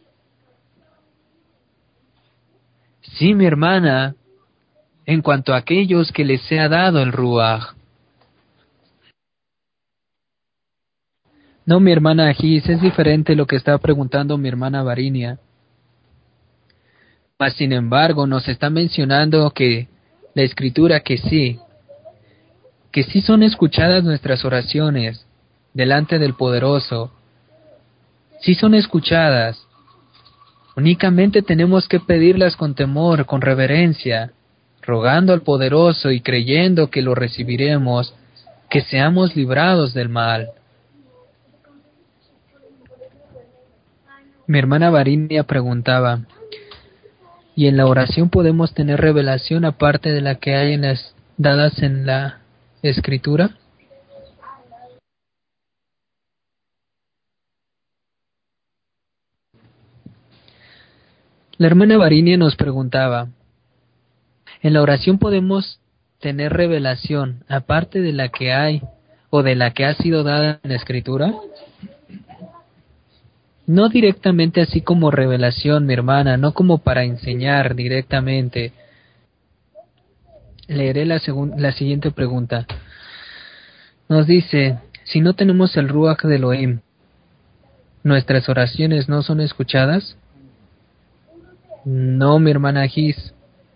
Sí, mi hermana, en cuanto a aquellos que les sea dado el Ruaj. No, mi hermana Gis, es diferente lo que estaba preguntando mi hermana Varinia. Mas, sin embargo, nos está mencionando que la Escritura que sí, que sí son escuchadas nuestras oraciones delante del Poderoso, sí son escuchadas. Únicamente tenemos que pedirlas con temor, con reverencia, rogando al Poderoso y creyendo que lo recibiremos, que seamos librados del mal. Mi hermana Varinia preguntaba, ¿y en la oración podemos tener revelación aparte de la que hay en las dadas en la Escritura? La hermana Varinia nos preguntaba, ¿en la oración podemos tener revelación aparte de la que hay o de la que ha sido dada en la Escritura? No directamente así como revelación, mi hermana, no como para enseñar directamente. Leeré la, la siguiente pregunta. Nos dice, si no tenemos el Ruach de Elohim, ¿nuestras oraciones no son escuchadas? No, mi hermana Gis,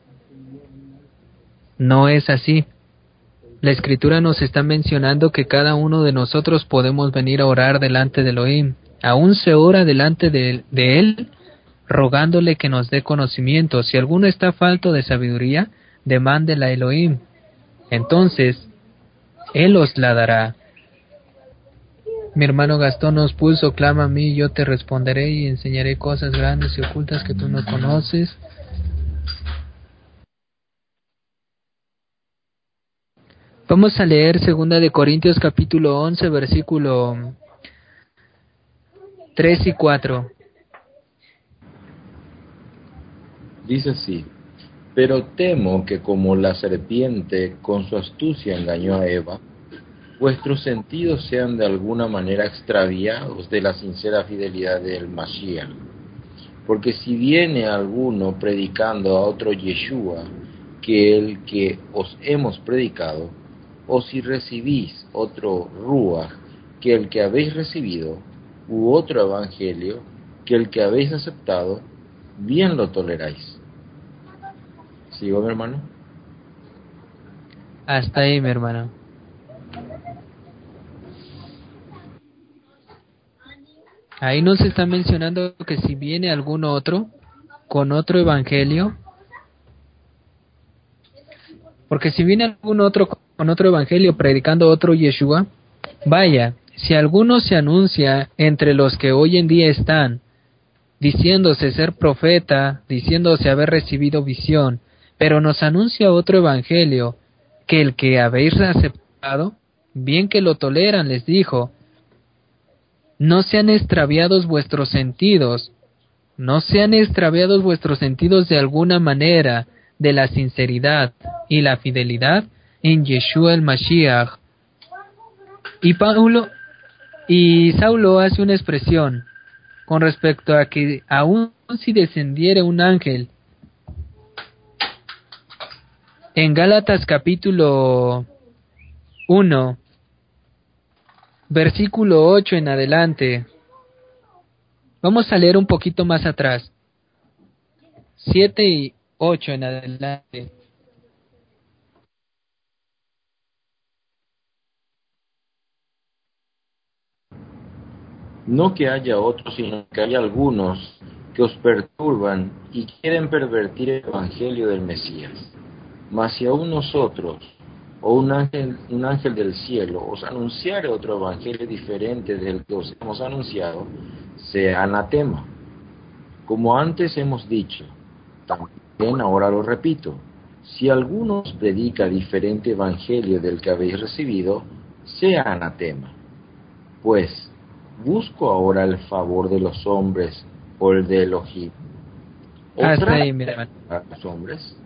no es así. La Escritura nos está mencionando que cada uno de nosotros podemos venir a orar delante de Elohim. Aún se ora delante de, de Él, rogándole que nos dé conocimiento. Si alguno está falto de sabiduría, demándela a Elohim. Entonces, Él os la dará. Mi hermano Gastón nos puso, clama a mí, yo te responderé y enseñaré cosas grandes y ocultas que tú no conoces. Vamos a leer segunda de Corintios capítulo once, versículo tres y cuatro. Dice así: pero temo que como la serpiente con su astucia engañó a Eva, vuestros sentidos sean de alguna manera extraviados de la sincera fidelidad del Mashiach. Porque si viene alguno predicando a otro Yeshua que el que os hemos predicado, o si recibís otro Ruach que el que habéis recibido, u otro evangelio que el que habéis aceptado, bien lo toleráis. ¿Sigo, mi hermano? Hasta ahí, mi hermano. Ahí nos está mencionando que si viene algún otro con otro evangelio, porque si viene algún otro con otro evangelio predicando otro Yeshua, vaya, si alguno se anuncia entre los que hoy en día están, diciéndose ser profeta, diciéndose haber recibido visión, pero nos anuncia otro evangelio que el que habéis aceptado, bien que lo toleran, les dijo, no sean extraviados vuestros sentidos, no sean extraviados vuestros sentidos de alguna manera de la sinceridad y la fidelidad en Yeshua el Mashiach. Y Paulo y Saulo hace una expresión con respecto a que aun si descendiere un ángel. En Gálatas capítulo uno, versículo ocho en adelante, vamos a leer un poquito más atrás, siete y ocho en adelante. No que haya otros, sino que hay algunos que os perturban y quieren pervertir el evangelio del Mesías. Mas si aún nosotros, o un ángel, un ángel del cielo, os anunciare otro evangelio diferente del que os hemos anunciado, sea anatema. Como antes hemos dicho, también ahora lo repito, si alguno os predica diferente evangelio del que habéis recibido, sea anatema. Pues, ¿busco ahora el favor de los hombres o el de Elohim? Hasta ahí, mira. ¿A los hombres?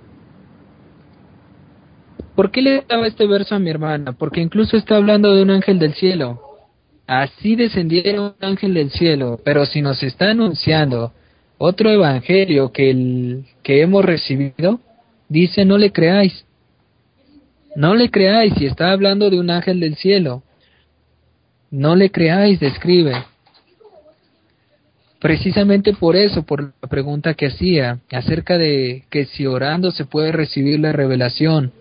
¿Por qué le daba este verso a mi hermana? Porque incluso está hablando de un ángel del cielo. Así descendiera un ángel del cielo, pero si nos está anunciando otro evangelio que el que hemos recibido, dice no le creáis. No le creáis si está hablando de un ángel del cielo. No le creáis, describe. Precisamente por eso, por la pregunta que hacía, acerca de que si orando se puede recibir la revelación.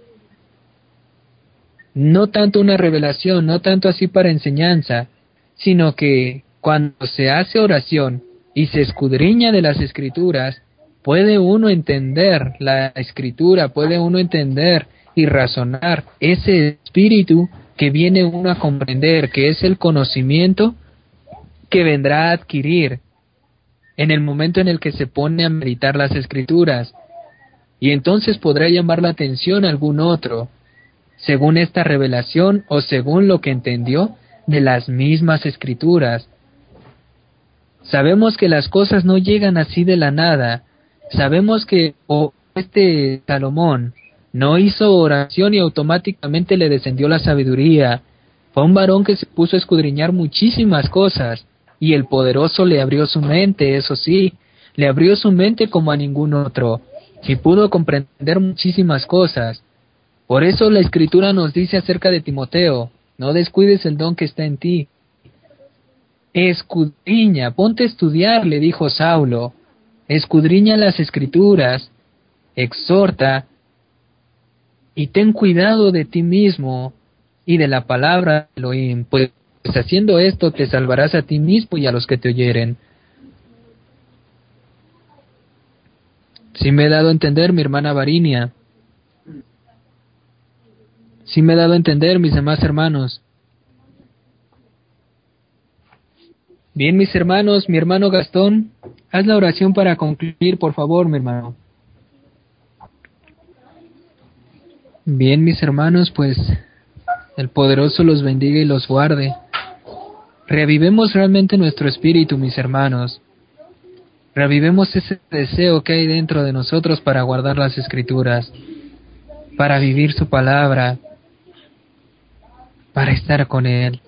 No tanto una revelación, no tanto así para enseñanza, sino que cuando se hace oración y se escudriña de las escrituras, puede uno entender la escritura, puede uno entender y razonar ese espíritu que viene uno a comprender, que es el conocimiento que vendrá a adquirir en el momento en el que se pone a meditar las escrituras, y entonces podrá llamar la atención a algún otro, según esta revelación o según lo que entendió de las mismas escrituras. Sabemos que las cosas no llegan así de la nada. Sabemos que oh, este Salomón no hizo oración y automáticamente le descendió la sabiduría. Fue un varón que se puso a escudriñar muchísimas cosas, y el poderoso le abrió su mente, eso sí, le abrió su mente como a ningún otro, y pudo comprender muchísimas cosas. Por eso la Escritura nos dice acerca de Timoteo: no descuides el don que está en ti. Escudriña, ponte a estudiar, le dijo Saulo. Escudriña las Escrituras, exhorta, y ten cuidado de ti mismo y de la palabra de Elohim, pues haciendo esto te salvarás a ti mismo y a los que te oyeren. ¿Sí me he dado a entender, mi hermana Varinia? ¿Sí me he dado a entender, mis demás hermanos? Bien, mis hermanos, mi hermano Gastón, haz la oración para concluir, por favor, mi hermano. Bien, mis hermanos, pues el poderoso los bendiga y los guarde. Reavivemos realmente nuestro espíritu, mis hermanos. Reavivemos ese deseo que hay dentro de nosotros para guardar las Escrituras, para vivir su palabra, para estar con Él.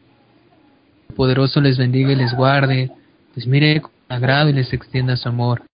El poderoso les bendiga y les guarde, les mire con agrado y les extienda su amor.